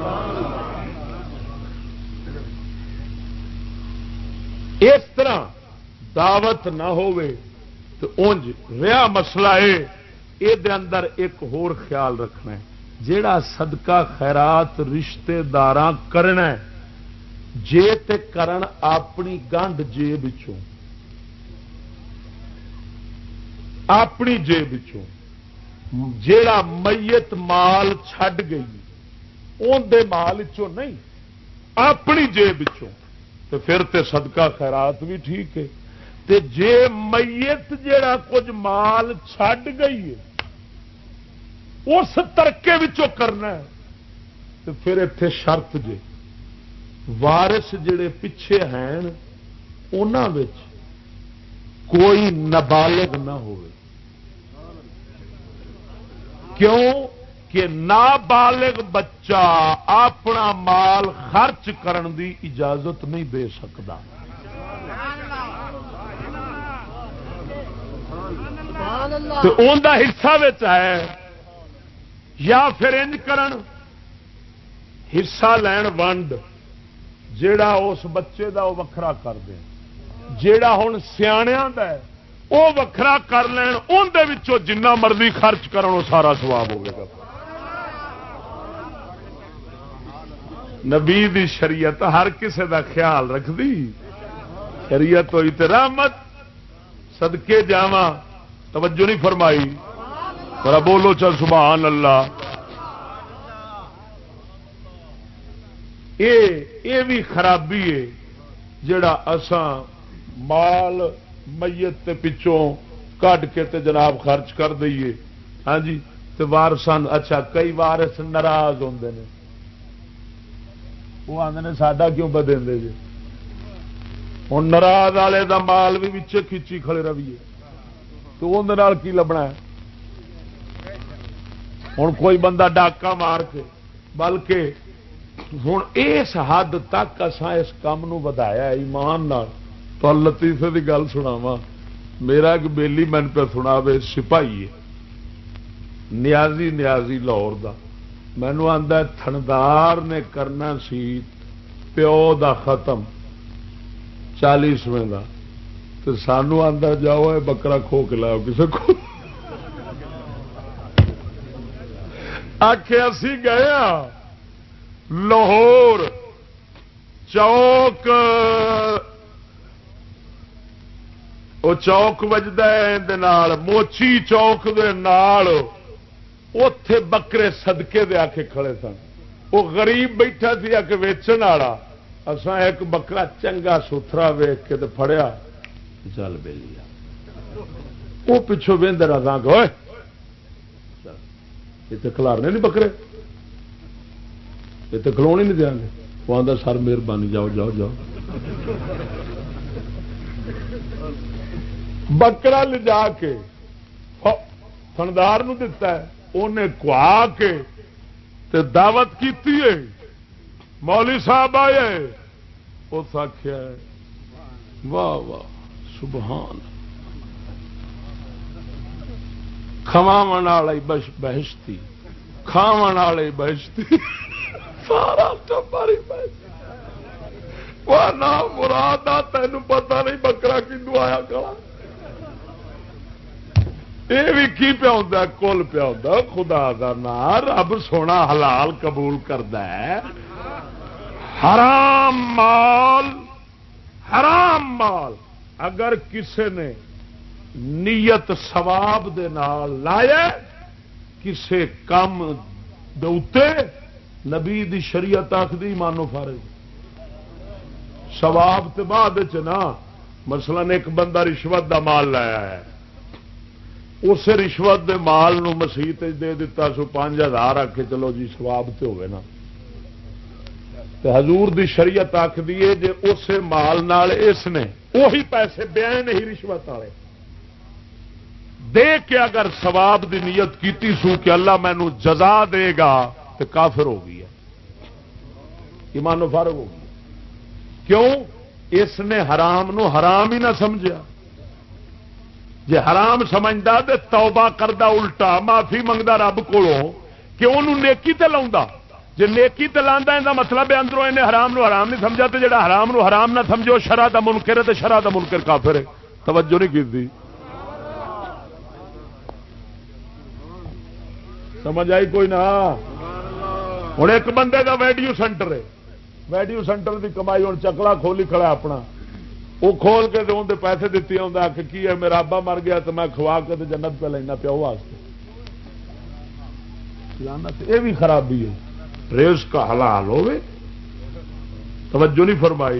اس طرح دعوت نہ ہوئے تو اونج رہا مسئلہ ہے. یہ اندر ایک ہور خیال رکھنا ہے، جیڑا صدقہ خیرات رشتے داراں کرنا ہے جے تے کرن اپنی گنڈ جیب وچوں، اپنی جیب وچوں. جیڑا میت مال چھڈ گئی اون دے مال وچوں نہیں، اپنی جیب وچوں، تو پھر تے صدقہ خیرات بھی ٹھیک ہے. تے جے میت جیڑا کچھ مال چھڈ گئی ہے اس ترکے وچوں کرنا ہے تو پھر اتنے شرط جے وارث جڑے پیچھے ہیں انہاں وچ کوئی نابالغ نہ ہوئے. کیوں کہ نابالغ بچہ اپنا مال خرچ کرن دی اجازت نہیں دے سکتا. تو ان دا حصہ ہے یا پھر انج کرن حصہ لین ونڈ جیڑا اس بچے دا وہ وکھرا کر دیں، جیڑا ہن سیاںیاں دا ہے وہ وکھرا کر لین، ان دے وچوں جنہ مرضی خرچ کرن وہ سارا ثواب ہوے گا. نبی دی شریعت ہر کسے دا خیال رکھ دی. شریعت ہوئی تے رحمت. صدقے جاواں. توجہ نہیں فرمائی؟ ذرا بولو چل سبحان اللہ. اے بھی خرابی ہے جڑا اساں مال میت تے پچھوں کڈ کے تے جناب خرچ کر دئیے. ہاں جی. تے وارثاں اچھا کئی وارث ناراض ہوندے نے، وہ آندے نے ساڈا کیوں بدیندے جی. ہن ناراض والے دا مال بھی وچے کھچی کھڑے رویے تو اندر کی لبنا ہے. ہوں کوئی بندہ ڈاکا مار کے، بلکہ ہوں اس حد تک اساں اس کام نو ودایا ایمان نال. تو لطیفے کی گل سناواں. میرا ایک بیلی من پہ سناوے، سپاہی ہے نیازی لاہور دا. مینو آندا تھندار نے کرنا سی پیو دا ختم 40ویں دا، تو سانو آندا جاؤ بکرا کھو کے لاؤ کسی کو. آخیا اسی گئے لاہور چوک، وہ چوک وجدا موچی چوک دے نال اتے بکرے صدقے دے آ کے کھڑے سن. وہ غریب بیٹھا سی آ کے ویچن والا. اساں ایک بکرا چنگا ستھرا ویخ کے پھڑیا، چل بے لیا. وہ پچھوں وہد رہا گئے یہ تو کھلارنے نہیں بکرے، یہ تو کھلو نہیں دیا گے. وہ آدھا سر مہربانی جاؤ جاؤ جاؤ. بکرا لے جا کے تھندار دتا ہے، انہیں کھوا کے تے دعوت کی مولی صاحب آئے. اس آخیا واہ واہ سبحان، کھواون والے بہشتی، کھاون والے بہشتی، سارا ٹبر ہی بہشتی. وہ نام مراد آ تینوں پتہ نہیں بکرا کنو آیا کلا. یہ بھی کی پیا ہوتا کل پیا ہوتا خدا کا نا. رب سونا حلال قبول کرتا ہے. حرام مال، حرام مال اگر کسے نے نیت ثواب دے نال لایا کسے کام دوتے، نبی دی شریعت آخری مانو فارغ. ثواب تے بعد چنا مثلا ایک بندہ رشوت دا مال لایا ہے، اس رشوت دے مال نو مسیت دے دیتا سو 5000 آ کے چلو جی ثواب تے ہوئے نا. تے حضور دی شریعت آخری ہے جے اس مال نال اس نے وہی پیسے بیان ہی رشوت والے دے کے اگر ثواب دی نیت کیتی سو کہ اللہ مینو جزا دے گا تو کافر ہو گئی ہے، ایمان و فارغ ہو گئی. کیوں؟ اس نے حرام نو حرام ہی نہ سمجھا. جے حرام سمجھدا تے توبہ کردا الٹا معافی منگدا رب کولوں کہ انہوں نیکی تے لاوندا. جے نیکی تے لاندا ایندا مطلب ہے اندروں انہیں حرام نو حرام نہیں سمجھا. تے جڑا حرام نو حرام نہ سمجھو شرع دا منکر ہے تے شرع دا منکر کافر ہے. توجہ نہیں کیتی؟ سمجھ آئی کوئی نہ؟ ہوں ایک بندے کا ویڈیو سینٹر ہے، ویڈیو سینٹر کی کمائی ہوں چکلا کھولی کھڑا اپنا، وہ کھول کے تو اندر پیسے دیتے آ کہ کی ہے میرا ابا مر گیا تو میں کھوا کے تو جنت پہ لینا پیو واسطے. یہ بھی خرابی ہے. رزق کا حلال ہوے، توجہ نہیں فرمائی.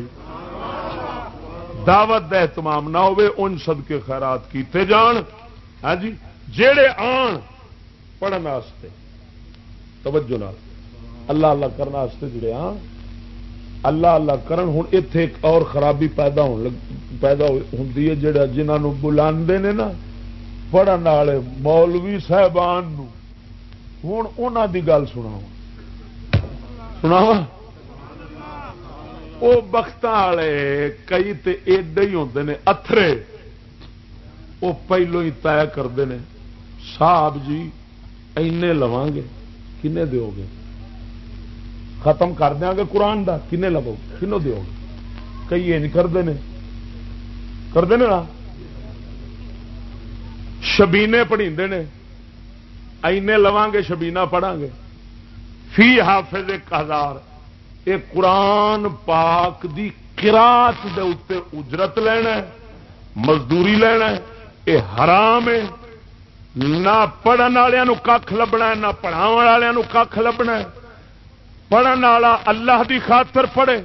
دعوت دا اہتمام نہ ہوے، ان صدقے خیرات کیتے جان. ہاں جی جیڑے آن پڑھن واسطے توجہ نال اللہ اللہ کرنے واسطے جڑے آن اللہ اللہ کرن. ہوں اتے ایک اور خرابی پیدا ہوندی ہے. جڑا جنہوں بلاندے نے نا پڑھن والے مولوی صاحبان ہوں انہاں دی گل سناواں وہ بخت والے کئی تے ایڈے ہی ہوندے نے اتھرے. وہ پہلو ہی طے کرتے ہیں صاحب جی اینے لواں گے کنے دیو گے، ختم کر دیا گے قرآن دا کنے لو کنوں دیو گے. کئی یہ نہیں کرتے نا شبینے پڑھیندے نے اینے لواں گے شبینہ پڑھاں گے. فی حافظ 1000 یہ قرآن پاک دی قرات دے اوتے اجرت لینا ہے، مزدوری لینا ہے. یہ حرام ہے. نہ پڑھن والوں کھ لبنا ہے، نہ پڑھاو والوں کھ لبنا ہے. پڑھن والا اللہ دی خاطر پڑھے،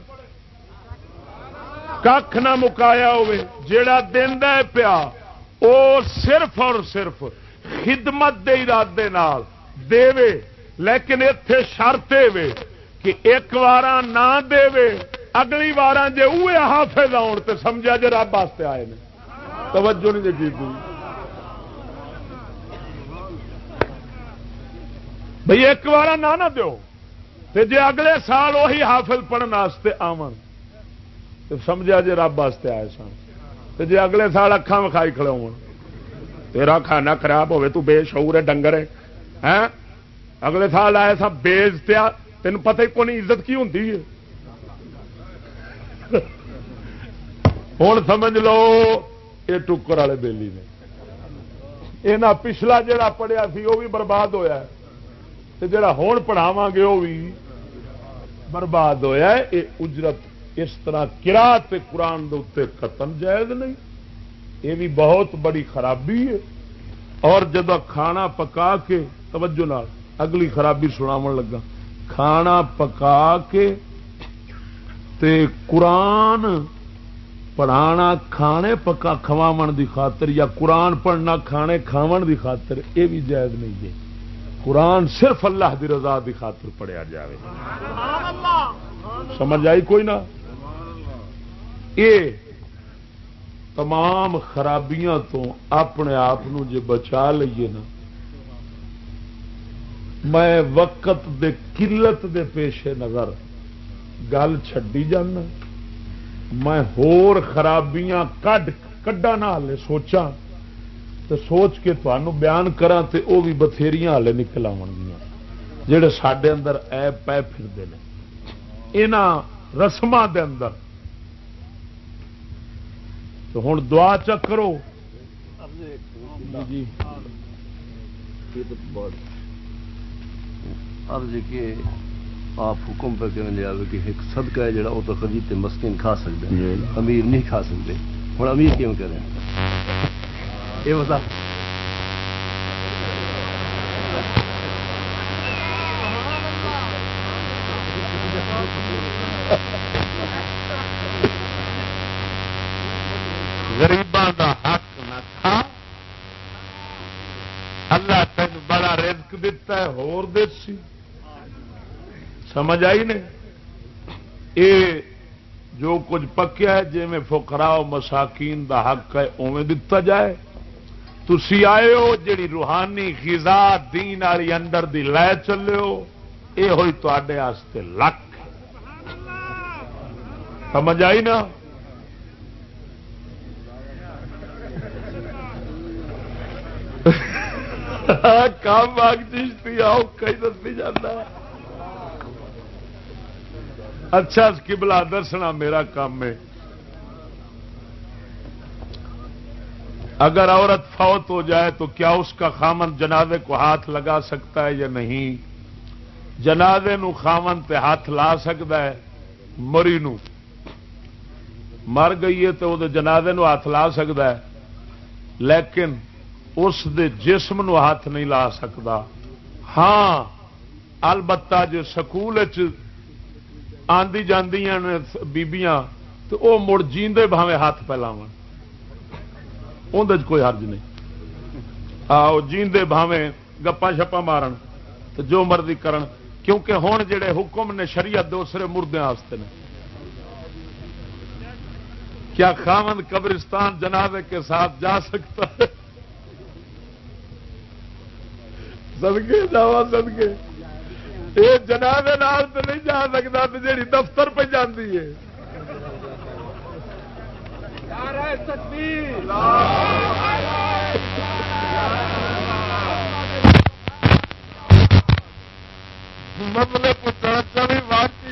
کھ نہ مکایا ہوئے. جیڑا دیندا ہے پیا او صرف اور صرف خدمت دے ارادے نال دے، لیکن ایتھے شرط وے کہ ایک وارا نہ دے، اگلی وارا جے اوے حافظ آن تے سمجھا جے رب واسطے آئے نے. توجہ نہیں جی بھئی ایک بار نہ دیو تے جے اگلے سال وہی حافظ پڑھن واسطے آون تے سمجھا جے رب واسطے آئے سن. تے جے اگلے سال اکھاں وکھائی کھڑے ہون تیرا کھانا خراب ہوے تو بے شعور ہے ڈنگر ہے ہیں. اگلے سال آئے سا بیزتیا تینوں پتہ ہی کوئی عزت کی ہوندی ہے. ہوں سمجھ لو یہ ٹکر والے بیلی نے. یہاں پچھلا جڑا پڑھیا سی وہ بھی برباد ہویا ہے. جڑا ہون پڑھاواں گے وہ بھی برباد ہویا ہے. یہ اجرت اس طرح قرات قرآن دے اوتے قطعاً جائز نہیں. یہ بھی بہت بڑی خرابی ہے. اور جب کھانا پکا کے توجہ نال اگلی خرابی سناون لگا. کھانا پکا کے تے قرآن پڑھانا کھانے پکا کھواون دی خاطر یا قرآن پڑھنا کھانے کھاون دی خاطر یہ بھی جائز نہیں ہے. قرآن صرف اللہ دی رضا دی خاطر پڑھیا جاوے. سمجھ آئی کوئی نہ؟ یہ تمام خرابیاں تو اپنے آپ جے بچا لئیے نا. میں وقت دے قلت دے پیش نظر گل چھڈی جانا. میں ہور خرابیاں کڈا نہ ہالے سوچاں تو سوچ کے تمہوں بیان کراں تے او بھی بتھیریاں ہالے نکل آون گیاں جڑے ساڈے اندر عیب پے پھردے نے انہاں رسماں دے اندر. تو ہن دعا چک کرو. جی عرض کہ آپ حکم پہ کرنے لیا کہ ایک صدقہ ہے جڑا وہ تو خرید مسکین کھا سکتے ہیں, امیر نہیں کھا سکتے. ہوں امیر کیوں کریں یہ بتا. غریباں دا حق نہ کھا. اللہ تین بڑا رزق دیتا ہے ہور دیسی. سمجھ آئی نے؟ یہ جو کچھ پکیا ہے جی میں فقراء و مساکین دا حق ہے اویں دتا جائے. تسی آئے ہو جڑی روحانی غذا دین والی اندر دی لے چلے ہو, یہ ہوئی تواڈے واسطے لک. سمجھ آئی نا؟ کام باغ چشتی آؤ کئی دستی جانا. اچھا قبلہ دسنا میرا کام ہے. اگر عورت فوت ہو جائے تو کیا اس کا خامن جنازے کو ہاتھ لگا سکتا ہے یا نہیں؟ جنازے نو خامن تے ہاتھ لا سکتا ہے. مری نو مر گئی ہے تو وہ جنازے نو ہاتھ لا سکتا ہے, لیکن اس دے جسم نو ہاتھ نہیں لا سکتا. ہاں البتہ جو سکول آندی جاندیاں بیبیاں تو وہ مڑ جیندے بھاویں ہاتھ پھیلاون, اندر کوئی حرج نہیں. آؤ جیندے بھاویں گپا شپا مارن تو جو مرضی کرن, کیونکہ ہون جڑے حکم نے شریعت دوسرے مردے واسطے نے. کیا خاوند قبرستان جنازے کے ساتھ جا سکتا ہے؟ صدقے جاوا صدقے یہ جنازے نال تو نہیں جا سکتا, تو جیڑی دفتر پہ جاندی ہے. مطلب بھی واقعی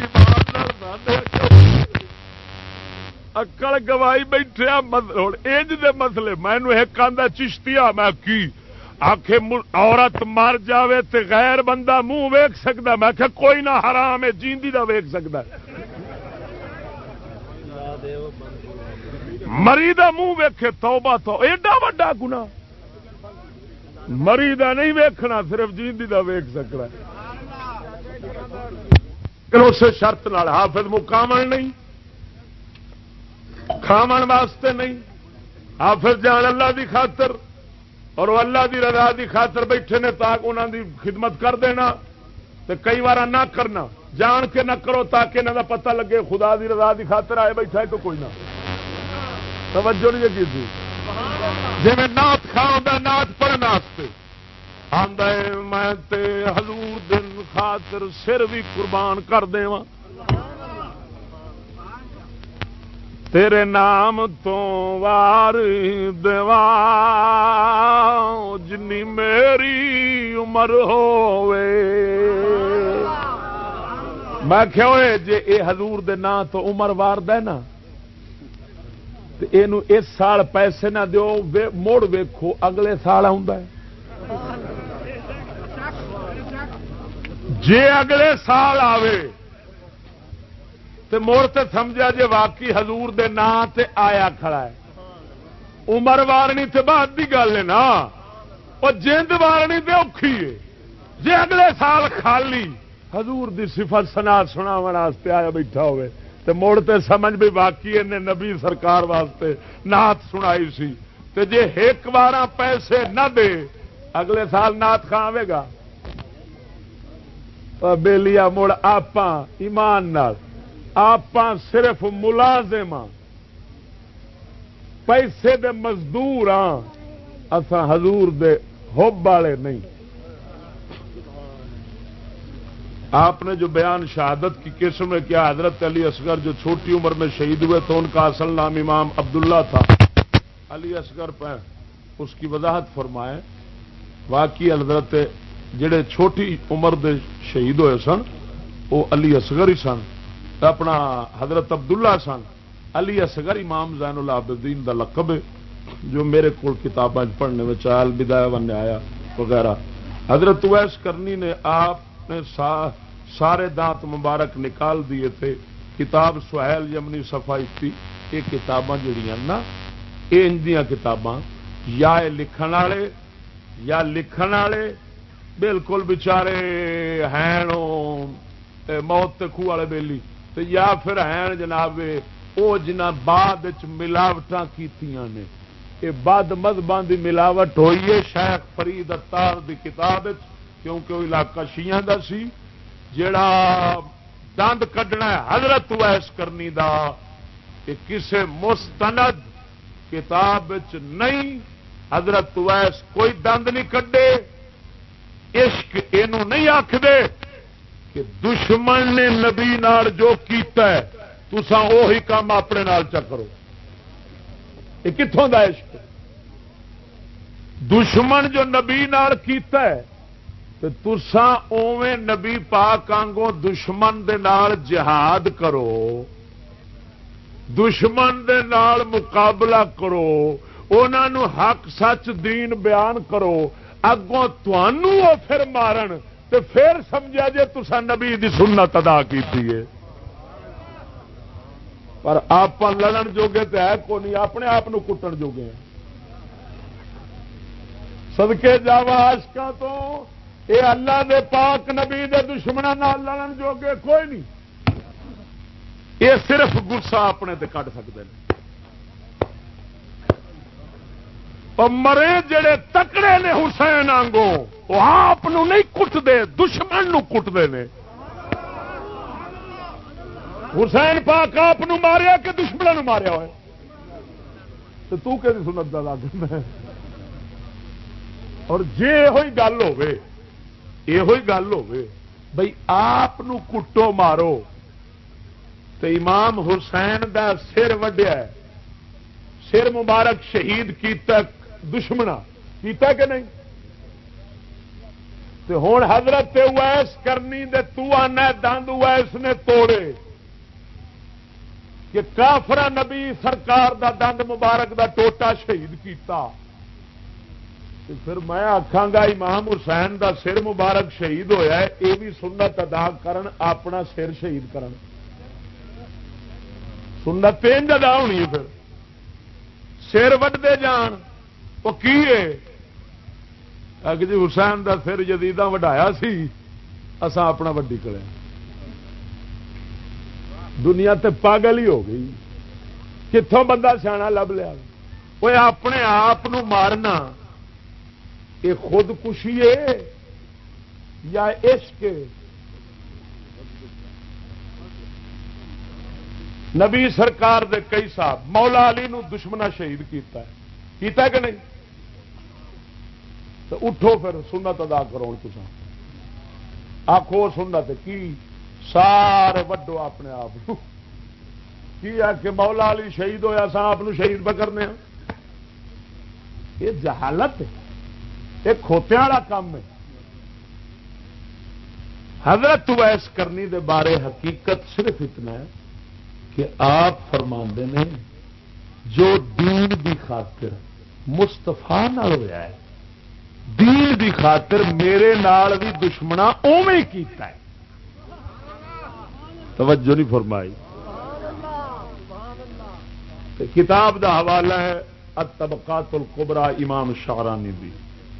اکڑ گوائی بیٹھے انج دے مسئلے. مینو ایک آندا چشتیا میں کی آخ عورت مر جاوے تے غیر بندہ منہ ویکھ سکتا. میں کہ کوئی نہ حرام ہے جیندی دا ویکھ سکتا. مری دا منہ ویکھے توبہ تو ایڈا وڈا گناہ. مری دا نہیں ویکھنا, صرف جیندی دا ویکھ سکنا. اسے شرط نال حافظ مقامن نہیں, کھاون واسطے نہیں. حافظ جان اللہ دی خاطر اور وہ اللہ دی رضا دی خاطر بیٹھے نے تاکہ انہوں دی خدمت کر دینا. تو کئی بار نہ کرنا, جان کے نہ کرو تاکہ انہوں کا پتہ لگے خدا دی رضا دی خاطر آئے بیٹھا ہے کہ کوئی نہ. توجہ نہیں کی تھی جی میں نعت کھاؤں نعت پڑھنے آندا ہے میں تے حضور دن خاطر سر بھی قربان کر دیواں. تیرے نام تو وار دیوا جنی میری عمر ہوئے. میں کیا ہوئے جے اے حضور دے نام تو عمر وار دے نا تے اینو اس سال پیسے نہ دیو موڑ ویکھو اگلے سال آوندا ہے. جے اگلے سال آوے تے مڑ تے سمجھا جے واقعی حضور دے نام تے آیا کھڑا ہے. عمر وارنی تے بعد دی گل ہے نا، اور جند وارنی تے اوکھی ہے. جے اگلے سال خالی حضور دی صفت سنا سناون واسطے آیا بیٹھا ہوئے تے مڑ تے سمجھ بھی واقعی نے نبی سرکار واسطے نعت سنائی سی، تے جے ایک بارہ پیسے نہ دے اگلے سال نعت کھاں آوے گا؟ بیلیا مڑ آپاں ایمان نال آپاں صرف ملازم ہاں، پیسے دے مزدور ہاں، اساں حضور دے حب والے نہیں. آپ نے جو بیان شہادت کی قسم میں کیا حضرت علی اصغر جو چھوٹی عمر میں شہید ہوئے تو ان کا اصل نام امام عبداللہ تھا. علی اصغر پہ اس کی وضاحت فرمائے. واقعی حضرت جڑے چھوٹی عمر دے شہید ہوئے سن وہ علی اصغر ہی سن. اپنا حضرت عبداللہ سن. علی اصغر امام زین العابدین دا لقب ہے جو میرے کو کتابیں پڑھنے میں چال بدایہ و نہایہ وغیرہ. حضرت اویس کرنی نے آپ نے سارے دانت مبارک نکال دیے تھے. کتاب سہیل یمنی صفائی تھی. یہ کتاباں جڑیاں نا یہ اندیاں کتاباں یا لکھن والے یا لکھن والے بالکل بچارے ہیں موت تے خوہ والے بیلی، یا پھر ہیں جناب وہ جنہ بعد ملاوٹاں کیتیاں نے. یہ بعد مذہباں دی ملاوٹ ہوئی ہے شیخ فرید اتار دی کتاب، کیونکہ وہ علاقہ شیعہ دا سی. جڑا دند کڈنا ہے حضرت اویس کرنی دا کہ کسے مستند کتاب نہیں. حضرت اویس کوئی دند نہیں کڈے. عشق اینو نہیں آکھدے کہ دشمن نے نبی نال جو کیتا ہے تساں وہی کام اپنے نال چا کرو. یہ کتوں دا عشق؟ دشمن جو نبی نال کیتا ہے تو تساں اوویں نبی پاک آنگوں دشمن دے نال جہاد کرو، دشمن دے نال مقابلہ کرو، انہاں نو حق سچ دین بیان کرو. اگوں تھانوں وہ پھر مارن تے پھر سمجھا جے تساں نبی دی سنت ادا کیتی ہے. پر آپ لڑن جوگے تے ہے کو نہیں، اپنے آپ کٹن جوگے ہیں. صدقے جاوا عاشقاں تو اے اللہ دے پاک نبی دے دشمناں نال لڑن جوگے کوئی نہیں. یہ صرف غصہ اپنے تے کٹ سکتے ہیں. اور مرے جڑے تکڑے نے حسین آنگوں وہ آپ نہیں کٹتے، دشمن نو کٹتے ہیں. حسین پاک آپ ماریا کہ دشمنوں نو ماریا ہوئے تو کہ سنت دا لازم ہے. اور جے یہ گل ہوے، یہ گل ہوے بھئی آپ کٹو مارو تو امام حسین دا سر وڈیا ہے، سر مبارک شہید کیتا دشمنا کیتا کہ نہیں؟ تو ہوں حضرت اویس کرنی دے تو آنا دند اویس نے توڑے کہ کافرہ نبی سرکار دا دند مبارک دا ٹوٹا شہید کیتا. تو پھر میں آکھاں گا امام حسین دا سر مبارک شہید ہویا ہے، یہ بھی سنت ادا کرن، اپنا سر شہید کرن. سنت انج ادا ہونی ہے. پھر سر وڈتے جان وہ کی جی حسین دا سر جدیداں وڈایا سی اساں اپنا وڈی کرے. دنیا تے پاگل ہی ہو گئی. کتوں بندہ سیاح لب لیا؟ وہ اپنے آپ مارنا یہ خودکشی ہے یا عشق؟ نبی سرکار دے کئی صاحب مولا علی نو دشمنا شہید کیتا ہے کہ نہیں؟ تو اٹھو پھر سنت ادا کرو. تساں آخو سنت کی سارے وڈو اپنے آپ کی ہے کہ مولا علی شہید ہویا سا آپ شہید پہ کرنے. یہ جہالت ہے، یہ کھوتیاں والا کام ہے. حضرت اویس کرنی دے بارے حقیقت صرف اتنا ہے کہ آپ فرماندے نے جو دین دی خاطر مستفا نال ہویا ہے دین دی خاطر میرے نال بھی دشمنا اوویں کیتا ہے. توجہ نہیں فرمائی. کتاب دا حوالہ ہے الطبقات الکبریٰ امام شعرانی بھی.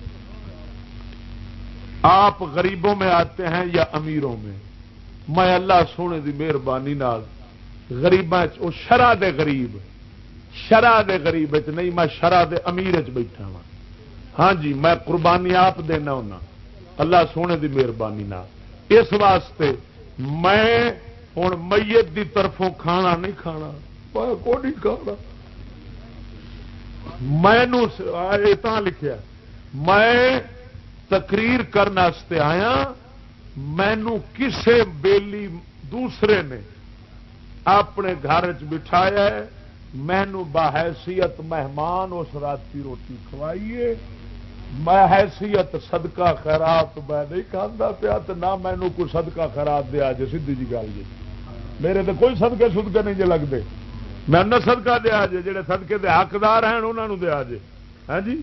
آپ غریبوں میں آتے ہیں یا امیروں میں؟ میں اللہ سونے دی مہربانی نال غریباں او شرع دے غریب نہیں، میں شرع دے امیر چ بیٹھا ہاں. ہاں جی میں قربانی آپ دینا ہونا اللہ سونے دی مہربانی نال. اس واسطے میں ہوں میت دی طرفوں کھانا نہیں کھانا، کو نہیں کھانا. میں لکھیا میں تقریر کرنے آیا، مینو کسے بیلی دوسرے نے اپنے گھر چ بٹھایا، مینو بحیثیت مہمان اس راتی روٹی کھوائیے، میں حیثیت صدقہ خیرات میں نہیں کھانا پیا، تو نہ مینو کوئی صدقہ خیرات دیا جی. سیدھی جی گل جی، میرے تو کوئی صدقے سدکے نہیں جی لگتے. میں نہ صدقہ دیا جے، جہے صدقے دے حقدار ہیں انہوں نے دیا جے. ہاں جی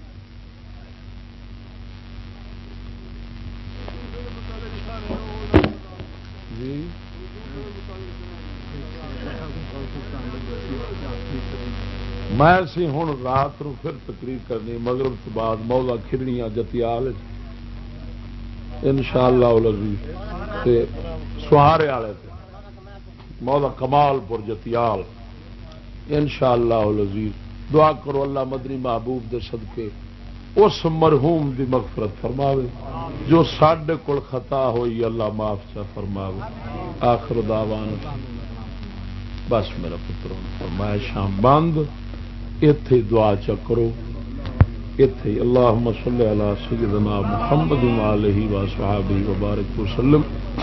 میں سی ہوں رات نو پھر تقریر کرنی مغرب تو بعد مولا کھرنیاں جتیال انشاءاللہ العزیز تے سہارے والے مولا کمال پور جتیال انشاءاللہ العزیز. دعا کرو اللہ مدنی محبوب دے صدقے اس مرحوم دی مغفرت فرماوے، جو ساڈے کول خطا ہوئی اللہ معاف چا فرماوے. آخر دعوانا بس میرا پتروں فرمایا شام بند ایتھے دعا چکرو ایتھے. اللہم صلی علی سیدنا محمد وآلہ وصحبہ وبارک وسلم.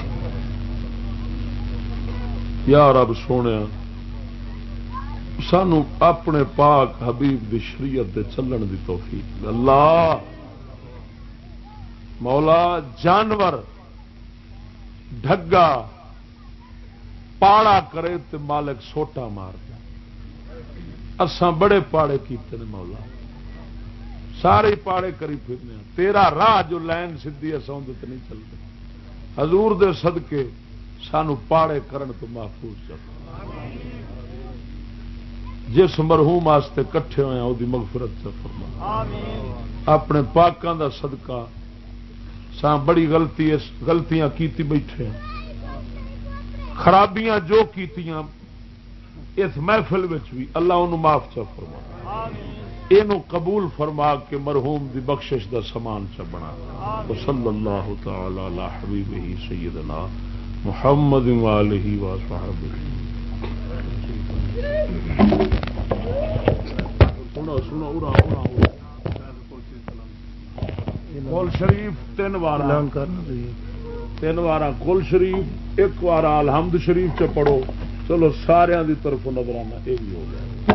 یا رب سونے سانو اپنے پاک حبیب دی شریعت دے چلن دی توفیق. اللہ مولا جانور ڈھگا پاڑا کرے تے مالک سوٹا مار دے. اساں بڑے پاڑے کیتے نے مولا، سارے پاڑے کری پھرنے، تیرا راہ جو لین سدھی اساں اندر تے نہیں چلتے. حضور دے صدقے سانو پاڑے کرن تو محفوظ کر. جس مرحوم واسطے کٹھے ہوئے ہیں وہ مغفرت سے فرما. اپنے پاکاں دا صدقہ ساں بڑی غلطیاں کیتی بیٹھے ہیں، خرابیاں جو کیتیاں اس محفل وچ بھی اللہ انہوں معاف چا فرما. اینو قبول فرما کے مرحوم دی بخشش دا سامان چا بنا. صلی اللہ تعالی علی حبیبہ سیدنا محمد وآلہ وصحبہ. کل شریف 3 بار کل شریف 1 بار الحمد شریف چ پڑھو. چلو سارے دی طرف نظرانہ یہ بھی ہو گیا.